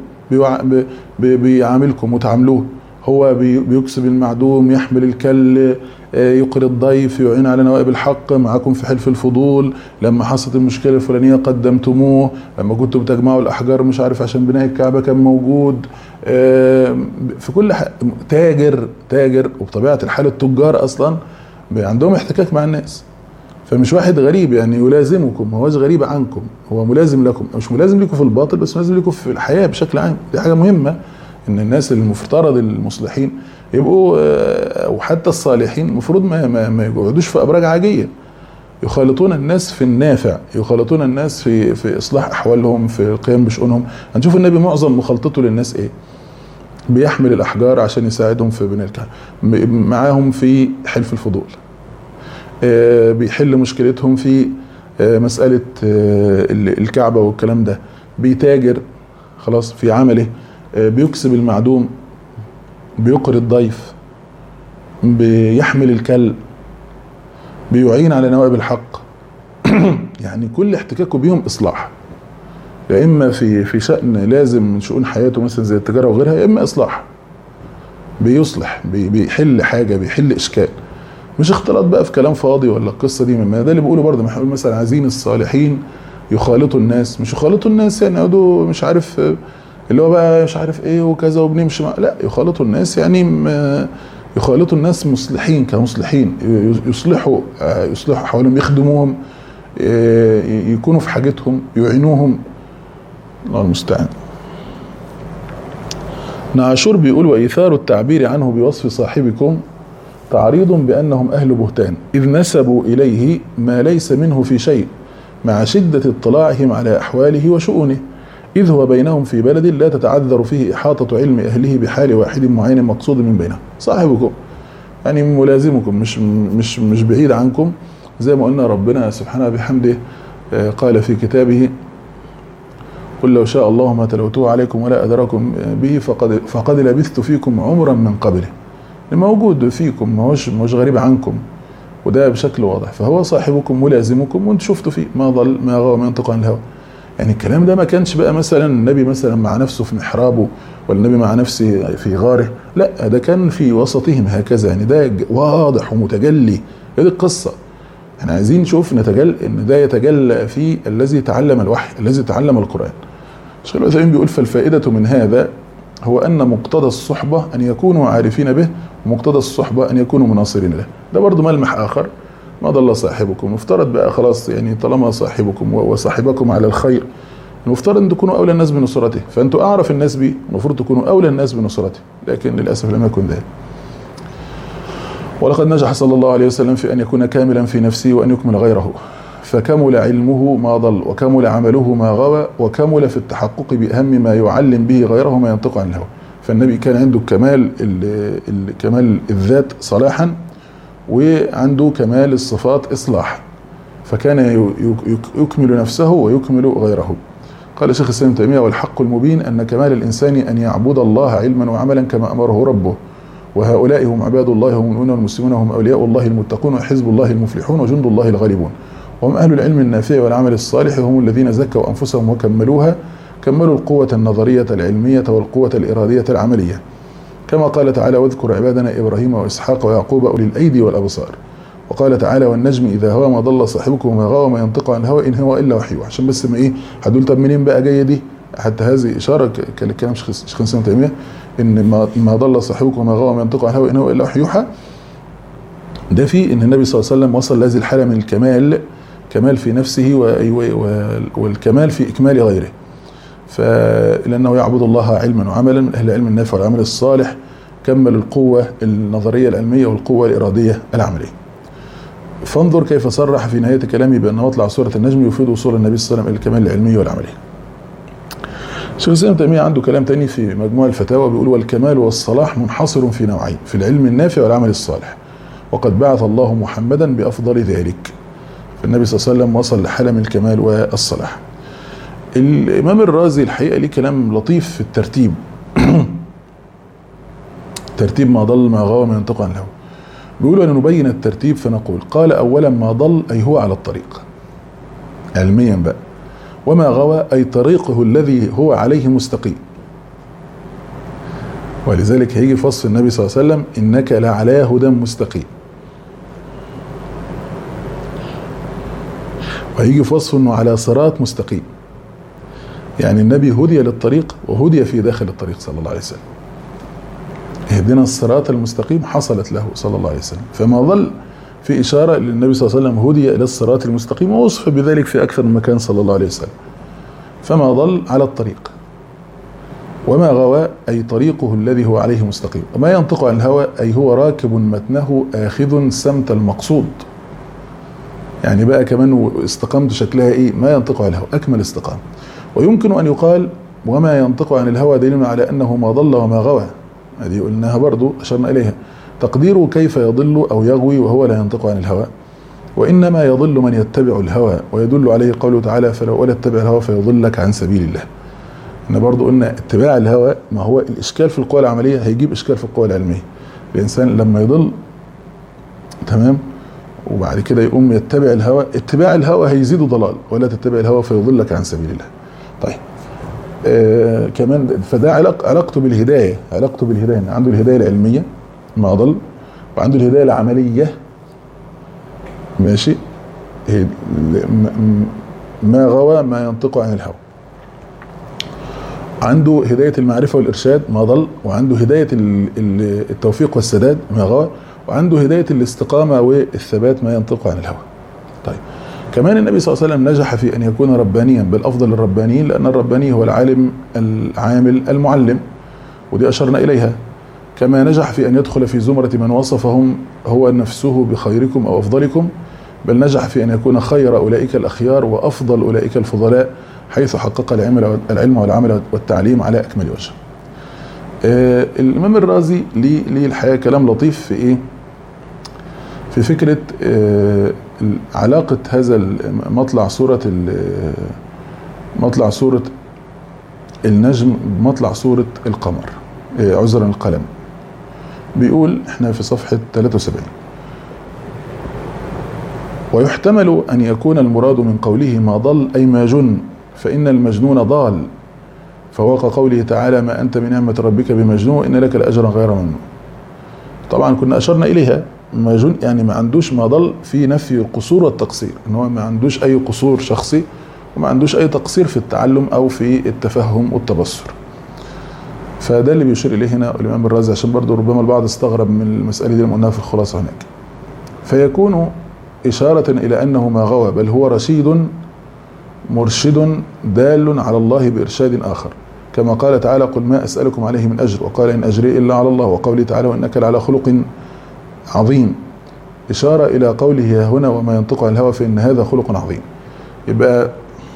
بيعاملكم وتعاملوه. هو بيكسب المعدوم، يحمل الكل، يقري الضيف، يعين على نوائب الحق، معكم في حلف الفضول، لما حصلت المشكله الفلانيه قدمتموه، لما كنتوا بتجمعوا الاحجار مش عارف عشان بناء الكعبه كان موجود. في كل تاجر. وبطبيعه الحال التجار اصلا عندهم احتكاك مع الناس، فمش واحد غريب، يعني يلازمكم، ما هوش غريب عنكم، هو ملازم لكم، مش ملازم لكم في الباطل بس ملازم لكم في الحياه بشكل عام. دي حاجه مهمه، ان الناس المفترض المصلحين يبقوا، وحتى الصالحين المفروض ما يقعدوش في ابراج عاجيه، يخالطون الناس في النافع، يخالطون الناس في اصلاح احوالهم، في القيام بشؤونهم. هنشوف النبي معظم مخالطته للناس ايه؟ بيحمل الاحجار عشان يساعدهم في بناء الكعبه، معاهم في حلف الفضول، بيحل مشكلتهم في مساله الكعبه والكلام ده، بيتاجر خلاص في عمله، بيكسب المعدوم، بيقري الضيف، بيحمل الكل، بيعين على نوائب الحق. يعني كل احتكاكه بيهم اصلاح، يا اما في شأن لازم من شؤون حياته مثلا زي التجاره وغيرها، يا اما اصلاح، بيصلح، بيحل حاجه، بيحل اشكال، مش اختلاط بقى في كلام فاضي ولا القصه دي. ما ده اللي بيقوله برضه، ما احنا مثلا عايزين الصالحين يخالطوا الناس، مش يخالطوا الناس يعني يقعدوا مش عارف اللي هو بقى مش عارف ايه وكذا وبنمشي لا، يخالطوا الناس، يعني يخالطوا الناس مصلحين كمصلحين، يصلحوا حواليهم، يخدموهم، يكونوا في حاجتهم، يعينوهم. الله المستعان. نعاشور بيقول: وإيثار التعبير عنه بوصف صاحبكم تعريض بأنهم أهل بهتان، إذ نسبوا إليه ما ليس منه في شيء، مع شدة اطلاعهم على أحواله وشؤونه، إذ هو بينهم في بلد لا تتعذر فيه إحاطة علم أهله بحال واحد معين مقصود من بينهم. صاحبكم يعني ملازمكم، مش بعيد عنكم، زي ما قلنا ربنا سبحانه بحمده قال في كتابه: قل لو شاء الله ما تلوتوه عليكم ولا أدراكم به فقد لبثت فيكم عمرا من قبله. موجود فيكم، ماهوش غريب عنكم، وده بشكل واضح. فهو صاحبكم ملازمكم، وانت شفتوا فيه ما ضل ما غوى ما ينطق عن الهوى. يعني الكلام ده ما كانش بقى مثلا النبي مثلا مع نفسه في محرابه، ولا النبي مع نفسه في غاره، لا، ده كان في وسطهم هكذا. يعني ده واضح ومتجلي. هذه القصه احنا عايزين نشوف ان ده يتجلى في الذي تعلم الوحي، الذي تعلم القرآن. الشيخ العثيمين بيقول: فالفائدة من هذا هو أن مقتضى الصحبة أن يكونوا عارفين به، ومقتضى الصحبة أن يكونوا مناصرين له. ده برضو ملمح آخر. ما ضل صاحبكم، مفترض بقى خلاص، يعني طالما صاحبكم وصاحبكم على الخير، المفترض أن تكونوا أولى الناس بنصرته، فأنتوا أعرف الناس به، المفروض تكونوا أولى الناس بنصرته، لكن للأسف لم يكن ذلك. ولقد نجح صلى الله عليه وسلم في أن يكون كاملا في نفسه وأن يكمل غيره، فكمل علمه ما ضل، وكمل عمله ما غوى، وكمل في التحقق بأهم ما يعلم به غيره ما ينطق عن الهوى. فالنبي كان عنده كمال الذات صلاحا، وعنده كمال الصفات إصلاح، فكان يكمل نفسه ويكمل غيره. قال شيخ الإسلام ابن تيمية: والحق المبين أن كمال الإنسان أن يعبد الله علما وعملا كما أمره ربه، وهؤلاء هم عباد الله، هم المؤمنون والمسلمون، هم أولياء الله المتقون، وحزب الله المفلحون، وجند الله الغالبون، وهم أهل العلم النافع والعمل الصالح، وهم الذين زكوا أنفسهم وكملوها كملوا القوة النظرية العلمية والقوة الإرادية العملية، كما قال تعالى واذكر عبادنا إبراهيم وإسحاق ويعقوب أولي الأيدي والأبصار. وقال تعالى والنجم إذا هوى ما ضل صاحبكم وما غوى ما ينطق عن الهوى إن هو إلا وحي. عشان بس ما هتقول طب منين بقى جاية دي؟ حتى هذه إشارة كلام شيخ الإسلام ابن تيمية إن ما ضل صاحبكم وما غوى ما ينطق عن الهوى إن هو إلا وحي يوحى. ده في إن النبي صلى الله عليه وسلم وصل لهذه الحالة من الكمال، كمال في نفسه والكمال في إكمال غيره. فلأنه يعبد الله علما وعملا من أهل العلم النافع والعمل الصالح، كمل القوة النظرية العلمية والقوة الإرادية العملية. فانظر كيف صرح في نهاية كلامه بأن مطلع سورة النجم يفيد وصول النبي صلى الله عليه وسلم إلى الكمال العلمي والعملي. شيخ الإسلام ابن تيمية عنده كلام تاني في مجموع الفتاوى بيقول والكمال والصلاح منحصر في نوعين، في العلم النافع والعمل الصالح، وقد بعث الله محمدا بأفضل ذلك. فالنبي صلى الله عليه وسلم وصل لحالة من الكمال والصلاح. الإمام الرازي الحقيقة ليه كلام لطيف في الترتيب ترتيب ما ضل ما غوى ما ينطق عن الهوى. بيقولوا أن نبين الترتيب فنقول قال أولا ما ضل أي هو على الطريق علميا بقى، وما غوى أي طريقه الذي هو عليه مستقيم. ولذلك هيجي في وصف النبي صلى الله عليه وسلم إنك لعلى هدى مستقيم، وهيجي في وصفه أنه على صراط مستقيم، يعني النبي هدي للطريق وهدي في داخل الطريق صلى الله عليه وسلم. اهدنا الصراط المستقيم حصلت له صلى الله عليه وسلم. فما ضل في إشارة للنبي صلى الله عليه وسلم هدي إلى الصراط المستقيم، ووصف بذلك في أكثر من مكان صلى الله عليه وسلم. فما ضل على الطريق، وما غوى أي طريقه الذي هو عليه مستقيم، وما ينطق عن الهوى أي هو راكب متنه آخذ سمت المقصود. يعني بقى كمان استقامته شكلها إيه؟ ما ينطق عن الهوى أكمل استقامة. ويمكن أن يقال وما ينطق عن الهوى دليل على أنه ما ضل وما غوى، هذه قلناها برضو أشرنا إليها. تقديره كيف يضل أو يغوي وهو لا ينطق عن الهوى، وإنما يضل من يتبع الهوى، ويدل عليه قوله تعالى فلو ولا تتبع الهوى فيضلك عن سبيل الله. إن برضو قلنا اتباع الهوى ما هو الإشكال في القوى العملية هيجيب إشكال في القوى العلمية. الإنسان لما يضل تمام وبعد كده يقوم يتبع الهوى، اتباع الهوى هيزيد ضلال، ولا تتبع الهوى فيضلك عن سبيل الله. طيب كمان فده علاقته بالهداية، عنده الهداية العلمية ما ضل، وعنده الهداية العملية ماشي ما غوى ما ينطق عن الهوى. عنده هداية المعرفة والإرشاد ما ضل، وعنده هداية التوفيق والسداد ما غوى، وعنده هداية الاستقامة والثبات ما ينطق عن الهوى. طيب كمان النبي صلى الله عليه وسلم نجح في أن يكون ربانيا، بل أفضل الربانيين، لأن الرباني هو العالم العامل المعلم، ودي أشرنا إليها. كما نجح في أن يدخل في زمرة من وصفهم هو نفسه بخيركم أو أفضلكم، بل نجح في أن يكون خير أولئك الأخيار وأفضل أولئك الفضلاء، حيث حقق العلم والعمل والتعليم على أكمل وجه. الإمام الرازي ليه الحقيقة كلام لطيف في إيه؟ في فكرة علاقة هذا مطلع سورة النجم بمطلع سورة القمر، عذرا القلم. بيقول احنا في صفحة 73 ويحتمل أن يكون المراد من قوله ما ضل أي ما جن، فإن المجنون ضال، فوق قوله تعالى ما أنت بنعمة ربك بمجنون إن لك لأجرا غير ممنون. طبعا كنا أشرنا إليها، ما جن يعني ما عندوش ما ضل في نفي القصور والتقصير، إن هو ما عندوش أي قصور شخصي وما عندوش أي تقصير في التعلم أو في التفهم والتبصر. فده اللي بيشير إليه هنا الإمام الرازي، عشان برضو ربما البعض استغرب من المسألة دي لما قلناها في الخلاصة هناك. فيكون إشارة إلى أنه ما غوى، بل هو رشيد مرشد دال على الله بإرشاد آخر، كما قال تعالى قل ما أسألكم عليه من أجر، وقال إن أجري إلا على الله، وقوله تعالى وإنك لعلى خلق عظيم، إشارة إلى قوله هنا وما ينطق عن الهوى فإن هذا خلق عظيم. يبقى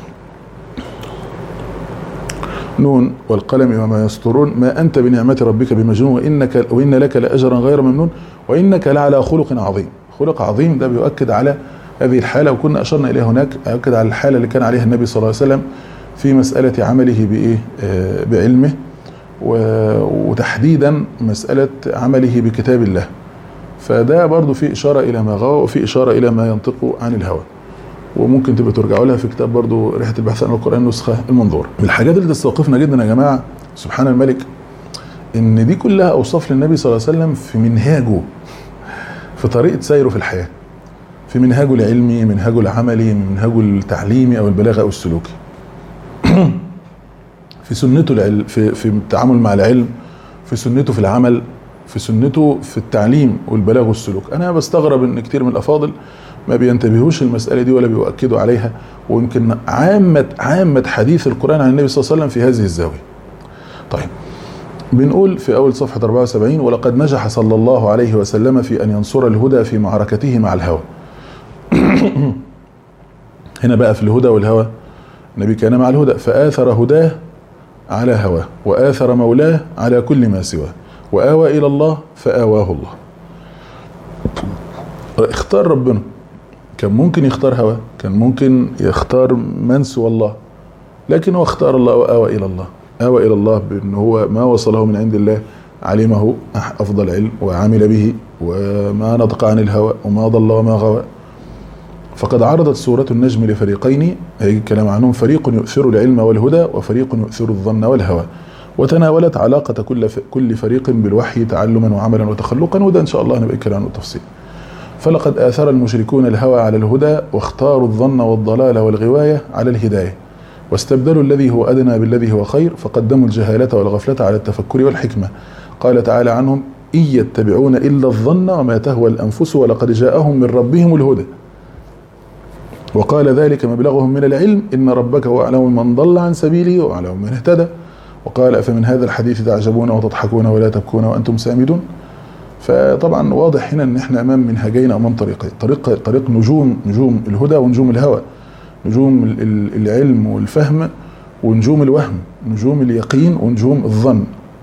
نون والقلم وما يسطرون ما أنت بنعمة ربك بمجنون وإن لك لأجرا غير ممنون وإنك لعلى خلق عظيم. خلق عظيم ده بيؤكد على هذه الحالة، وكنا أشرنا إليها هناك، يؤكد على الحالة اللي كان عليها النبي صلى الله عليه وسلم في مسألة عمله بإيه بعلمه، وتحديدا مسألة عمله بكتاب الله. فده برضو في إشارة إلى ما غوى، وفي إشارة إلى ما ينطق عن الهوى. وممكن تبقى ترجعوا لها في كتاب برضو رحلة البحث عن القرآن نسخة المنظورة. من الحاجات اللي تستوقفنا جدا يا جماعة سبحان الملك ان دي كلها اوصاف للنبي صلى الله عليه وسلم في منهاجه، في طريقة سيره في الحياة، في منهاجه العلمي، منهاجه العملي، منهاجه التعليمي او البلاغة او السلوكي. في سنته في التعامل مع العلم، في سنته في العمل، في سنته في التعليم والبلاغ والسلوك. انا بستغرب ان كتير من الافاضل ما بينتبهوش المسألة دي ولا بيؤكدوا عليها، ويمكن عامة حديث القرآن عن النبي صلى الله عليه وسلم في هذه الزاوية. طيب بنقول في أول صفحة 74: ولقد نجح صلى الله عليه وسلم في أن ينصر الهدى في معركته مع الهوى. هنا بقى في الهدى والهوى، النبي كان مع الهدى فآثر هداه على هواه، وآثر مولاه على كل ما سواه، وآوى إلى الله فآواه الله. اختار ربنا، كان ممكن يختار هواه، كان ممكن يختار من سوى الله، لكن هو اختار الله وآوى إلى الله. آوى إلى الله بأن هو ما وصله من عند الله علمه أفضل علم وعمل به، وما نطق عن الهوى وما ضل وما غوى. فقد عرضت سورة النجم لفريقين، هيجي الكلام عنهم: فريق يؤثر العلم والهدى، وفريق يؤثر الظن والهوى. وتناولت علاقة كل فريق بالوحي تعلما وعملا وتخلقا، وده إن شاء الله نبقى كلام التفصيل. فلقد آثر المشركون الهوى على الهدى، واختاروا الظن والضلال والغواية على الهداية، واستبدلوا الذي هو أدنى بالذي هو خير، فقدموا الجهالة والغفلة على التفكر والحكمة. قال تعالى عنهم: إن يتبعون إلا الظن وما تهوى الأنفس ولقد جاءهم من ربهم الهدى. وقال: ذلك مبلغهم من العلم، إن ربك هو أعلم من ضل عن سبيله وأعلم من اهتدى. وقال: أفمن هذا الحديث تعجبون وتضحكون ولا تبكون وأنتم سامدون. فطبعا واضح هنا ان احنا امام منهجين، امام طريقين: طريق نجوم الهدى ونجوم الهوى، نجوم العلم والفهم ونجوم الوهم، نجوم اليقين ونجوم الظن،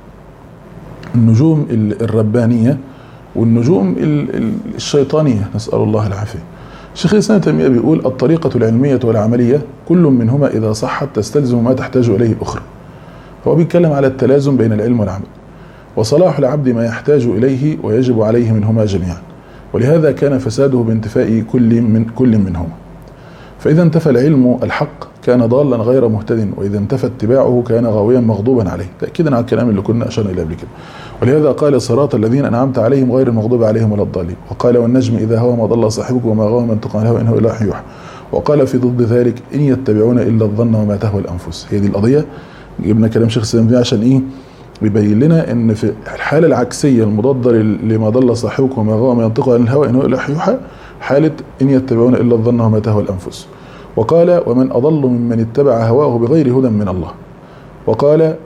النجوم الربانية والنجوم الشيطانية، نسأل الله العافية. الشيخ الإسلام تيمية بيقول: الطريقة العلمية والعملية كل منهما إذا صحت تستلزم ما تحتاج إليه الأخرى. فهو بيتكلم على التلازم بين العلم والعمل، وصلاح العبد ما يحتاج إليه ويجب عليه منهما جميعا، ولهذا كان فساده بانتفاء كل منهما. فإذا انتفى العلم الحق كان ضالا غير مهتد، وإذا انتفى اتباعه كان غاويا مغضوبا عليه، تأكيدا على الكلام اللي كنا أشرنا إليه قبل كده. ولهذا قال: صراط الذين أنعمت عليهم غير المغضوب عليهم ولا الضالين. وقال: والنجم إذا هوى ما ضل صاحبك وما غوى من تقى الهوى إن هو إلا وحي يوحى. وقال في ضد ذلك: إن يتبعون إلا الظن وما تهوى الأنفس. هي دي القضية، جبنا كلام شيخ الإسلام عشان إيه؟ بيبين لنا ان في الحاله العكسيه المضاده لما ضل صاحبك وما غوى ما ينطق عن الهوى ان هو الا وحي يوحى، حاله ان يتبعون الا الظن وما تهوى الانفس. وقال: ومن اضل ممن اتبع هواه بغير هدى من الله. وقال: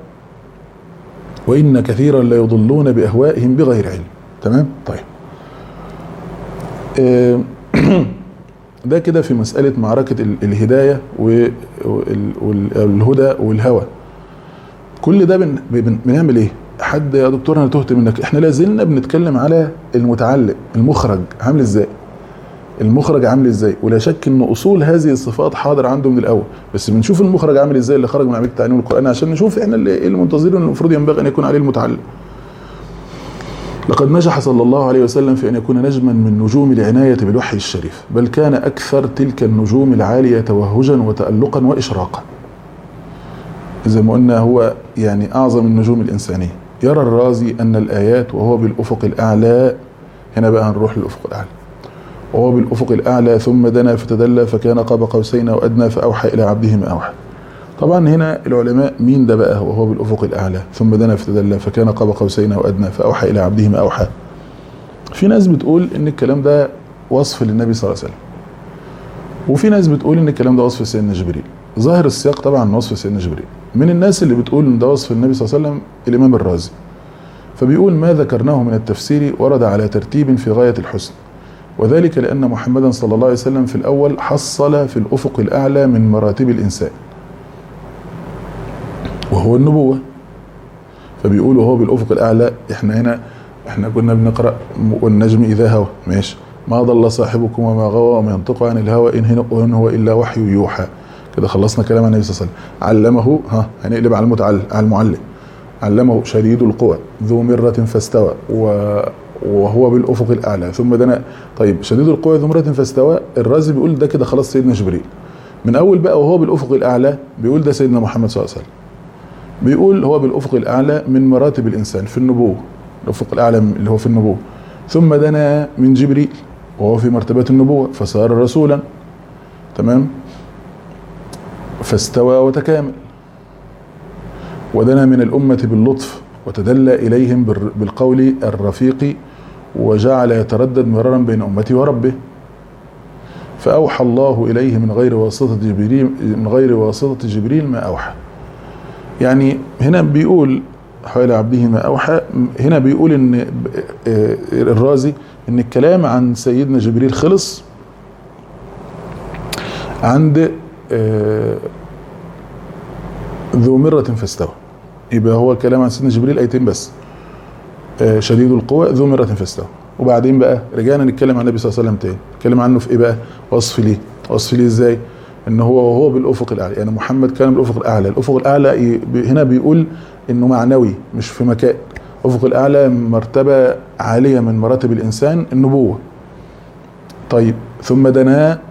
وان كثيرا لا يضلون باهوائهم بغير علم. تمام؟ طيب. ده كده في مساله معركه الهدايه والهدى والهوى. كل ده بنعمل ايه؟ حد يا دكتور انا تهت منك، احنا لازلنا بنتكلم على المتعلم، المخرج عامل ازاي؟ المخرج عامل ازاي؟ ولا شك ان اصول هذه الصفات حاضر عنده من الاول، بس بنشوف المخرج عامل ازاي اللي خرج من عمليه تعليم القران، عشان نشوف احنا اللي المنتظرين المفروض ينبغي ان يكون عليه المتعلم. لقد نجح صلى الله عليه وسلم في ان يكون نجما من نجوم العنايه بالوحي الشريف، بل كان اكثر تلك النجوم العاليه توهجا وتالقا واشراقا. زي ما قلنا هو يعني أعظم النجوم الإنسانية. يرى الرازي أن الآيات وهو بالأفق الأعلى، هنا بقى هنروح للأفق الأعلى، وهو بالأفق الأعلى ثم دنا فتدلى فكان قاب قوسين أو أدنى فأوحى إلى عبده ما أوحى. طبعا هنا العلماء مين ده بقى وهو بالأفق الأعلى ثم دنا فتدلى فكان قاب قوسين أو أدنى فأوحى إلى عبده ما أوحى؟ في ناس بتقول إن الكلام ده وصف للنبي صلى الله عليه وسلم، وفي ناس بتقول إن الكلام ده وصف سيدنا جبريل. ظاهر السياق طبعا وصف سيدنا جبريل. من الناس اللي بتقول ان ده وصف النبي صلى الله عليه وسلم الامام الرازي، فبيقول: ما ذكرناه من التفسير ورد على ترتيب في غاية الحسن، وذلك لأن محمدا صلى الله عليه وسلم في الأول حصل في الأفق الأعلى من مراتب الإنسان وهو النبوة. فبيقول وهو بالأفق الأعلى، احنا كنا بنقرأ والنجم إذا هوى، ماشي، ما ضل صاحبكم وما غوى وما ينطق عن الهوى إن هو إلا وحي يوحى. كده خلصنا كلام عن النبي صلى الله عليه وسلم. علمه، هنقلب على المعلم. علمه شديد القوى ذو مرة فاستوى وهو بالافق الاعلى ثم دنا. طيب شديد القوى ذو مرة فاستوى، الرازي بيقول ده كده خلاص سيدنا جبريل. من اول بقى وهو بالافق الاعلى بيقول ده سيدنا محمد صلى الله عليه وسلم. بيقول هو بالافق الاعلى من مراتب الانسان في النبوه، الافق الاعلى اللي هو في النبوه. ثم دنا من جبريل وهو في مرتبة النبوة فصار رسولا، تمام، فاستوى وتكامل. ودنا من الأمة باللطف وتدلى إليهم بالقول الرفيق وجعل يتردد مرارا بين أمته وربه. فأوحى الله إليه من غير واسطة جبريل ما أوحى. يعني هنا بيقول حول عبده ما أوحى، هنا بيقول إن الرازي إن الكلام عن سيدنا جبريل خلص عند ذو مرة فاستوى. يبقى هو الكلام عن سيدنا جبريل آيتين بس، شديد القوى ذو مرة فاستوى. وبعدين بقى رجعنا نتكلم عن النبي صلى الله عليه وسلم تاني، نتكلم عنه في ايه بقى؟ وصف ليه ازاي؟ ان هو بالافق الاعلى، يعني محمد كان بالافق الاعلى. الافق الاعلى هنا بيقول انه معنوي مش في مكان. الافق الاعلى مرتبة عالية من مراتب الانسان النبوة. طيب ثم دنا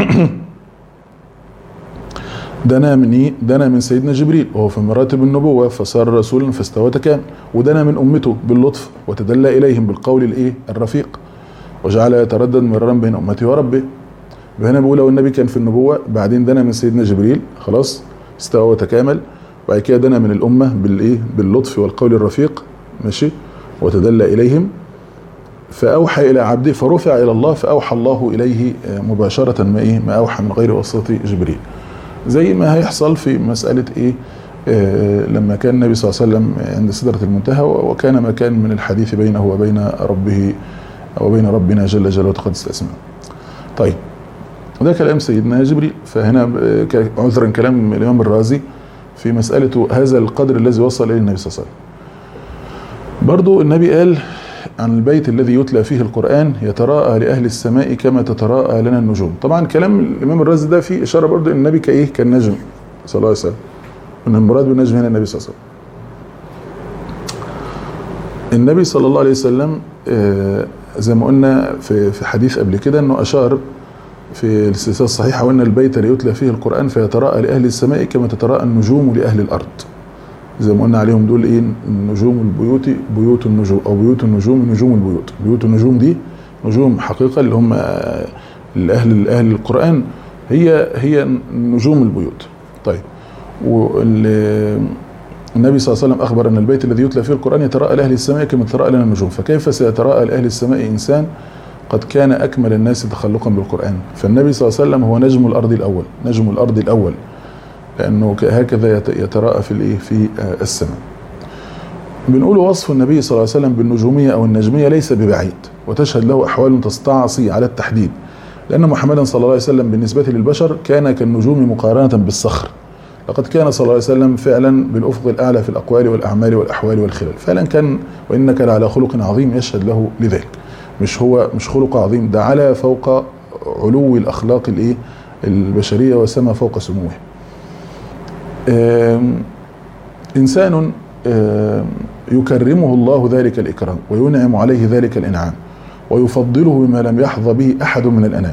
دنا من سيدنا جبريل وهو في مراتب النبوة فصار رسولا فاستوى تكامل. ودنا من أمته باللطف وتدلى إليهم بالقول الرفيق وجعل يتردد مرارا بين أمته وربه. هنا بيقول لو النبي كان في النبوة، بعدين دنا من سيدنا جبريل خلاص استوى وتكامل، وبعد كده دنا من الأمة باللطف والقول الرفيق، ماشي، وتدلى إليهم. فأوحى إلى عبده فرفع إلى الله، فأوحى الله إليه مباشرة ما أوحى من غير واسطة جبريل. زي ما هيحصل في مسألة لما كان النبي صلى الله عليه وسلم عند سدرة المنتهى، وكان ما كان من الحديث بينه وبين ربه وبين ربنا جل جلاله وتقدس اسمه. طيب وده كلام سيدنا جبريل. فهنا عذرا كلام الإمام الرازي في مسألة هذا القدر الذي وصل إليه النبي صلى الله عليه وسلم. برضو النبي قال عن البيت الذي يتلى فيه القرآن يتراءى لأهل السماء كما تتراءى لنا النجوم. طبعا كلام الإمام الرازي ده فيه إشارة برضو إن النبي كالنجم صلى الله عليه وسلم، إن المراد بالنجم هنا النبي صلى الله عليه وسلم. النبي صلى الله عليه وسلم زي ما قلنا في حديث قبل كده إنه أشار في السلسلة الصحيحة وأن البيت اللي يتلى فيه القرآن فيتراءى لأهل السماء كما تتراءى النجوم لأهل الأرض. زي ما قلنا عليهم دول ايه؟ نجوم البيوت بيوت النجوم، او بيوت النجوم نجوم البيوت. بيوت النجوم دي نجوم حقيقة اللي هم اهل القرآن، هي نجوم البيوت. طيب والنبي صلى الله عليه وسلم اخبر ان البيت الذي يتلى فيه القرآن يتراءى لاهل السماء كما تتراءى لنا النجوم، فكيف سيتراءى لاهل السماء انسان قد كان اكمل الناس تخلقا بالقرآن؟ فالنبي صلى الله عليه وسلم هو نجم الارض الاول، لأنه هكذا يتراءى في السماء. بنقول وصف النبي صلى الله عليه وسلم بالنجومية أو النجمية ليس ببعيد، وتشهد له أحوال تستعصي على التحديد، لأن محمدا صلى الله عليه وسلم بالنسبة للبشر كان كالنجوم مقارنة بالصخر. لقد كان صلى الله عليه وسلم فعلا بالأفق الأعلى في الأقوال والأعمال والأحوال والخلال، فعلا كان وإنك لعلى خلق عظيم يشهد له لذلك. مش خلق عظيم، ده على فوق علو الأخلاق البشرية وسما فوق سموه. إنسان يكرمه الله ذلك الإكرام وينعم عليه ذلك الإنعام ويفضله بما لم يحظى به أحد من الأنام.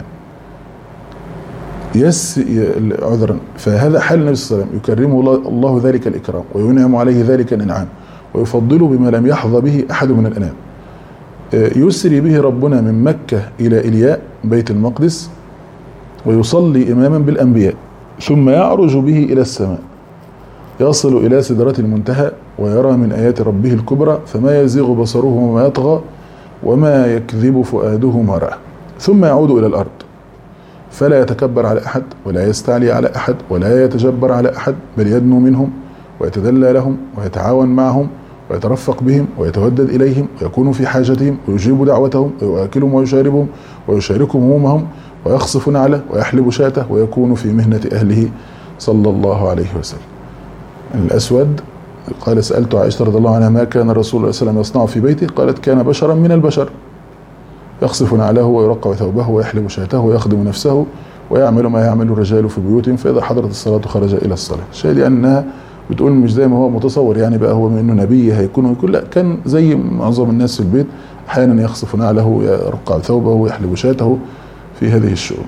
عذرا، فهذا حال النبي صلى الله عليه وسلم، يكرمه الله ذلك الإكرام وينعم عليه ذلك الإنعام ويفضله بما لم يحظى به أحد من الأنام. يسري به ربنا من مكة إلى إلياء بيت المقدس ويصلي إماما بالأنبياء، ثم يعرج به إلى السماء يصل إلى سدرة المنتهى ويرى من آيات ربه الكبرى فما يزيغ بصره وما يطغى وما يكذب فؤاده ما رأى، ثم يعود إلى الأرض فلا يتكبر على أحد ولا يستعلي على أحد ولا يتجبر على أحد، بل يدنو منهم ويتذلى لهم ويتعاون معهم ويترفق بهم ويتودد إليهم ويكون في حاجتهم ويجيب دعوتهم ويؤكلهم ويشاربهم ويشاركهم همومهم ويخصف نعله ويحلب شاته ويكون في مهنة أهله صلى الله عليه وسلم. الأسود قال سألت عائشة رضي الله عنها ما كان الرسول صلى الله عليه وسلم يصنع في بيته؟ قالت كان بشرا من البشر يخصف نعله ويرقع ثوبه ويحلب شاته ويخدم نفسه ويعمل ما يعمل الرجال في بيوتهم، فإذا حضرت الصلاة خرج إلى الصلاة. الشاهد أنها بتقول مش زي ما هو متصور، يعني بقى هو من إنه نبي هيكون لا، كان زي معظم الناس في البيت أحيانا يخصف نعله، يرقع ثوبه، يحلب شاته في هذه الشؤون.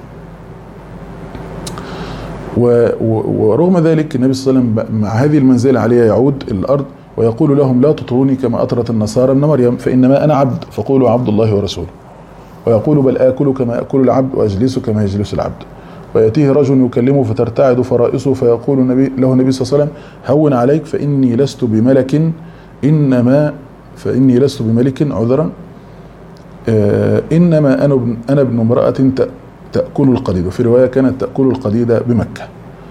ورغم ذلك النبي صلى الله عليه وسلم مع هذه المنزلة عليه يعود الأرض ويقول لهم لا تطروني كما أطرت النصارى ابن مريم فإنما أنا عبد فقولوا عبد الله ورسوله. ويقول بل آكل كما يأكل العبد وأجلس كما يجلس العبد. ويأتيه رجل يكلمه فترتعد فرائصه فيقول له النبي صلى الله عليه وسلم هون عليك فإني لست بملك عذرا إنما أنا ابن امرأة تأكل القديد. وفي رواية كانت تأكل القديد بمكة.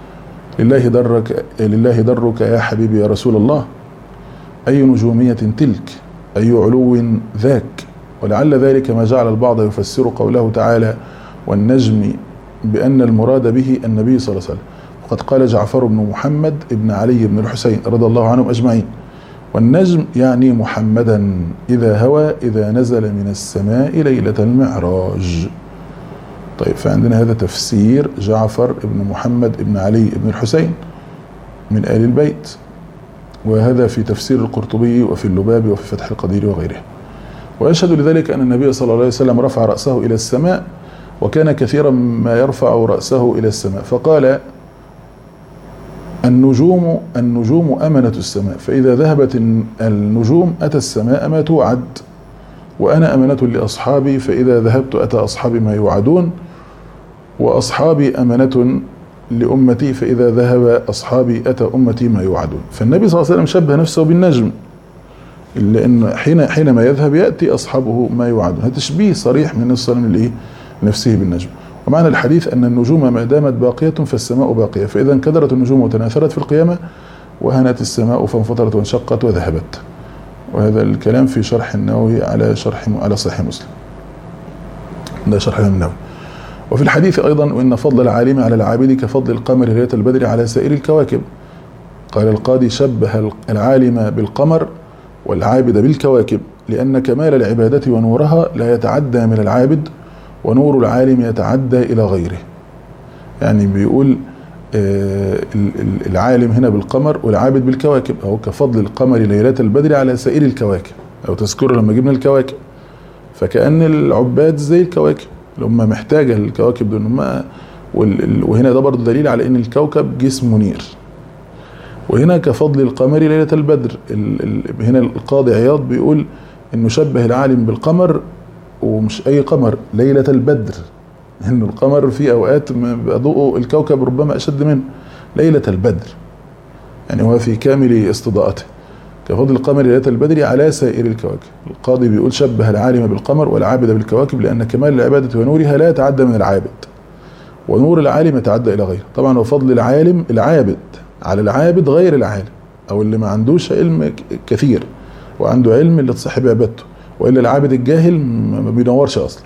لله درك يا حبيبي يا رسول الله، أي نجومية تلك، أي علو ذاك. ولعل ذلك ما جعل البعض يفسر قوله تعالى والنجم بأن المراد به النبي صلى الله عليه وسلم. وقد قال جعفر بن محمد ابن علي بن الحسين رضي الله عنهم أجمعين والنجم يعني محمدا إذا هوى إذا نزل من السماء ليلة المعراج. طيب فعندنا هذا تفسير جعفر بن محمد بن علي بن الحسين من آل البيت، وهذا في تفسير القرطبي وفي اللبابي وفي فتح القدير وغيره. ويشهد لذلك أن النبي صلى الله عليه وسلم رفع رأسه إلى السماء وكان كثيرا ما يرفع رأسه إلى السماء فقال النجوم أمنة السماء فإذا ذهبت النجوم أتى السماء ما توعد وأنا أمنة لأصحابي فإذا ذهبت أتى أصحابي ما يوعدون وأصحابي أمنة لأمتي فإذا ذهب أصحابي أتى أمتي ما يوعدون. فالنبي صلى الله عليه وسلم شبه نفسه بالنجم لأن حينما يذهب يأتي أصحابه ما يوعدون. هذا تشبيه صريح من النبي صلى الله عليه وسلم لنفسه بالنجم. ومعنى الحديث أن النجوم ما دامت باقية فالسماء باقية فإذا انكدرت النجوم وتناثرت في القيامة وهنت السماء فانفطرت وانشقت وذهبت. وهذا الكلام في شرح النووي على صحيح مسلم، ده شرح النووي. وفي الحديث أيضا وإن فضل العالم على العابد كفضل القمر ليلة البدر على سائر الكواكب. قال القاضي شبه العالم بالقمر والعابد بالكواكب لأن كمال العبادة ونورها لا يتعدى من العابد ونور العالم يتعدى إلى غيره. يعني بيقول العالم هنا بالقمر والعابد بالكواكب أو كفضل القمر ليلة البدر على سائر الكواكب أو تذكر لما جبنا الكواكب فكأن العباد زي الكواكب لما محتاجة الكواكب دول وهنا ده برضه دليل على ان الكوكب جسم منير. وهنا كفضل القمر ليلة البدر. هنا القاضي عياض بيقول انه شبه العالم بالقمر ومش اي قمر ليلة البدر انه القمر في اوقات ضوء الكوكب ربما اشد منه ليلة البدر يعني هو في كامل استضاءته كفضل القمر ليلة البدر على سائر الكواكب. القاضي بيقول شبه العالم بالقمر والعابد بالكواكب لأن كمال العبادة ونورها لا يتعدى من العابد ونور العالم يتعدى إلى غيره. طبعا وفضل العالم العابد على العابد غير العالم أو اللي ما عندوش علم كثير وعنده علم اللي تصحب عبادته وإلا العابد الجاهل ما بينورش أصلا.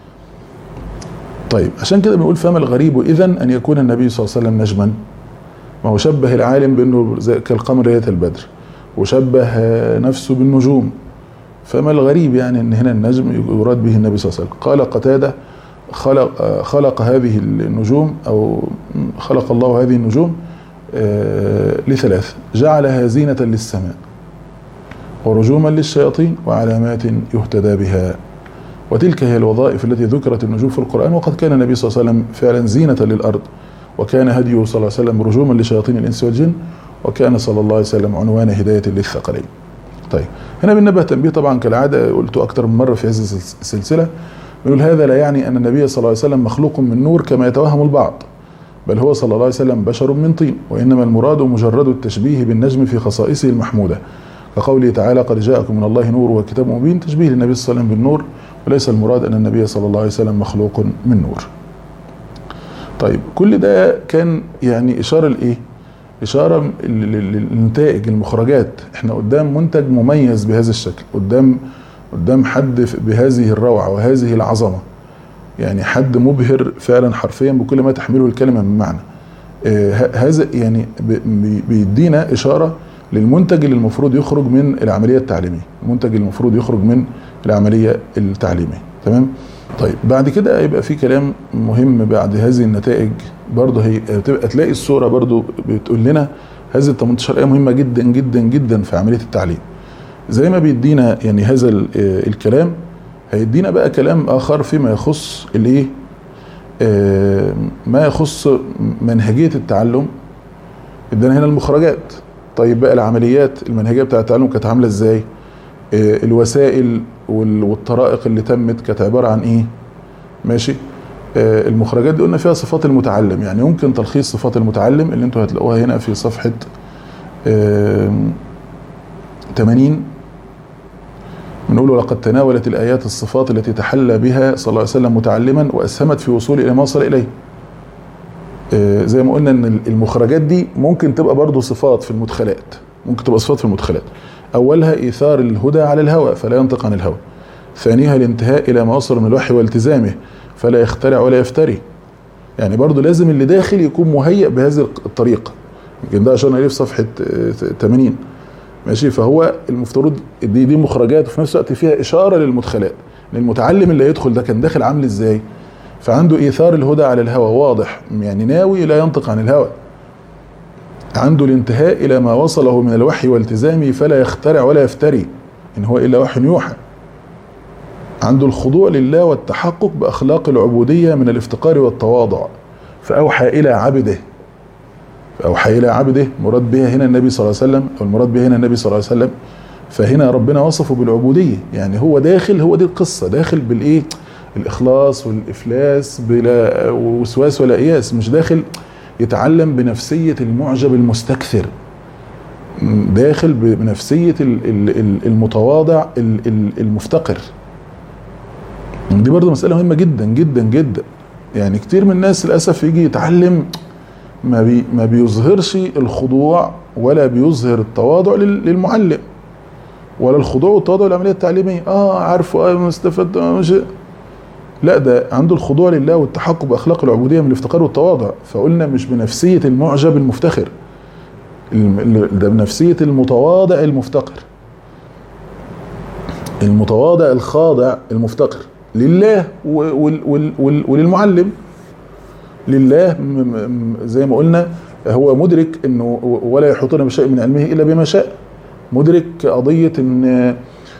طيب عشان كده بنقول فما الغريب إذن أن يكون النبي صلى الله عليه وسلم نجما. ما هو شبه العالم بأنه كالقمر ليلة البدر وشبه نفسه بالنجوم فما الغريب يعني ان هنا النجم يراد به النبي صلى الله عليه وسلم. قال قتادة خلق هذه النجوم او خلق الله هذه النجوم لثلاث جعلها زينة للسماء ورجوما للشياطين وعلامات يهتدى بها وتلك هي الوظائف التي ذكرت النجوم في القرآن. وقد كان النبي صلى الله عليه وسلم فعلا زينة للأرض وكان هديه صلى الله عليه وسلم رجوما لشياطين الإنس والجن وكان صلى الله عليه وسلم عنوان هداية للثقلين. طيب هنا بننبه تنبيه طبعا كالعادة قلته أكثر من مرة في هذه السلسلة بنقول هذا لا يعني أن النبي صلى الله عليه وسلم مخلوق من نور كما يتوهم البعض بل هو صلى الله عليه وسلم بشر من طين وإنما المراد مجرد التشبيه بالنجم في خصائصه المحمودة كقوله تعالى قد جاءكم من الله نور وكتاب مبين تشبيه للنبي صلى الله عليه وسلم بالنور وليس المراد أن النبي صلى الله عليه وسلم مخلوق من نور. طيب كل ده كان يعني إشارة لإيه؟ إشارة للنتائج المخرجات. احنا قدام منتج مميز بهذا الشكل قدام حد بهذه الروعة وهذه العظمة يعني حد مبهر فعلا حرفيا بكل ما تحمله الكلمة من معنى. هذا يعني بيدينا إشارة للمنتج اللي المفروض يخرج من العملية التعليمية المنتج اللي المفروض يخرج من العملية التعليمية. تمام. طيب بعد كده يبقى في كلام مهم بعد هذه النتائج برضه هي تبقى تلاقي الصورة برضه بتقول لنا هذه ال 18 آية مهمة جدا جدا جدا في عملية التعليم زي ما بيدينا يعني هذا الكلام هيدينا بقى كلام اخر فيما يخص الايه، ما يخص منهجية التعلم. ادانا هنا المخرجات. طيب بقى العمليات المنهجية بتاعة التعلم كانت عاملة ازاي؟ الوسائل والطرائق اللي تمت كانت عبارة عن ايه؟ ماشي. المخرجات دي قلنا فيها صفات المتعلم، يعني يمكن تلخيص صفات المتعلم اللي انتوا هتلاقوها هنا في صفحة 80. بنقول ولقد تناولت الآيات الصفات التي تحلى بها صلى الله عليه وسلم متعلما وأسهمت في وصوله إلى ما وصل إليه. زي ما قلنا ان المخرجات دي ممكن تبقى برضو صفات في المدخلات، ممكن تبقى صفات في المدخلات. أولها إيثار الهدى على الهوى فلا ينطق عن الهوى. ثانيها الانتهاء إلى ما وصل من الوحي والتزامه فلا يخترع ولا يفتري. يعني برضو لازم اللي داخل يكون مهيئ بهذه الطريقة. يمكن ده أشرنا إليه في صفحة 80. ماشي. فهو المفترض دي مخرجات وفي نفس الوقت فيها إشارة للمدخلات. المتعلم اللي يدخل ده كان داخل عامل إزاي؟ فعنده إيثار الهدى على الهوى واضح، يعني ناوي لا ينطق عن الهوى. عنده الانتهاء إلى ما وصله من الوحي والتزامه فلا يخترع ولا يفتري إن هو إلا وحي يوحى. عنده الخضوع لله والتحقق بأخلاق العبودية من الافتقار والتواضع فأوحى إلى عبده. فأوحى إلى عبده مراد بها هنا النبي صلى الله عليه وسلم، أو المراد بها هنا النبي صلى الله عليه وسلم. فهنا ربنا وصفه بالعبودية، يعني هو داخل، هو دي القصة، داخل بالإيه؟ الإخلاص والإفلاس بلا وسواس ولا إياس. مش داخل يتعلم بنفسية المعجب المستكثر، داخل بنفسية المتواضع المفتقر. دي برضو مسألة مهمة جدا جدا جدا. يعني كتير من الناس للأسف يجي يتعلم ما بيظهرش الخضوع ولا بيظهر التواضع للمعلم، ولا الخضوع والتواضع للعملية التعليمية. عارفه مستفاد مش، لا، ده عنده الخضوع لله والتحقق بأخلاق العبودية من الافتقار والتواضع. فقلنا مش بنفسية المعجب المفتخر، ده بنفسية المتواضع المفتقر، المتواضع الخاضع المفتقر لله وللمعلم. لله زي ما قلنا هو مدرك انه ولا يحيطون بشيء من علمه الا بما شاء. مدرك قضية ان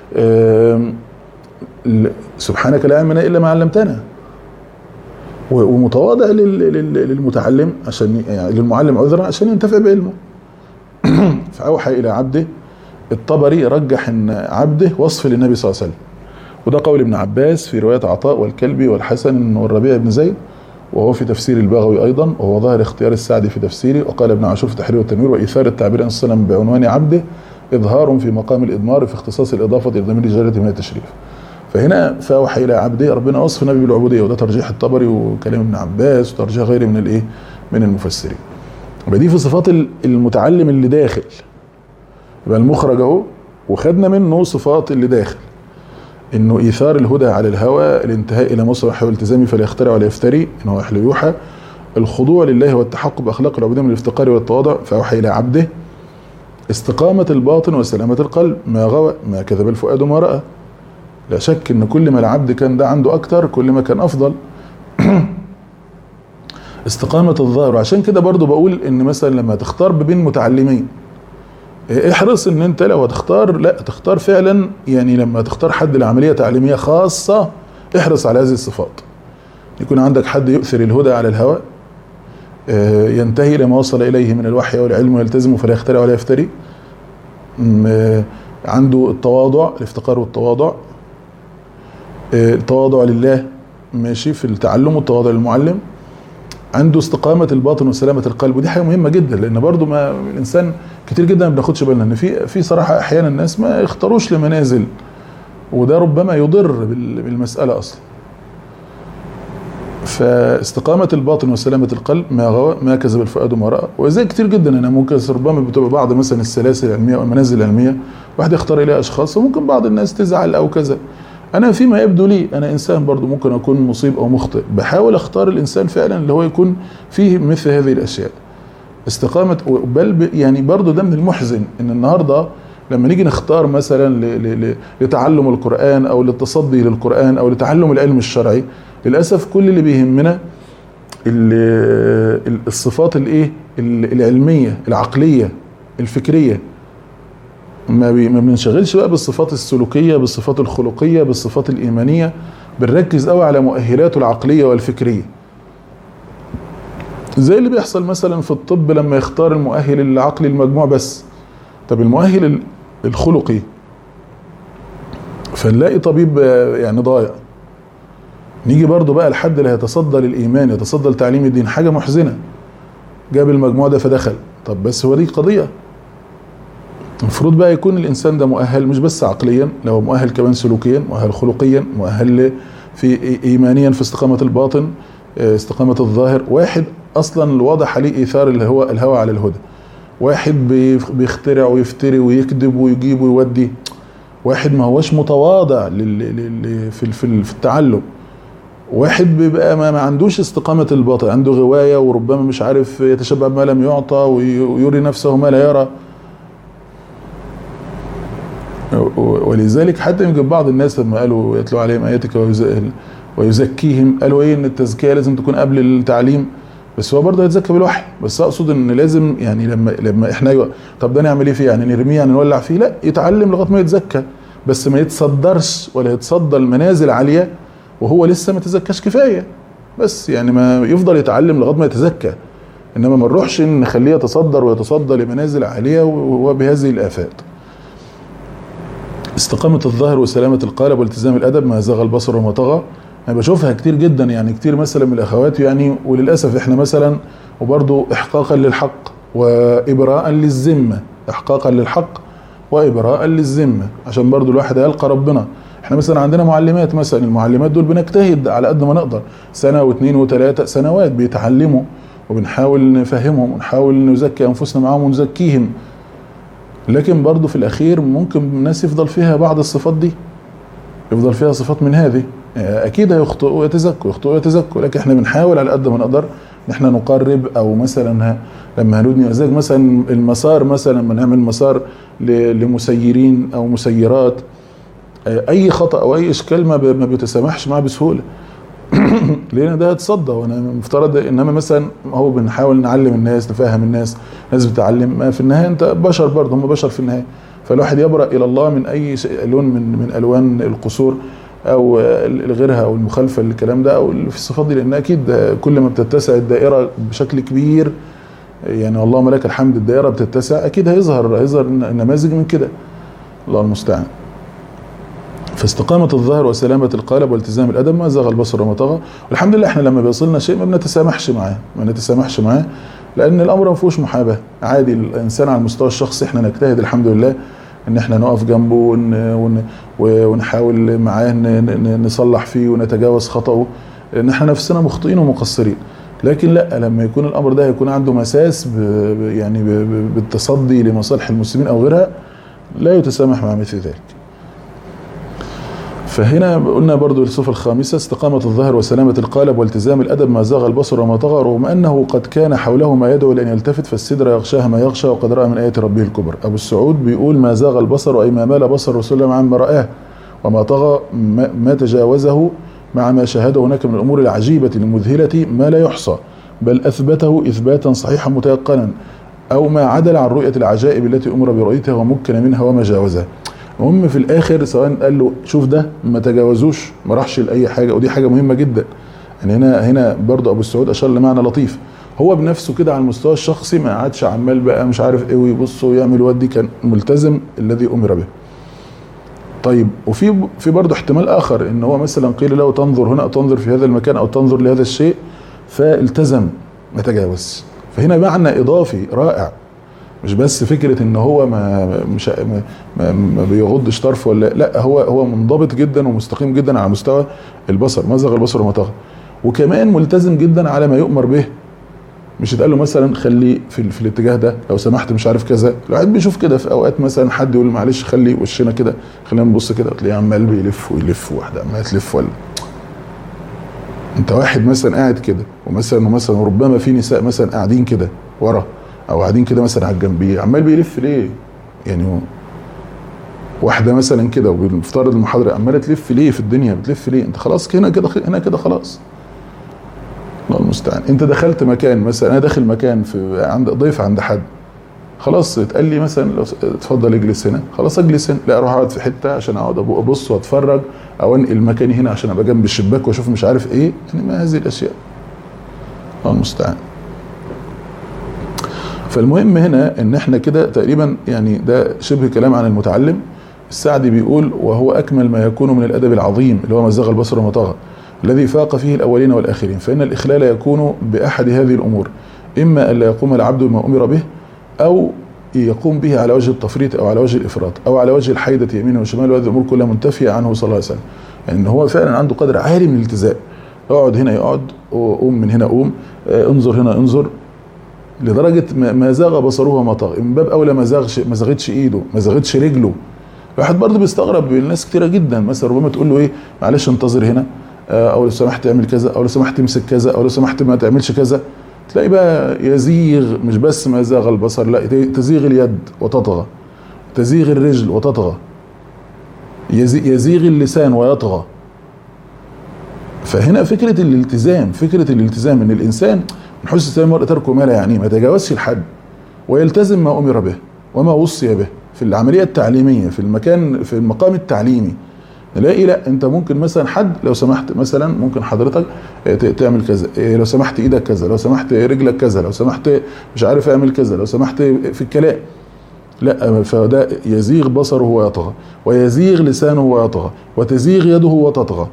سبحانك لا علم لنا الا ما علمتنا. ومتواضع للمتعلم عشان يعني للمعلم عذرا عشان ينتفع بعلمه. فأوحى إلى عبده. الطبري رجح ان عبده وصف للنبي صلى الله عليه وسلم، وده قول ابن عباس في رواية عطاء والكلبي والحسن والربيع بن زيد، وهو في تفسير البغوي أيضا، وهو ظاهر اختيار السعدي في تفسيره. وقال ابن عاشور في تحرير والتنوير: وإيثار التعبير عن الصلة بعنوان عبده إظهار في مقام الإضمار في اختصاص الإضافة إلى ضمير الجلالة من التشريف. فهنا فأوحى إلى عبده، ربنا وصف النبي بالعبودية، وده ترجيح الطبري وكلام ابن عباس وترجيح غيره من المفسرين. ودي في صفات المتعلم اللي داخل. يبقى المخرج اهو، وخدنا منه صفات اللي داخل، انه ايثار الهدى على الهوى، الانتهاء الى مصر وحي والتزامي فلا يخترع ولا يفتري انه وحي يوحى، الخضوع لله والتحقق باخلاق العبودية من الافتقار والتواضع فاوحى الى عبده، استقامة الباطن وسلامة القلب، ما غوى ما كذب الفؤاد ما رأى. لا شك ان كل ما العبد كان ده عنده اكتر كل ما كان افضل. استقامة الظاهر. وعشان كده برضو بقول ان مثلا لما تختار بين متعلمين احرص ان انت لو هتختار، لا تختار فعلا، يعني لما تختار حد لعملية تعليمية خاصة احرص على هذه الصفات. يكون عندك حد يؤثر الهدى على الهوى، ينتهي لما وصل اليه من الوحي والعلم ويلتزمه فلا يخترع ولا يفتري، عنده التواضع، الافتقار والتواضع، التواضع لله ماشي في التعلم والتواضع للمعلم، عنده استقامة الباطن وسلامة القلب. ودي حاجة مهمة جدا، لأن برضو ما الإنسان كتير جدا ما بناخدش بالنا إن في صراحة أحيانا الناس ما يختاروش لمنازل، وده ربما يضر بالمسألة أصلا. فاستقامة الباطن وسلامة القلب، ما غوى ما كذب الفؤاد ما رأى. وزي كتير جدا أنا ممكن ربما بتبقى بعض مثلا السلاسل العلمية أو المنازل العلمية واحد يختار إليها أشخاص وممكن بعض الناس تزعل أو كذا. أنا فيما يبدو لي أنا إنسان برضو ممكن أكون مصيب أو مخطئ، بحاول أختار الإنسان فعلا اللي هو يكون فيه مثل هذه الأشياء، استقامة. بل يعني برضو ده من المحزن إن النهاردة لما نيجي نختار مثلا لتعلم القرآن أو للتصدي للقرآن أو لتعلم العلم الشرعي، للأسف كل اللي بيهمنا الصفات العلمية العقلية الفكرية، ما بنشغلش بقى بالصفات السلوكيه، بالصفات الخلقيه، بالصفات الايمانيه، بنركز قوي على مؤهلاته العقليه والفكريه. زي اللي بيحصل مثلا في الطب لما يختار المؤهل العقلي المجموع بس. طب المؤهل الخلقي، فنلاقي طبيب يعني ضايع. نيجي برضو بقى الحد اللي هيتصدى للايمان، يتصدى لتعليم الدين، حاجه محزنه، جاب المجموع ده فدخل. طب بس هو دي قضيه، المفروض بقى يكون الانسان ده مؤهل مش بس عقليا، لو مؤهل كمان سلوكيا، مؤهل خلقيا، مؤهل في ايمانيا، في استقامه الباطن، استقامه الظاهر. واحد اصلا الواضح عليه ايثار اللي هو الهوى على الهدى، واحد بيخترع ويفتري ويكذب ويجيب ويودي، واحد ما هوش متواضع في التعلم، واحد بيبقى ما عندوش استقامة الباطن، عنده غواية وربما مش عارف يتشبع بما لم يعطى ويري نفسه ما لا يرى. ولذلك حتى يمكن بعض الناس لما قالوا يتلو عليهم آياتك ويزكيهم، قالوا ايه ان التزكية لازم تكون قبل التعليم، بس هو برضه هيتزكى بالوحي. بس اقصد ان لازم يعني لما احنا طب ده نعمل ايه فيه؟ يعني نرميه يعني نولع فيه؟ لا، يتعلم لغايه ما يتزكى، بس ما يتصدرش ولا يتصدى المنازل عاليه وهو لسه ما تزكاش كفايه. بس يعني ما يفضل يتعلم لغايه ما يتزكى، انما ما نروحش نخليه يتصدر ويتصدى لمنازل عاليه وهو بهذه الافات. استقامه الظاهر وسلامه القالب والتزام الادب، ما زاغ البصر وما طغى. انا بشوفها كتير جدا، يعني كتير مثلا من الاخوات يعني، وللاسف احنا مثلا، وبرضه احقاقا للحق وابراء للذمه، احقاقا للحق وابراء للذمه، عشان برضه الواحد يلقى ربنا. احنا مثلا عندنا معلمات، مثلا المعلمات دول بنجتهد على قد ما نقدر، سنه واثنين وثلاثه سنوات بيتعلموا، وبنحاول نفهمهم ونحاول نزكي انفسنا معاهم ونزكيهم. لكن برضه في الاخير ممكن الناس يفضل فيها بعض الصفات دي، يفضل فيها صفات من هذه، اكيد هيخطئوا ويتزكوا، يخطئوا ويتزكوا، لكن احنا بنحاول على قد ما نقدر ان احنا نقرب. او مثلا لما هنبني ازاج مثلا المسار، مثلا لما نعمل مسار لمسيرين او مسيرات، اي خطأ او اي اشكال ما بيتسامحش معاه بسهولة لان ده هتصدى. وانا مفترض انما مثلا هو بنحاول نعلم الناس، نفهم الناس بتتعلم، ما في النهاية انت بشر برضه، هم بشر في النهاية. فالواحد يبرأ الى الله من اي لون من الوان القصور او غيرها او المخالفه للكلام ده او في الصفات دي، لان اكيد كل ما بتتسع الدائره بشكل كبير، يعني اللهم لك الحمد، الدائره بتتسع، اكيد هيظهر نماذج من كده، الله المستعان. فاستقامه الظاهر وسلامه القالب والتزام الادب، ما زاغ البصر وما طغى. والحمد لله احنا لما بيصلنا شيء ما بنتسامحش معاه، لان الامر ما فيهوش محاباه، عادي. الانسان على المستوى الشخصي احنا نجتهد الحمد لله ان احنا نقف جنبه ونحاول معاه نصلح فيه ونتجاوز خطأه، لان احنا نفسنا مخطئين ومقصرين. لكن لا، لما يكون الامر ده يكون عنده مساس يعني بالتصدي لمصالح المسلمين او غيرها، لا يتسامح مع مثل ذلك. فهنا قلنا برضو الصفة الخامسة استقامة الظاهر وسلامة القالب والتزام الأدب، ما زاغ البصر وما طغى، رغم أنه قد كان حوله ما يدعو لأن يلتفت، فالسدر يغشاها ما يغشى وقد رأى من آيات ربه الكبر. أبو السعود بيقول ما زاغ البصر أي ما مال بصر رسول الله عما رآه، وما طغى ما تجاوزه مع ما شاهده هناك من الأمور العجيبة المذهلة ما لا يحصى، بل أثبته إثباتا صحيحا متيقنا، أو ما عدل عن رؤية العجائب التي أمر برؤيتها ومكن منها وما جاوزها. المهم في الاخر سواء قال له شوف ده ما تجاوزوش، ما راحش لاي حاجه، ودي حاجه مهمه جدا. يعني هنا برضه ابو السعود اشار لمعنى لطيف، هو بنفسه كده على المستوى الشخصي ما قعدش عمال بقى مش عارف ايه ويبص ويعمل ودي، كان ملتزم الذي امر به. طيب وفي برضه احتمال اخر، ان هو مثلا قيل له تنظر هنا او تنظر في هذا المكان او تنظر لهذا الشيء، فالتزم ما تجاوز. فهنا معنى اضافي رائع، مش بس فكرة ان هو ما بيغضش طرف ولا لا، هو منضبط جدا ومستقيم جدا على مستوى البصر، ما زاغ البصر وما طغى، وكمان ملتزم جدا على ما يؤمر به. مش يتقال له مثلا خلي في الاتجاه ده لو سمحت مش عارف كذا. الواحد بيشوف كده في اوقات مثلا حد يقول معلش خلي وشنا كده، خلينا نبص كده، تلاقيه عمال بيلف ويلف، واحده عماله تلف، ولا انت واحد مثلا قاعد كده ومثلا ربما في نساء مثلا قاعدين كده ورا او قاعدين كده مثلا على الجنبيه، عمال بيلف ليه؟ يعني واحده مثلا كده وبنفترض المحاضره عماله تلف ليه في الدنيا؟ بتلف ليه؟ انت خلاص هنا كده خلاص، الله المستعان. انت دخلت مكان مثلا، انا داخل مكان في عند ضيف عند حد، خلاص اتقال لي مثلا لو اتفضل اجلس هنا، خلاص اجلس هنا، لا اروح اقعد في حته عشان اقعد ابص واتفرج، او انقل مكاني هنا عشان ابقى جنب الشباك واشوف مش عارف ايه، يعني ما هذه الاشياء. الله المستعان. فالمهم هنا ان احنا كده تقريبا يعني ده شبه كلام عن المتعلم. السعدي بيقول: وهو اكمل ما يكون من الادب العظيم اللي هو ما زاغ البصر وما طغى، الذي فاق فيه الاولين والاخرين، فان الاخلال يكون باحد هذه الامور: اما الا يقوم العبد بما امر به، او يقوم به على وجه التفريط او على وجه الافراط او على وجه الحيدة يمينه وشماله، وهذه الامور كلها منتفيه عنه صلى الله عليه وسلم. يعني ان هو فعلا عنده قدر عالي من الالتزام، اقعد هنا يقعد، قوم من هنا قوم، انظر هنا انظر، لدرجه ما زاغ بصره وما طغى. من باب اولى ما زاغتش ايده، ما زاغتش رجله. الواحد برضه بيستغرب الناس كتيره جدا، مثلا ربما تقول له ايه معلش انتظر هنا، او لو سمحت اعمل كذا، او لو سمحت امسك كذا، او لو سمحت ما تعملش كذا، تلاقي بقى يزيغ، مش بس ما زاغ البصر، لا تزيغ اليد وتطغى، تزيغ الرجل وتطغى، يزيغ اللسان ويطغى. فهنا فكرة الالتزام ان الانسان من حسن الاسلام المرء تركه ما لا يعنيه، ما يتجاوزش الحد ويلتزم ما امر به وما وصي به في العملية التعليمية، في المقام التعليمي. نلاقي لا انت ممكن مثلا حد لو سمحت مثلا ممكن حضرتك تعمل كذا، لو سمحت ايدك كذا، لو سمحت رجلك كذا، لو سمحت مش عارف اعمل كذا، لو سمحت في الكلام، لا، فده يزيغ بصره ويطغى، ويزيغ لسانه ويطغى، وتزيغ يده وتطغى،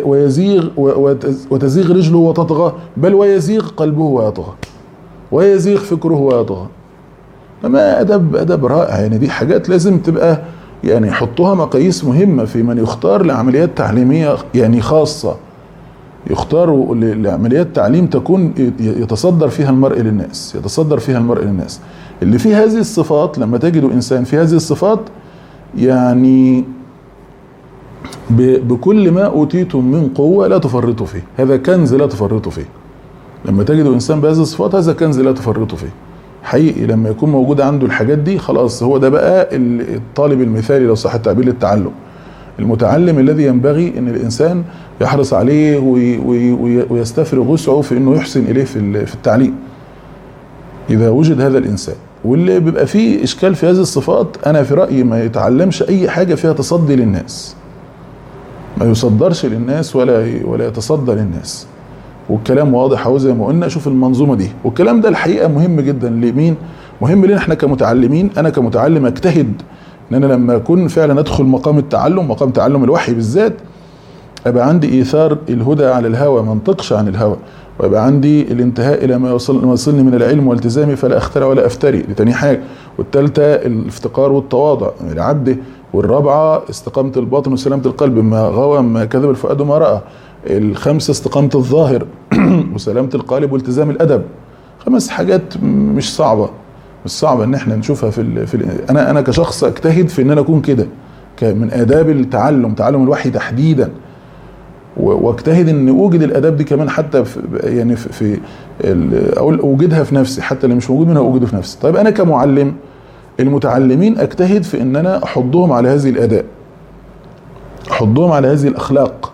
وتزيغ رجله وتطغى، بل ويزيغ قلبه ويطغى، ويزيغ فكره ويطغى. اما ادب رائع. يعني دي حاجات لازم تبقى يعني يحطوها مقاييس مهمة في من يختار لعمليات تعليمية يعني خاصة، يختاروا لعمليات تعليم تكون يتصدر فيها المرء للناس، اللي فيه هذه الصفات. لما تجدوا انسان في هذه الصفات يعني بكل ما اوتيتم من قوة لا تفرطوا فيه، هذا كنز لا تفرطوا فيه. لما تجدوا انسان بهذه الصفات هذا كنز لا تفرطوا فيه حقيقي. لما يكون موجود عنده الحاجات دي خلاص هو ده بقى الطالب المثالي لو صح التعبير للتعلم، المتعلم الذي ينبغي ان الانسان يحرص عليه ويستفرغ وسعه في انه يحسن اليه في التعليم اذا وجد هذا الانسان. واللي بيبقى فيه اشكال في هذه الصفات انا في رايي ما يتعلمش اي حاجه فيها تصدي للناس، ما يصدرش للناس ولا يتصدى للناس. والكلام واضح اهو زي ما قلنا. شوف المنظومه دي، والكلام ده الحقيقه مهم جدا لمين؟ مهم لنا احنا كمتعلمين. انا كمتعلم اجتهد ان انا لما اكون فعلا ادخل مقام التعلم، مقام تعلم الوحي بالذات، ابقى عندي ايثار الهدى على الهوى، ما انطقش عن الهوى، ويبقى عندي الانتهاء الى ما يوصلني من العلم والتزامي فلا اخترع ولا افتري. دي تاني حاجه. والثالثه الافتقار والتواضع لعبده. والرابعه استقامه الباطن وسلامه القلب، ما غوى ما كذب الفؤاد ما راى. الخمسه استقامه الظاهر وسلامه القالب والتزام الادب. 5 حاجات مش صعبه ان احنا نشوفها انا كشخص اجتهد في ان انا اكون كده من آداب التعلم، تعلم الوحي تحديدا، واجتهد ان اوجد الاداب دي كمان حتى في اقول اوجدها في نفسي، حتى اللي مش موجود منها اوجده في نفسي. طيب انا كمعلم المتعلمين اجتهد في ان انا احضهم على هذه الاداب، احضهم على هذه الاخلاق.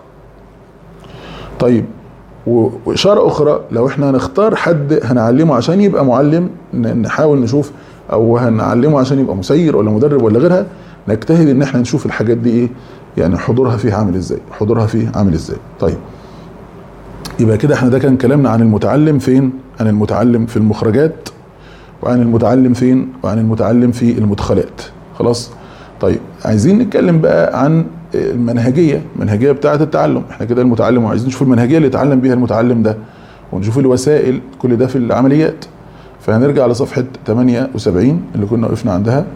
طيب وإشارة أخرى، لو احنا هنختار حد هنعلمه عشان يبقى معلم، نحاول نشوف، أو هنعلمه عشان يبقى مسير ولا مدرب ولا غيرها، نجتهد إن احنا نشوف الحاجات دي إيه، يعني حضورها فيه عامل إزاي. طيب يبقى كده احنا ده كان كلامنا عن المتعلم فين؟ عن المتعلم في المخرجات، وعن المتعلم فين؟ وعن المتعلم في المدخلات. خلاص؟ طيب عايزين نتكلم بقى عن المنهجية بتاعة التعلم. احنا كده المتعلم، وعايزين نشوف المنهجية اللي يتعلم بيها المتعلم ده، ونشوف الوسائل، كل ده في العمليات. فهنرجع لصفحة 78 اللي كنا وقفنا عندها.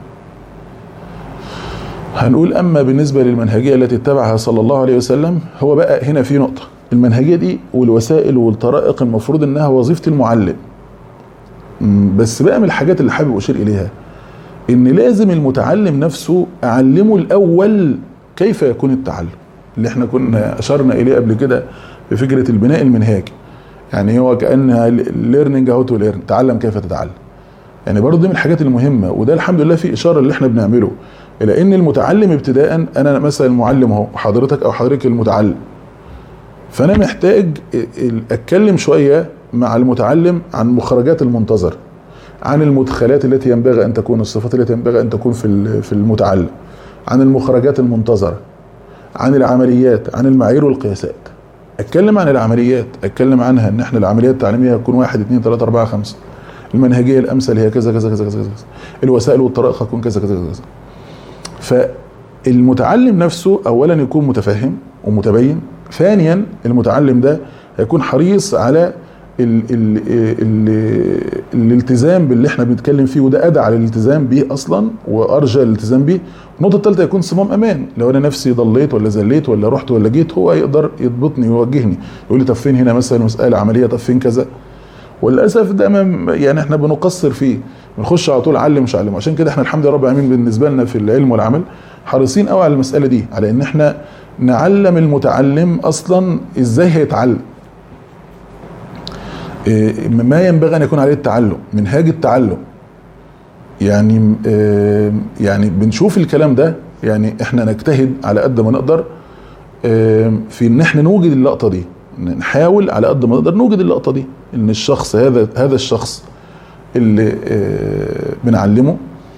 هنقول أما بالنسبة للمنهجية التي اتبعها صلى الله عليه وسلم، هو بقى هنا في نقطة، المنهجية دي والوسائل والطرائق المفروض انها وظيفة المعلم. بس بقى من الحاجات اللي حابب أشير إليها ان لازم المتعلم نفسه اعلمه الاول كيف يكون التعلم، اللي احنا كنا اشرنا اليه قبل كده بفكرة البناء المنهاجي. يعني هو كأنها learning how to learn، تعلم كيف تتعلم. يعني برضه دي من الحاجات المهمة، وده الحمد لله في اشارة اللي احنا بنعمله الى ان المتعلم ابتداء، انا مثلا المعلم اهو، وحضرتك او حضرتك المتعلم، فانا محتاج اتكلم شوية مع المتعلم عن مخرجات المنتظر. عن المدخلات التي ينبغي ان تكون، الصفات التي ينبغي ان تكون في المتعلم، عن المخرجات المنتظره، عن العمليات، عن المعايير والقياسات. اتكلم عن العمليات، اتكلم عنها ان احنا العمليات التعليميه هتكون 1 2 3 4 5، المنهجيه الامثل هي كذا كذا كذا كذا، الوسائل والطرائق هتكون كذا كذا كذا. فالمتعلم نفسه اولا يكون متفهم ومتبين، ثانيا المتعلم ده هيكون حريص على الالتزام باللي احنا بنتكلم فيه، وده ادعى على الالتزام بيه اصلا وارجى الالتزام بيه. النقطه الثالثه يكون صمام امان، لو انا نفسي ضليت ولا زليت ولا رحت ولا جيت هو يقدر يضبطني ويوجهني، يقول لي طب فين هنا مثلا مساله عمليه، طب فين كذا. وللاسف ده يعني احنا بنقصر فيه، بنخش على طول علم مش علم. عشان كده احنا الحمد لله رب العالمين بالنسبه لنا في العلم والعمل حريصين قوي على المساله دي، على ان احنا نعلم المتعلم اصلا ازاي هيتعلم، ما ينبغي ان يكون عليه التعلم، منهاج التعلم. يعني بنشوف الكلام ده، يعني احنا نجتهد على قد ما نقدر في ان احنا نوجد اللقطه دي، نحاول على قد ما نقدر نوجد اللقطه دي، ان الشخص هذا الشخص اللي بنعلمه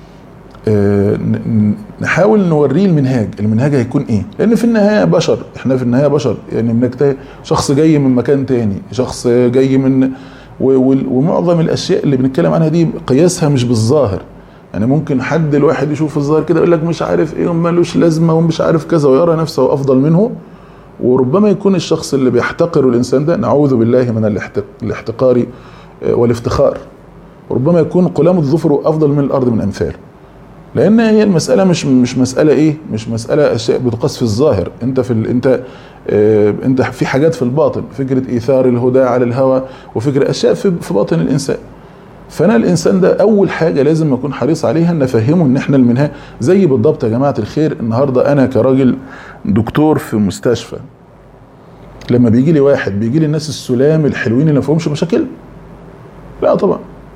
نحاول نوريه المنهاج هيكون ايه، لان في النهايه بشر، احنا في النهايه بشر، يعني بنجتهد. شخص جاي من مكان تاني، شخص جاي من ومعظم الاشياء اللي بنتكلم عنها دي قياسها مش بالظاهر. يعني ممكن حد الواحد يشوف الظاهر كده يقول لك مش عارف ايه ومالوش لازمه ومش عارف كذا، ويرى نفسه افضل منه، وربما يكون الشخص اللي بيحتقر الانسان ده، نعوذ بالله من الاحتقار والافتخار، وربما يكون قلام الظفر افضل من الارض من امثال. لان هي المساله مش مساله ايه، مش مساله اشياء بتقاس في الظاهر. انت انت في حاجات في الباطن، فكره ايثار الهدى على الهوى، وفكره اشياء في باطن الانسان. فانا الانسان ده اول حاجه لازم اكون حريص عليها ان افهمه ان احنا المنهاج زي بالضبط يا جماعه الخير. النهارده انا كراجل دكتور في مستشفى، لما بيجي لي واحد، بيجي لي الناس السلام الحلوين اللي ما فيهمش مشاكل؟ لا طبعا.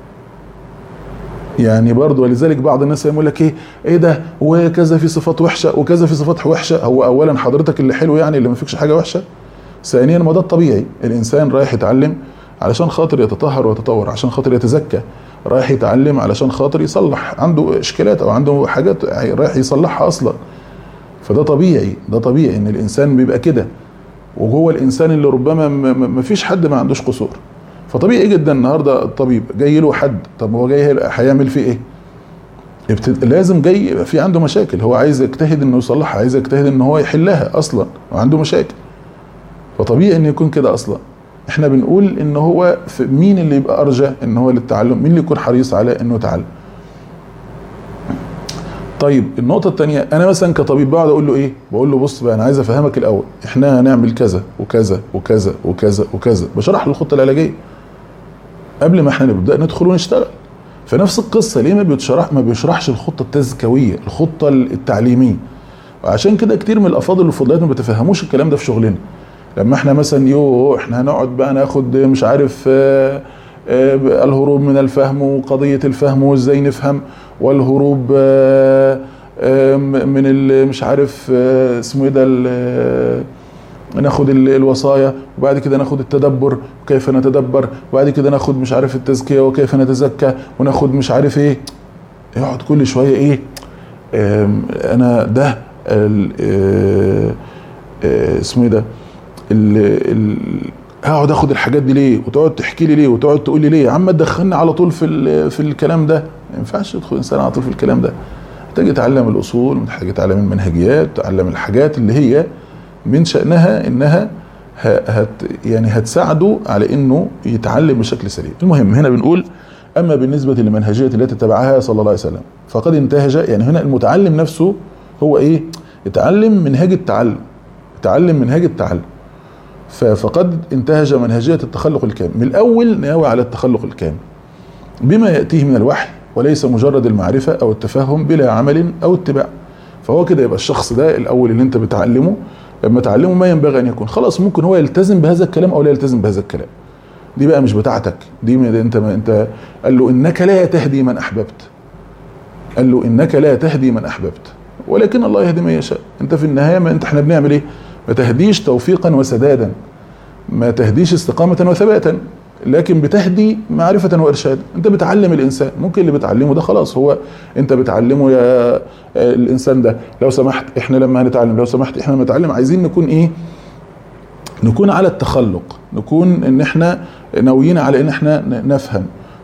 يعني برضه ولذلك بعض الناس يقول لك ايه ده وكذا في صفات وحشه وكذا في صفات وحشه. هو اولا حضرتك اللي حلو يعني اللي ما فيكش حاجه وحشه؟ ثانيا ما ده الطبيعي، الانسان رايح يتعلم علشان خاطر يتطهر ويتطور، عشان خاطر يتزكى، رايح يتعلم علشان خاطر يصلح، عنده اشكالات او عنده حاجات رايح يصلحها اصلا. فده طبيعي، ده طبيعي ان الانسان بيبقى كده، وهو الانسان اللي ربما ما فيش حد ما عندوش قصور. فطبيعي جدا النهارده الطبيب جاي له حد، طب هو جاي هيعمل فيه ايه؟ لازم جاي في عنده مشاكل، هو عايز يجتهد انه يصلحها، عايز يجتهد ان هو يحلها اصلا، وعنده مشاكل. فطبيعي ان يكون كده اصلا. احنا بنقول ان هو مين اللي يبقى ارجى ان هو للتعلم، مين اللي يكون حريص على انه يتعلم. طيب النقطة الثانية، انا مثلا كطبيب بقعد اقول له ايه؟ بقول له بص بقى انا عايز افهمك الاول، احنا هنعمل كذا وكذا وكذا وكذا وكذا، بشرح له الخطة العلاجية قبل ما احنا نبدأ ندخل ونشتغل. فنفس القصة، ليه ما بيشرحش الخطة التزكوية، الخطة التعليمية؟ وعشان كده كتير من الافاضل والفضليات ما بيتفهموش الكلام ده في شغلنا. لما احنا مثلا احنا هنقعد بقى ناخد مش عارف الهروب من الفهم وقضية الفهم وازاي نفهم، والهروب من مش عارف اسمه ايه ده، ناخد الوصايا، وبعد كده ناخد التدبر وكيف نتدبر، وبعد كده ناخد مش عارف التزكية وكيف نتزكى، وناخد مش عارف ايه. يقعد كل شوية ايه، انا ده اسمه ايه ده، هقعد اخد الحاجات دي ليه، وتقعد تحكي لي ليه، وتقعد تقول لي ليه يا عم تدخلني على طول في الكلام ده؟ ما ينفعش يدخل انسان على طول في الكلام ده. محتاج يتعلم الاصول، محتاج يتعلم المنهجيات، يتعلم الحاجات اللي هي من شأنها انها يعني هتساعده على انه يتعلم بشكل سليم. المهم هنا بنقول اما بالنسبه للمنهجيه التي اتبعها صلى الله عليه وسلم فقد انتهج. يعني هنا المتعلم نفسه هو ايه؟ يتعلم منهج التعلم، يتعلم منهج التعلم. فقد انتهج منهجيه التخلق الكامل، من الاول ناوي على التخلق الكامل بما ياتيه من الوحي، وليس مجرد المعرفه او التفهم بلا عمل او اتباع. فهو كده يبقى الشخص ده الاول اللي انت بتعلمه، لما تعلمه ما ينبغي ان يكون، خلاص ممكن هو يلتزم بهذا الكلام او لا يلتزم بهذا الكلام، دي بقى مش بتاعتك، دي انت قال له انك لا تهدي من احببت، قال له انك لا تهدي من احببت ولكن الله يهدي من يشاء. انت في النهايه ما احنا بنعمل ايه؟ ما تهديش توفيقا وسدادا، ما تهديش استقامه وثباتا، لكن بتهدي معرفة وإرشاد. أنت بتعلم الإنسان، ممكن اللي بتعلمه ده خلاص هو أنت بتعلمه يا الإنسان ده لو سمحت إحنا لما هنتعلم، لو سمحت إحنا لما نتعلم عايزين نكون إيه؟ نكون على التخلق، نكون إن إحنا ناويين على إن إحنا نفهم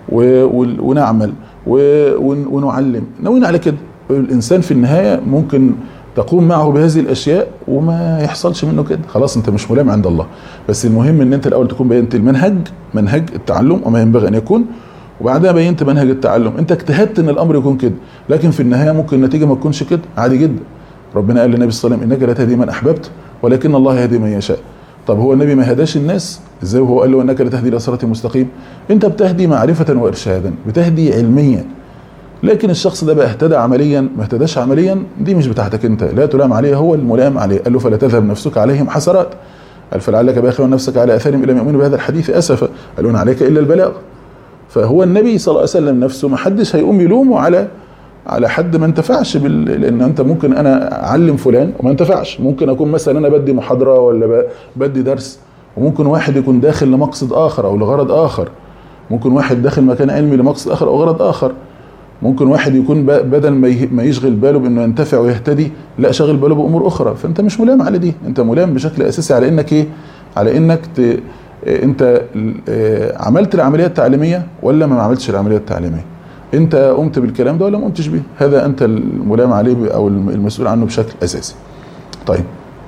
ونعمل ونعلم، ناويين على كده. الإنسان في النهاية ممكن تقوم معه بهذه الاشياء وما يحصلش منه كده، خلاص انت مش ملام عند الله. بس المهم ان انت الاول تكون بينت المنهج، منهج التعلم وما ينبغي ان يكون، وبعدها بينت منهج التعلم. انت اجتهدت ان الامر يكون كده، لكن في النهايه ممكن النتيجه ما تكونش كده، عادي جدا. ربنا قال للنبي صلى الله عليه وسلم انك لا تهدي من احببت ولكن الله يهدي من يشاء. طب هو النبي ما هداش الناس ازاي وهو قال له انك لا تهدي الى صراط مستقيم؟ انت بتهدي معرفه وارشادا، بتهدي علميا. لكن الشخص ده بقى اهتدى عمليا ما اهتداش عمليا، دي مش بتاعتك انت، لا تلام عليه، هو الملام عليه. قال له فلا تذهب نفسك عليهم حسرات، قال فلعلك باخر نفسك على اثارهم الى يؤمنوا بهذا الحديث اسفا، قالوا ان عليك الا البلاغ. فهو النبي صلى الله عليه وسلم نفسه ما حدش هيقوم يلومه على حد ما انتفعش لان انت ممكن انا اعلم فلان وما انتفعش، ممكن اكون مثلا انا بدي محاضره ولا بدي درس، وممكن واحد يكون داخل لمقصد اخر او لغرض اخر، ممكن واحد داخل مكان علمي لمقصد اخر او غرض اخر، ممكن واحد يكون بدل ما يشغل باله بانه ينتفع ويهتدي، لا شغل باله بامور اخرى. فانت مش ملام على دي، انت ملام بشكل اساسي على انك ايه؟ على انك انت عملت العمليه التعليميه ولا ما عملتش العمليه التعليميه، انت قمت بالكلام ده ولا ما قمتش بيه، هذا انت الملام عليه او المسؤول عنه بشكل اساسي. طيب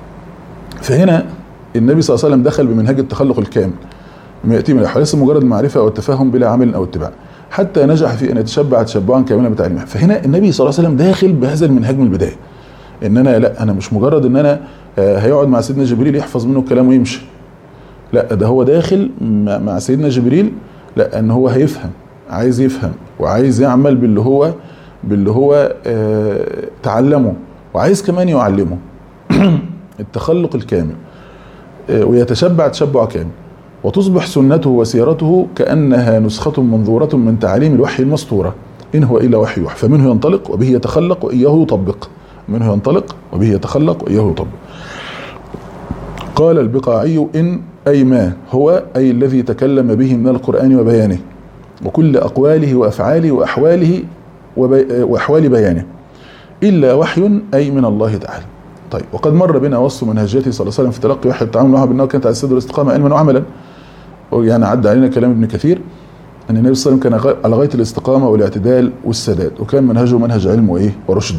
فهنا النبي صلى الله عليه وسلم دخل بمنهج التخلق الكامل، ما ياتي من الاحوال مجرد معرفه او التفاهم بلا عمل او اتباع، حتى نجح في ان يتشبع تشبعا كاملا بتعليمه. فهنا النبي صلى الله عليه وسلم داخل بهذا المنهج من البدايه، ان انا لا انا مش مجرد ان انا هيقعد مع سيدنا جبريل يحفظ منه الكلام ويمشي، لا ده هو داخل مع سيدنا جبريل، لا ان هو هيفهم، عايز يفهم وعايز يعمل باللي هو تعلمه، وعايز كمان يعلمه التخلق الكامل، ويتشبع تشبع كامل، وتصبح سنته وسيرته كأنها نسخة منظورة من تعاليم الوحي المسطورة، إن هو إلا وحي يوحى، فمنه ينطلق وبه يتخلق وإياه يطبق، منه ينطلق وبه يتخلق وإياه يطبق. قال البقاعي إن أي ما هو أي الذي تكلم به من القرآن وبيانه وكل أقواله وأفعاله وأحواله وأحوال بيانه إلا وحي أي من الله تعالى. طيب وقد مر بنا وصف منهجيته صلى الله عليه وسلم في تلقي وحي التعامل معه بأنه كانت على السد والاستقامة علما وعملا. يعني عدى علينا كلام ابن كثير أن النبي صلى الله عليه وسلم كان على غاية الاستقامة والاعتدال والسداد، وكان منهجه منهج علم وإيه ورشد.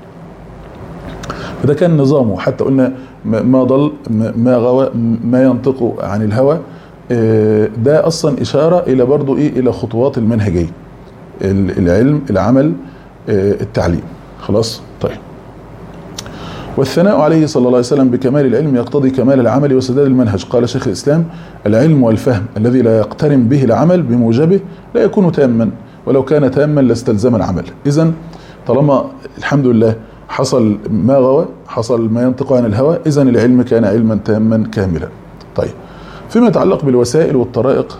فده كان نظامه، حتى قلنا ما ضل ما غوى ما ينطق عن الهوى، ده أصلا إشارة إلى برضو إيه إلى خطوات المنهجية، العلم العمل التعليم. خلاص طيب. والثناء عليه صلى الله عليه وسلم بكمال العلم يقتضي كمال العمل وسداد المنهج. قال شيخ الإسلام العلم والفهم الذي لا يقترن به العمل بموجبه لا يكون تاما، ولو كان تاما لاستلزم العمل. إذن طالما الحمد لله حصل ما غوى، حصل ما ينطق عن الهوى، إذن العلم كان علما تاما كاملا. طيب فيما يتعلق بالوسائل والطرائق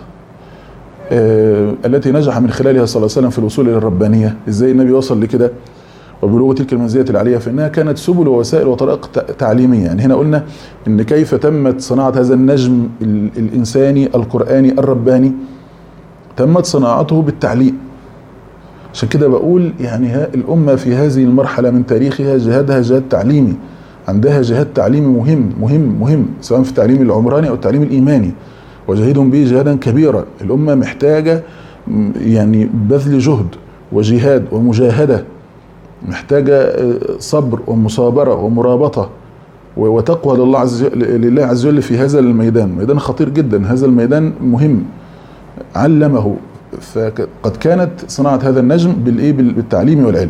التي نجح من خلالها صلى الله عليه وسلم في الوصول إلى الربانية، إزاي النبي وصل لكده وبلوغ تلك المنزلة العالية، فإنها كانت سبل ووسائل وطرائق تعليمية. يعني هنا قلنا إن كيف تمت صناعة هذا النجم الإنساني القرآني الرباني، تمت صناعته بالتعليم. عشان كده بقول يعني الأمة في هذه المرحلة من تاريخها جهادها جهاد تعليمي، عندها جهاد تعليمي مهم مهم مهم، سواء في التعليم العمراني أو التعليم الإيماني، وجاهدهم به جهادا كبيرا. الأمة محتاجة يعني بذل جهد وجهاد ومجاهدة، محتاجة صبر ومصابرة ومرابطة وتقوى لله عز وجل في هذا الميدان. ميدان خطير جدا، هذا الميدان مهم علمه. فقد كانت صناعة هذا النجم بالتعليم والعلم.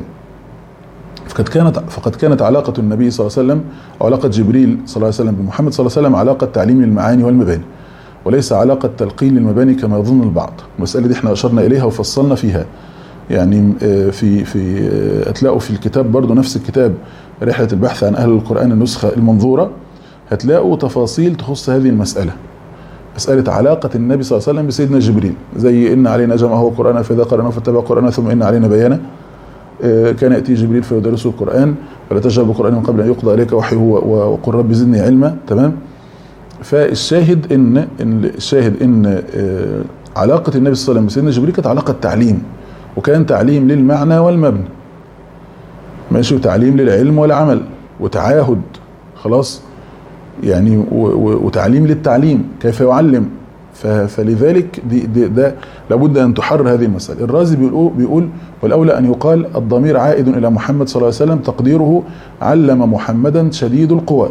فقد كانت علاقة النبي صلى الله عليه وسلم أو علاقة جبريل صلى الله عليه وسلم بمحمد صلى الله عليه وسلم علاقة تعليم المعاني والمباني، وليس علاقة تلقين للمباني كما يظن البعض. المسألة دي احنا أشرنا إليها وفصلنا فيها، يعني في هتلاقوا في الكتاب برضو نفس الكتاب رحلة البحث عن أهل القرآن النسخة المنظورة، هتلاقوا تفاصيل تخص هذه المسألة، مسألة علاقة النبي صلى الله عليه وسلم بسيدنا جبريل، زي إن علينا جمعه وقرآنه فإذا قرأناه فاتبع قرآنه ثم إن علينا بيانه. كان يأتي جبريل فيدرسه القرآن ولا تجهر بالقرآن من قبل أن يقضى إليك وحيه وقل رب زدني علما. تمام. فالشاهد إن علاقة النبي صلى الله عليه وسلم بسيدنا جبريل كانت علاقة تعليم، وكان تعليم للمعنى والمبنى، ماشي، وتعليم للعلم والعمل وتعاهد، خلاص يعني، وتعليم للتعليم كيف يعلم. فلذلك ده لابد ان تحرر هذه المسألة. الرازي بيقول والاولى ان يقال الضمير عائد الى محمد صلى الله عليه وسلم، تقديره علم محمدا شديد القوى،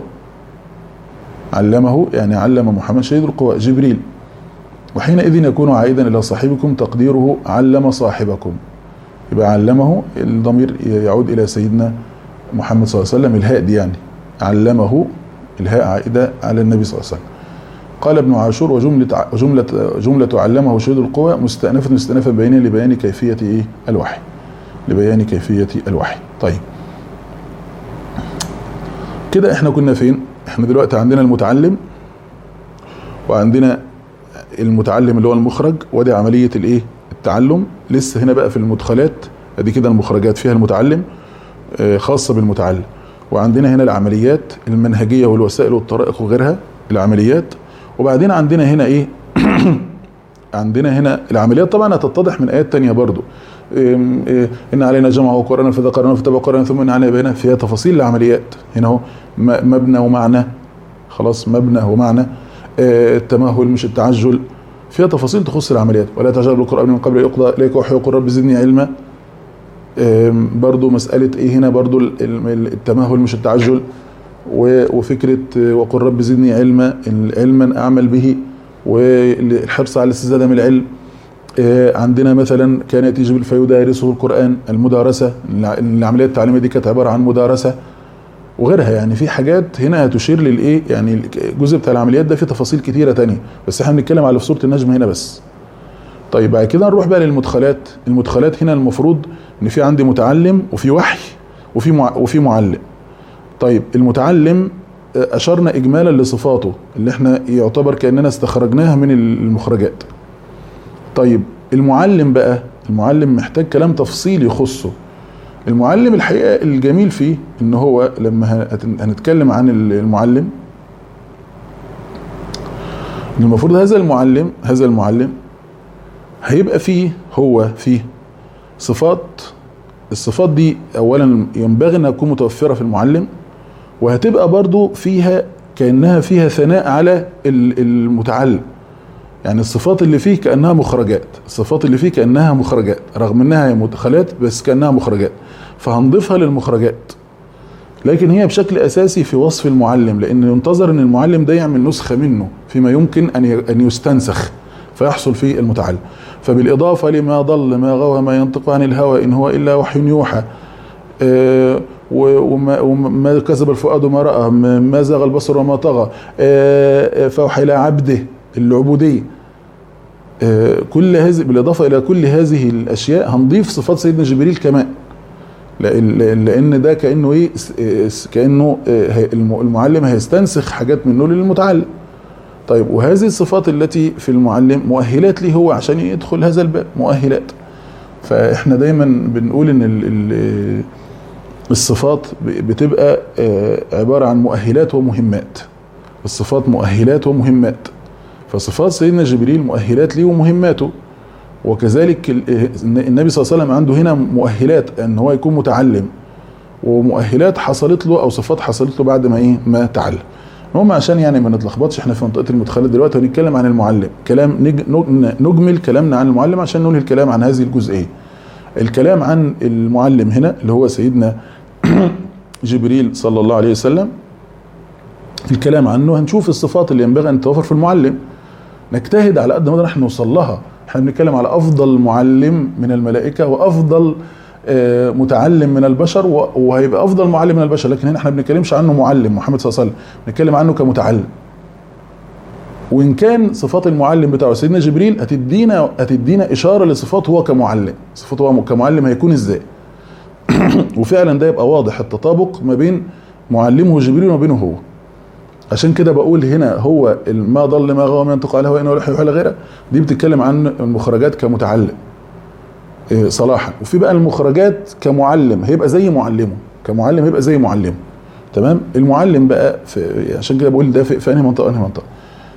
علمه يعني علم محمد شديد القوى جبريل، وحينئذ يكون عائدا الى صاحبكم تقديره علم صاحبكم، يبقى علمه الضمير يعود الى سيدنا محمد صلى الله عليه وسلم، الهاء دي يعني علمه، الهاء عائده على النبي صلى الله عليه وسلم. قال ابن عاشور وجملة علمه شديد القوى مستأنفة استئنافا بيانيا لبيان كيفية ايه الوحي، لبيان كيفية الوحي. طيب كده احنا كنا فين؟ احنا دلوقتي عندنا المتعلم وعندنا المتعلم اللي هو المخرج، ودي عملية الايه التعلم. لسه هنا بقى في المدخلات، ادي كده المخرجات فيها المتعلم خاصة بالمتعلم، وعندنا هنا العمليات المنهجية والوسائل والطرائق وغيرها العمليات. وبعدين عندنا هنا ايه عندنا هنا العمليات طبعا هتتضح من ايات تانية برضو، ان علينا جمعه وقرانا فاذا قرانا فتبع قرانا ثم ان علينا بيانه، فيها تفاصيل العمليات هنا اهو، مبنى ومعنى، خلاص مبنى ومعنى، التمهل مش التعجل، فيها تفاصيل تخص العمليات. ولا تعجل بالقران من قبل يقضى اليك وحي وقل رب زدني علما، برضو مساله ايه هنا برضو التمهل مش التعجل، وفكرة وقل رب زدني علما أعمل به، والحرص على الاستزادة من العلم. عندنا مثلا كان يأتي جبريل فيدارسه القرآن، المدارسة، العملية التعليمية دي كانت عبارة عن مدارسة وغيرها. يعني في حاجات هنا هتشير للإيه، يعني الجزء بتاع العمليات ده فيه تفاصيل كتيرة تانية، بس احنا بنتكلم على في سورة النجم هنا بس. طيب بعد كده نروح بقى للمدخلات. المدخلات هنا المفروض ان في عندي متعلم وفي وحي وفي معلم. طيب المتعلم اشرنا اجمالا لصفاته اللي احنا يعتبر كأننا استخرجناها من المخرجات. طيب المعلم بقى، المعلم محتاج كلام تفصيل يخصه. المعلم الحقيقة الجميل فيه ان هو لما هنتكلم عن المعلم، المفروض هذا المعلم هيبقى فيه صفات. الصفات دي اولا ينبغي انها تكون متوفرة في المعلم، وهتبقى برضو فيها كأنها فيها ثناء على المتعلم. يعني الصفات اللي فيه كأنها مخرجات، رغم انها مدخلات بس كأنها مخرجات، فهنضيفها للمخرجات. لكن هي بشكل اساسي في وصف المعلم، لان ينتظر ان المعلم ده يعمل نسخة منه فيما يمكن ان يستنسخ فيحصل فيه المتعلم. فبالإضافة لما ضل ما غوى ما ينطق عن الهوى إن هو إلا وحي يوحى، وما كذب الفؤاد ما رأى، ما زاغ البصر وما طغى، فأوحى إلى عبده العبودية. كل هذه بالإضافة إلى كل هذه الأشياء هنضيف صفات سيدنا جبريل كمان، لأن ده كأنه إيه، كأنه المعلم هيستنسخ حاجات منه للمتعلم. طيب وهذه الصفات التي في المعلم مؤهلات ليه هو عشان يدخل هذا الباب، مؤهلات. فإحنا دايما بنقول إن الصفات بتبقى عبارة عن مؤهلات ومهمات. الصفات مؤهلات ومهمات، فصفات سيدنا جبريل مؤهلات ليه ومهماته، وكذلك النبي صلى الله عليه وسلم عنده هنا مؤهلات ان هو يكون متعلم، ومؤهلات حصلت له او صفات حصلت له بعد ما ما تعلم. المهم عشان يعني ما نتلخبطش، احنا في منطقه المدخلات دلوقتي ونتكلم عن المعلم، كلام نجمل كلامنا عن المعلم عشان ننهي الكلام عن هذه الجزئيه. الكلام عن المعلم هنا اللي هو سيدنا جبريل صلى الله عليه وسلم، الكلام عنه هنشوف الصفات اللي ينبغي ان تتوفر في المعلم، نجتهد على قد ما نقدر احنا نوصل لها. احنا بنتكلم على افضل معلم من الملائكه وافضل متعلم من البشر، وهيبقى افضل معلم من البشر، لكن هنا احنا ما بنتكلمش عنه معلم محمد صلى الله عليه وسلم، بنتكلم عنه كمتعلم. وان كان صفات المعلم بتاعه سيدنا جبريل هتدينا اشاره لصفاته هو كمعلم، صفاته هو كمعلم هيكون ازاي. وفعلا ده يبقى واضح التطابق ما بين معلمه جبريل وما بينه هو. عشان كده بقول هنا هو ما ضل ما غوى ما ينطق على الهوى إن هو لا يوحى إلا غيره، دي بتتكلم عن المخرجات كمتعلم صلاحا. وفي بقى المخرجات كمعلم هيبقى زي معلمه، كمعلم هيبقى زي معلمه. تمام. المعلم بقى عشان كده بقول ده في انهي منطقه، انهي منطقه.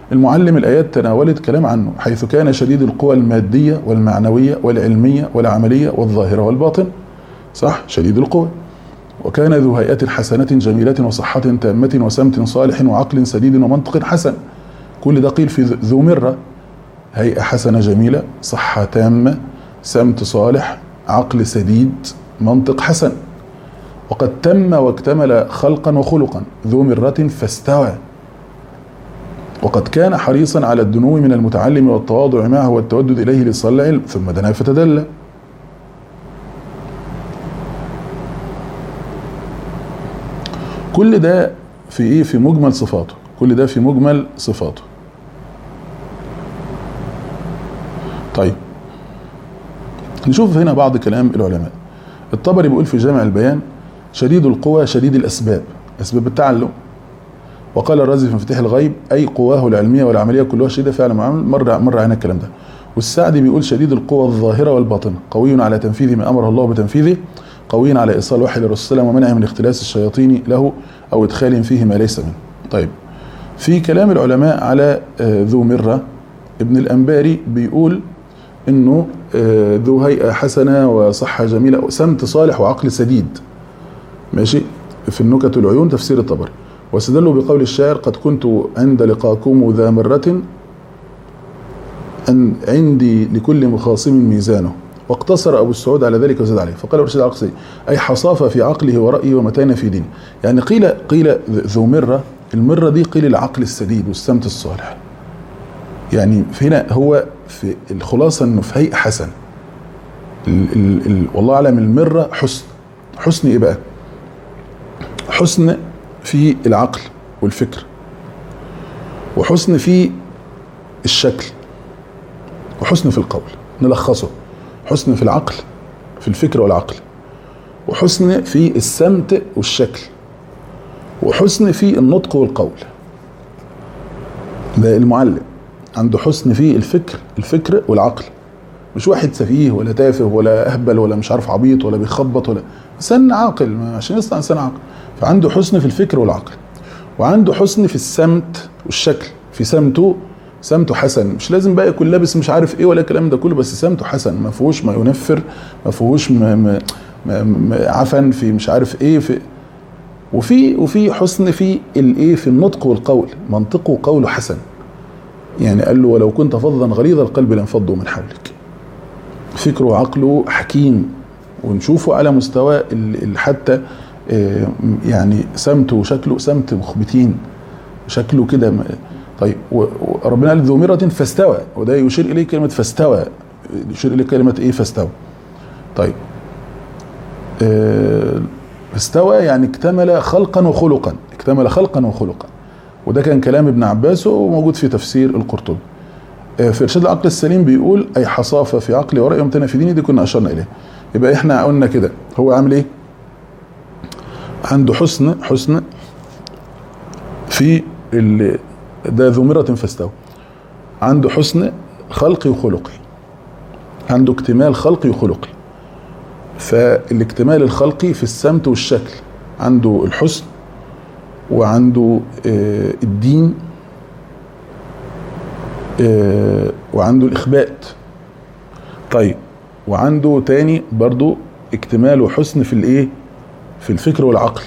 المعلم الآيات تناولت كلام عنه، حيث كان شديد القوى المادية والمعنوية والعلمية والعملية والظاهرة والباطن. صح، شديد القوى. وكان ذو هيئة حسنة جميلة وصحة تامة وسمت صالح وعقل سديد ومنطق حسن. كل ده قيل في ذو مرة، هيئة حسنة جميلة، صحة تامة، سمت صالح، عقل سديد، منطق حسن. وقد تم واكتمل خلقا وخلقا ذو مرة فاستوى. وقد كان حريصا على الدنو من المتعلم والتواضع معه والتودد إليه لإيصال العلم، ثم دنا فتدلى. كل ده في ايه؟ في مجمل صفاته. كل ده في مجمل صفاته. طيب نشوف هنا بعض كلام العلماء. الطبري بيقول في جامع البيان: شديد القوى شديد الأسباب، أسباب التعلم. وقال الرازي في مفتاح الغيب: أي قواه العلمية والعملية كلها شديدة فعلا معامل. مر علينا الكلام ده. والسعدي بيقول: شديد القوى الظاهرة والباطنة، قوي على تنفيذ ما أمره الله بتنفيذه، قوي على إيصال وحي للرسول صلى الله عليه وسلم ومنعه من اختلاس الشياطين له أو إدخالهم فيه ما ليس منه. طيب في كلام العلماء على ذو مرة، ابن الأنباري بيقول إنه ذو هيئة حسنة وصحة جميلة وسمت صالح وعقل سديد. ماشي. في النكت العيون تفسير الطبري. واستدلوا بقول الشاعر: قد كنت عند لقاكم ذا مرة أن عندي لكل مخاصم ميزانه. واقتصر أبو السعود على ذلك وزاد عليه، فقال رشيد العقصي: أي حصافة في عقله ورأيه ومتانة في دينه. يعني قيل ذو مرة، المرة دي قيل العقل السديد والسمت الصالح. يعني هنا هو في الخلاصة انه في هيئة حسن. والله أعلم المرة حسن ايه بقى؟ حسن في العقل والفكر، وحسن في الشكل، وحسن في القول. نلخصه: حسن في العقل، في الفكر والعقل، وحسن في السمت والشكل، وحسن في النطق والقول. ده المعلم عنده حسن في الفكر والعقل. مش واحد سفيه ولا تافه ولا اهبل ولا مش عارف عبيط ولا بيخبط، ولا انسان عاقل عشان يصنع انسان عاقل. فعنده حسن في الفكر والعقل، وعنده حسن في السمت والشكل. في سمته حسن، مش لازم بقى يكون لابس مش عارف ايه ولا الكلام ده كله، بس سمته حسن، ما فيهوش ما ينفر، ما فيهوش عفن في مش عارف ايه. وفي حسن في الايه، في النطق والقول، منطقه وقوله حسن. يعني قال له: ولو كنت فظا غليظ القلب لانفضوا من حولك. فكره وعقله حكيم، ونشوفه على مستوى حتى يعني سمته وشكله سمت مخبتين، شكله كده. طيب وربنا قال: ذو مرة فاستوى، وده يشير اليه كلمة فاستوى، يشير اليه كلمة ايه؟ فاستوى. طيب فاستوى يعني اكتمل خلقا وخلقا، اكتمل خلقا وخلقا. وده كان كلام ابن عباس وموجود في تفسير القرطبي. في إرشاد العقل السليم بيقول: أي حصافة في عقلي ورأيي ومتانة في ديني. دي كنا أشرنا إليه. يبقى إحنا قلنا كده هو عامل إيه؟ عنده حسن في ده ذو مرة فاستوى. عنده حسن خلقي وخلقي، عنده اكتمال خلقي وخلقي. فالاكتمال الخلقي في السمت والشكل، عنده الحسن وعنده الدين وعنده الإخبات. طيب وعنده تاني برضو اكتمال وحسن في الايه؟ في الفكر والعقل.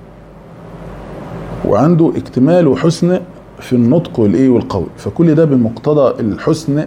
وعنده اكتمال وحسن في النطق والايه والقول. فكل ده بمقتضى الحسن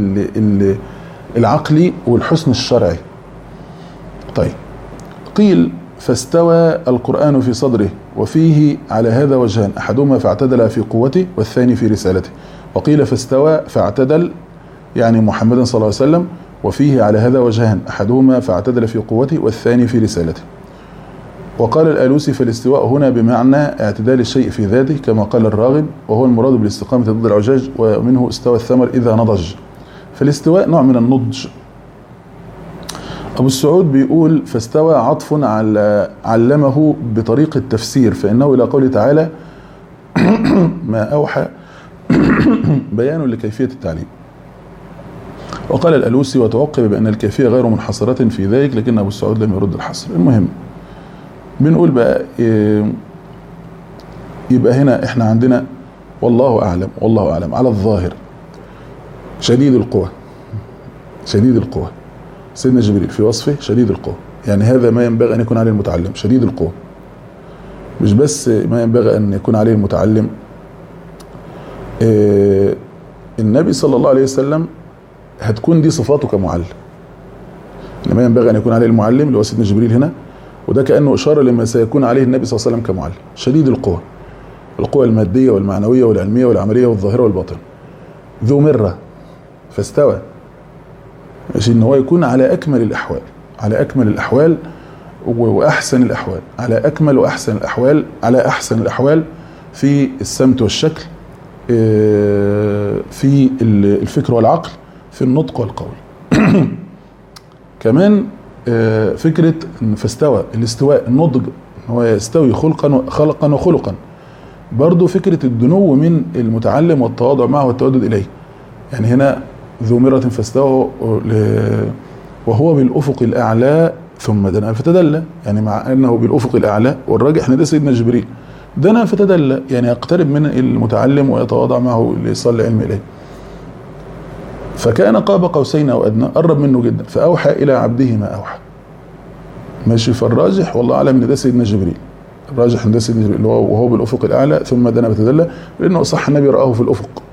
العقلي والحسن الشرعي. طيب قيل: فاستوى القرآن في صدره، وفيه على هذا وجهان: أحدهما فاعتدل في قوته والثاني في رسالته. وقيل: فاستوى فاعتدل يعني محمد صلى الله عليه وسلم، وفيه على هذا وجهان: أحدهما فاعتدل في قوته والثاني في رسالته. وقال الآلوسي: فالاستواء هنا بمعنى اعتدال الشيء في ذاته، كما قال الراغب، وهو المراد بالاستقامة ضد العجاج، ومنه استوى الثمر إذا نضج. فالاستواء نوع من النضج. أبو السعود بيقول: فاستوى عطف على علمه بطريق التفسير، فإنه إلى قوله تعالى ما أوحى بيان لكيفية التعليم. وقال الألوسي: وتوقب بأن الكيفية غير منحصرة في ذلك، لكن أبو السعود لم يرد الحصر. المهم بنقول بقى يبقى هنا احنا عندنا والله أعلم، والله أعلم. على الظاهر شديد القوى، شديد القوى. سيدنا جبريل في وصفه شديد القوى، يعني هذا ما ينبغي أن يكون عليه المتعلم، شديد القوى. مش بس ما ينبغي أن يكون عليه المتعلم، النبي صلى الله عليه وسلم هتكون دي صفاته كمعلم. ما ينبغي أن يكون عليه المعلم اللي هو سيدنا جبريل هنا، وده كأنه إشارة لما سيكون عليه النبي صلى الله عليه وسلم كمعلم. شديد القوى، القوى المادية والمعنوية والعلمية والعملية والظاهرة والباطن. ذو مرة فاستوى، ماشي، ان هو يكون على اكمل الاحوال، على اكمل الاحوال واحسن الاحوال، على اكمل واحسن الاحوال، على احسن الاحوال في السمت والشكل، في الفكر والعقل، في النطق والقول. كمان فكرة فاستوى، الاستواء، النضج، هو يستوي خلقا وخلقا. برضو فكرة الدنو من المتعلم والتواضع معه والتودد إليه. يعني هنا ذو مرة فاستوى وهو بالأفق الأعلى ثم دنا فتدلى، يعني مع أنه بالأفق الأعلى، والراجح أن ده سيدنا جبريل دنا فتدلى، يعني يقترب من المتعلم ويتواضع معه ليصل العلم إليه. فكان قاب قوسين أو أدنى، قرب منه جدا، فأوحى إلى عبده ما أوحى. ماشي، فالراجح والله أعلم أن ده سيدنا جبريل، الراجح أن ده سيدنا جبريل وهو بالأفق الأعلى ثم دنا فتدلى، لأنه صح النبي رآه في الأفق.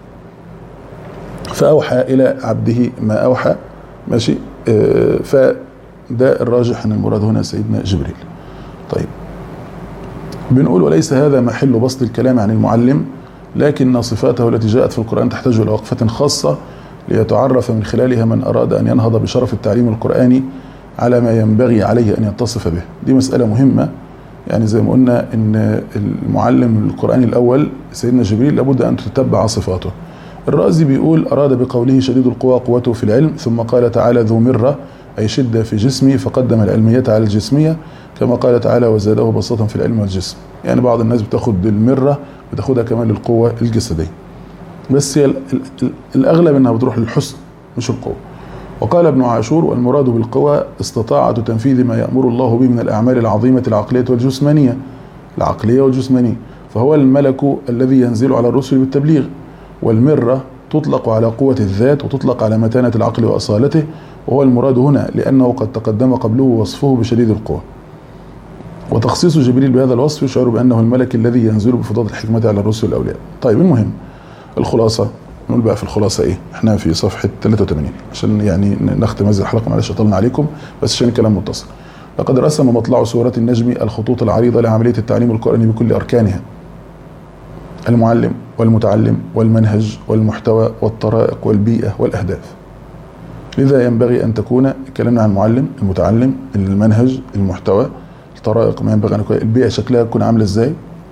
فأوحى إلى عبده ما أوحى، ماشي. فده الراجح أن المراد هنا سيدنا جبريل. طيب، بنقول وليس هذا محل بسط الكلام عن المعلم، لكن صفاته التي جاءت في القرآن تحتاج إلى وقفة خاصة ليتعرف من خلالها من أراد أن ينهض بشرف التعليم القرآني على ما ينبغي عليه أن يتصف به. دي مسألة مهمة، يعني زي ما قلنا أن المعلم القرآني الأول سيدنا جبريل لابد أن تتبع صفاته. الرازي بيقول أراد بقوله شديد القوى قوته في العلم، ثم قال تعالى ذو مرة أي شدة في جسمه، فقدم العلمية على الجسمية، كما قال تعالى وزاده بسطة في العلم والجسم. يعني بعض الناس بتاخد المرة بتاخدها كمان للقوة الجسدية، بس هي الأغلب أنها بتروح للحسن مش القوة. وقال ابن عاشور والمراد بالقوى استطاعة تنفيذ ما يأمر الله به من الأعمال العظيمة العقلية والجسمانية، العقلية والجسمانية، فهو الملك الذي ينزل على الرسل بالتبليغ. والمرة تطلق على قوة الذات وتطلق على متانة العقل وأصالته، وهو المراد هنا لأنه قد تقدم قبله وصفه بشديد القوة. وتخصيص جبريل بهذا الوصف يشعر بأنه الملك الذي ينزل بفضائل الحكمة على الرسل والأولياء. طيب، المهم الخلاصة، نقول بقى في الخلاصة إيه؟ إحنا في صفحة 83 عشان يعني نختم هذه الحلقة، معلش طولنا عليكم بس عشان الكلام متصل. لقد رسم مطلع سورة النجم الخطوط العريضة لعملية التعليم القرآني بكل أركانها: المعلم والمتعلم والمنهج والمحتوى والطرائق والبيئة والأهداف. لذا ينبغي أن تكون، اتكلمنا عن المعلم، المتعلم، المنهج، المحتوى، الطرائق، ما ينبغي أن يكون البيئة شكلها تكون عاملة إزاي،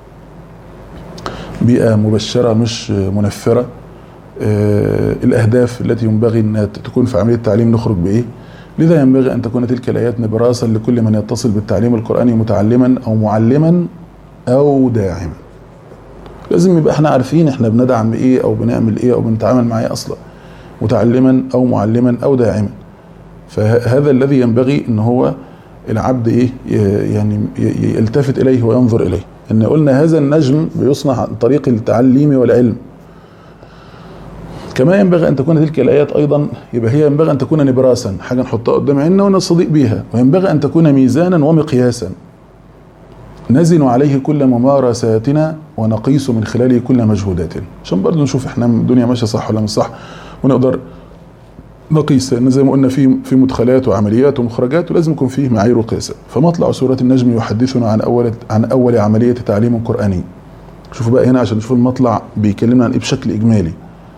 بيئة مبشرة مش منفرة، الأهداف التي ينبغي أن تكون في عملية التعليم نخرج بإيه. لذا ينبغي أن تكون تلك الآيات نبراسا لكل من يتصل بالتعليم القرآني متعلما أو معلما أو داعما. لازم يبقى احنا عارفين احنا بندعم ايه او بنعمل ايه او بنتعامل مع ايه اصلا، متعلما او معلما او داعما. فهذا الذي ينبغي ان هو العبد ايه يعني يلتفت اليه وينظر اليه. ان قلنا هذا النجم بيصنع عن طريق التعليم والعلم. كما ينبغي ان تكون تلك الايات ايضا، يبقى هي ينبغي ان تكون نبراسا، حاجه نحطها قدام عيننا ونستضيء بيها، وينبغي ان تكون ميزانا ومقياسا نزن عليه كل ممارساتنا ونقيس من خلاله كل مجهوداتنا، عشان برضه نشوف احنا الدنيا ماشيه صح ولا مش صح، ونقدر نقيس. لان زي ما قلنا في مدخلات وعمليات ومخرجات، ولازم يكون فيه معايير وقياسات. فمطلع سوره النجم يحدثنا عن اول عمليه تعليم قراني. شوفوا بقى هنا عشان نشوف المطلع بيكلمنا عن ايه بشكل اجمالي.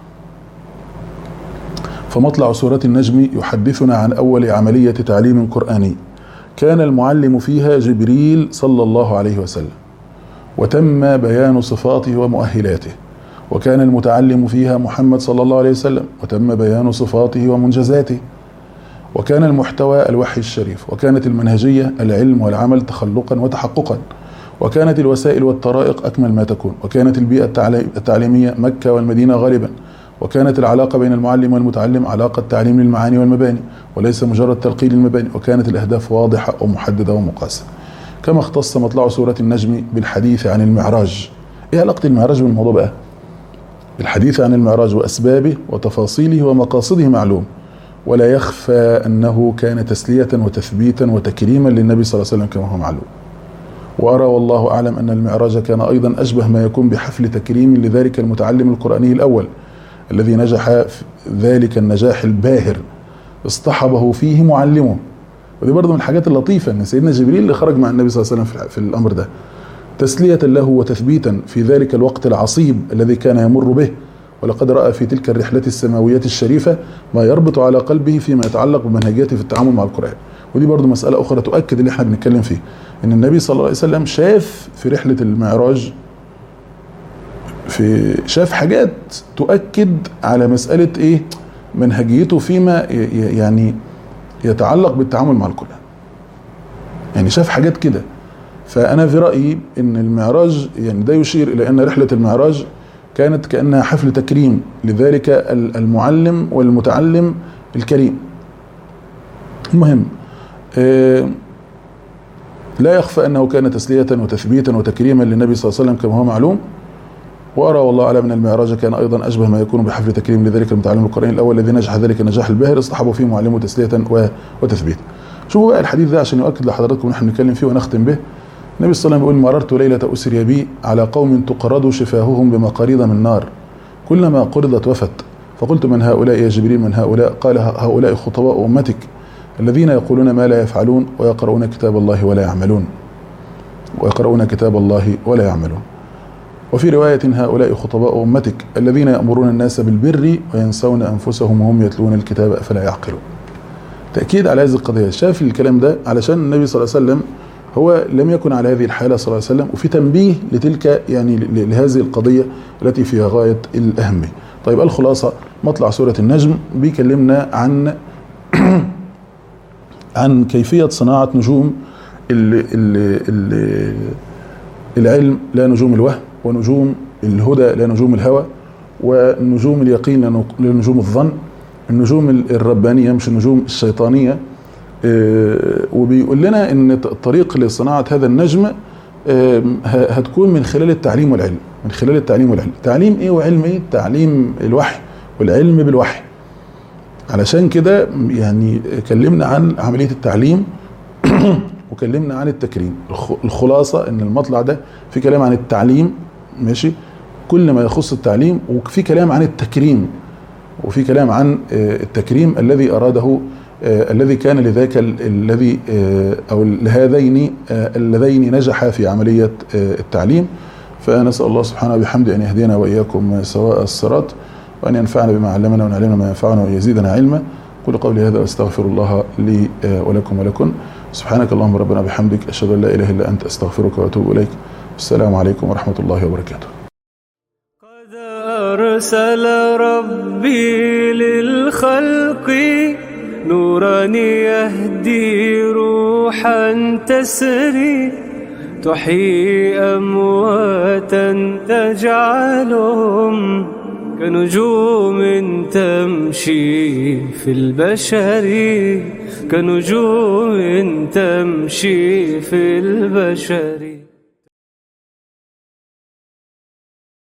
فمطلع سوره النجم يحدثنا عن اول عمليه تعليم قراني كان المعلم فيها جبريل صلى الله عليه وسلم، وتم بيان صفاته ومؤهلاته. وكان المتعلم فيها محمد صلى الله عليه وسلم، وتم بيان صفاته ومنجزاته. وكان المحتوى الوحي الشريف، وكانت المنهجية العلم والعمل تخلقا وتحققا، وكانت الوسائل والطرائق أكمل ما تكون، وكانت البيئة التعليمية مكة والمدينة غالبا، وكانت العلاقة بين المعلم والمتعلم علاقة تعليم للمعاني والمباني وليس مجرد تلقين للمباني، وكانت الأهداف واضحة ومحددة ومقاسة. كما اختص مطلع سورة النجم بالحديث عن المعراج. ايه علاقة المعراج بالموضوع بقى؟ الحديث عن المعراج وأسبابه وتفاصيله ومقاصده معلوم، ولا يخفى أنه كان تسلية وتثبيتا وتكريما للنبي صلى الله عليه وسلم كما هو معلوم. وأرى والله أعلم أن المعراج كان أيضا أشبه ما يكون بحفل تكريم لذلك المتعلم القرآني الأول الذي نجح ذلك النجاح الباهر اصطحبه فيه معلمه. ودي برضه من الحاجات اللطيفة أن سيدنا جبريل اللي خرج مع النبي صلى الله عليه وسلم في الأمر ده تسلية له وتثبيتا في ذلك الوقت العصيب الذي كان يمر به. ولقد رأى في تلك الرحلة السماوية الشريفة ما يربط على قلبه فيما يتعلق بمنهجيته في التعامل مع القرآن. ودي برضو مسألة أخرى تؤكد اللي احنا بنتكلم فيه، إن النبي صلى الله عليه وسلم شاف في رحلة المعراج شاف حاجات تؤكد على مسألة إيه منهجيته فيما يعني يتعلق بالتعامل مع القرآن. يعني شاف حاجات كده. فأنا في رأيي إن المعراج يعني ده يشير إلى أن رحلة المعراج كانت كأنها حفل تكريم لذلك المعلم والمتعلم الكريم. المهم لا يخفى أنه كان تسلية وتثبيتا وتكريما للنبي صلى الله عليه وسلم كما هو معلوم. وأرى والله أعلم أن المعراج كان أيضا أشبه ما يكون بحفل تكريم لذلك المتعلم القرآني الأول الذي نجح ذلك النجاح الباهر اصطحبه فيه معلمه تسلية وتثبيتا. شوفوا بقى الحديث ده عشان يؤكد لحضراتكم نحن نتكلم فيه ونختم به. النبي صلى الله عليه وسلم يقول: مررت ليلة أسري بي على قوم تقرض شفاههم بمقاريض من نار كلما قرضت وفت، فقلت: من هؤلاء يا جبريل؟ من هؤلاء؟ قال: هؤلاء خطباء أمتك الذين يقولون ما لا يفعلون ويقرؤون كتاب الله ولا يعملون. ويقرؤون كتاب الله ولا يعملون. وفي رواية: هؤلاء خطباء أمتك الذين يأمرون الناس بالبر وينسون أنفسهم وهم يتلون الكتاب أفلا يعقلون. تأكيد على هذه القضية. شاف الكلام ده علشان النبي صلى الله عليه وسلم هو لم يكن على هذه الحالة صلى الله عليه وسلم، وفي تنبيه لتلك يعني لهذه القضية التي فيها غاية الأهمية. طيب الخلاصة، مطلع سورة النجم بيكلمنا عن كيفية صناعة نجوم العلم لا نجوم الوهم، ونجوم الهدى لا نجوم الهوى، ونجوم اليقين لا نجوم الظن، النجوم الربانية مش النجوم الشيطانية. وبيقول لنا ان الطريق لصناعة هذا النجم هتكون من خلال التعليم والعلم. من خلال التعليم والعلم. تعليم ايه وعلم ايه؟ تعليم الوحي والعلم بالوحي. علشان كده يعني كلمنا عن عملية التعليم وكلمنا عن التكريم. الخلاصة ان المطلع ده في كلام عن التعليم، ماشي، كل ما يخص التعليم، وفي كلام عن التكريم، وفي كلام عن التكريم الذي أراده الذي كان لذاك الذي أو لهذين اللذين نجحا في عملية التعليم. فنسأل الله سبحانه وبحمده أن يهدينا وإياكم سواء الصراط، وأن ينفعنا بما علمنا وأن يعلمنا ما ينفعنا ويزيدنا علما. قل قولي هذا واستغفر الله لي ولكم ولكم. سبحانك اللهم ربنا بحمدك، أشهد أن لا إله إلا أنت، أستغفرك وأتوب إليك. السلام عليكم ورحمة الله وبركاته. قد أرسل ربي للخلق نورا يهدي روحا تسري، تحيي أمواتا تجعلهم كنجوم تمشي في البشر، كنجوم تمشي في البشر.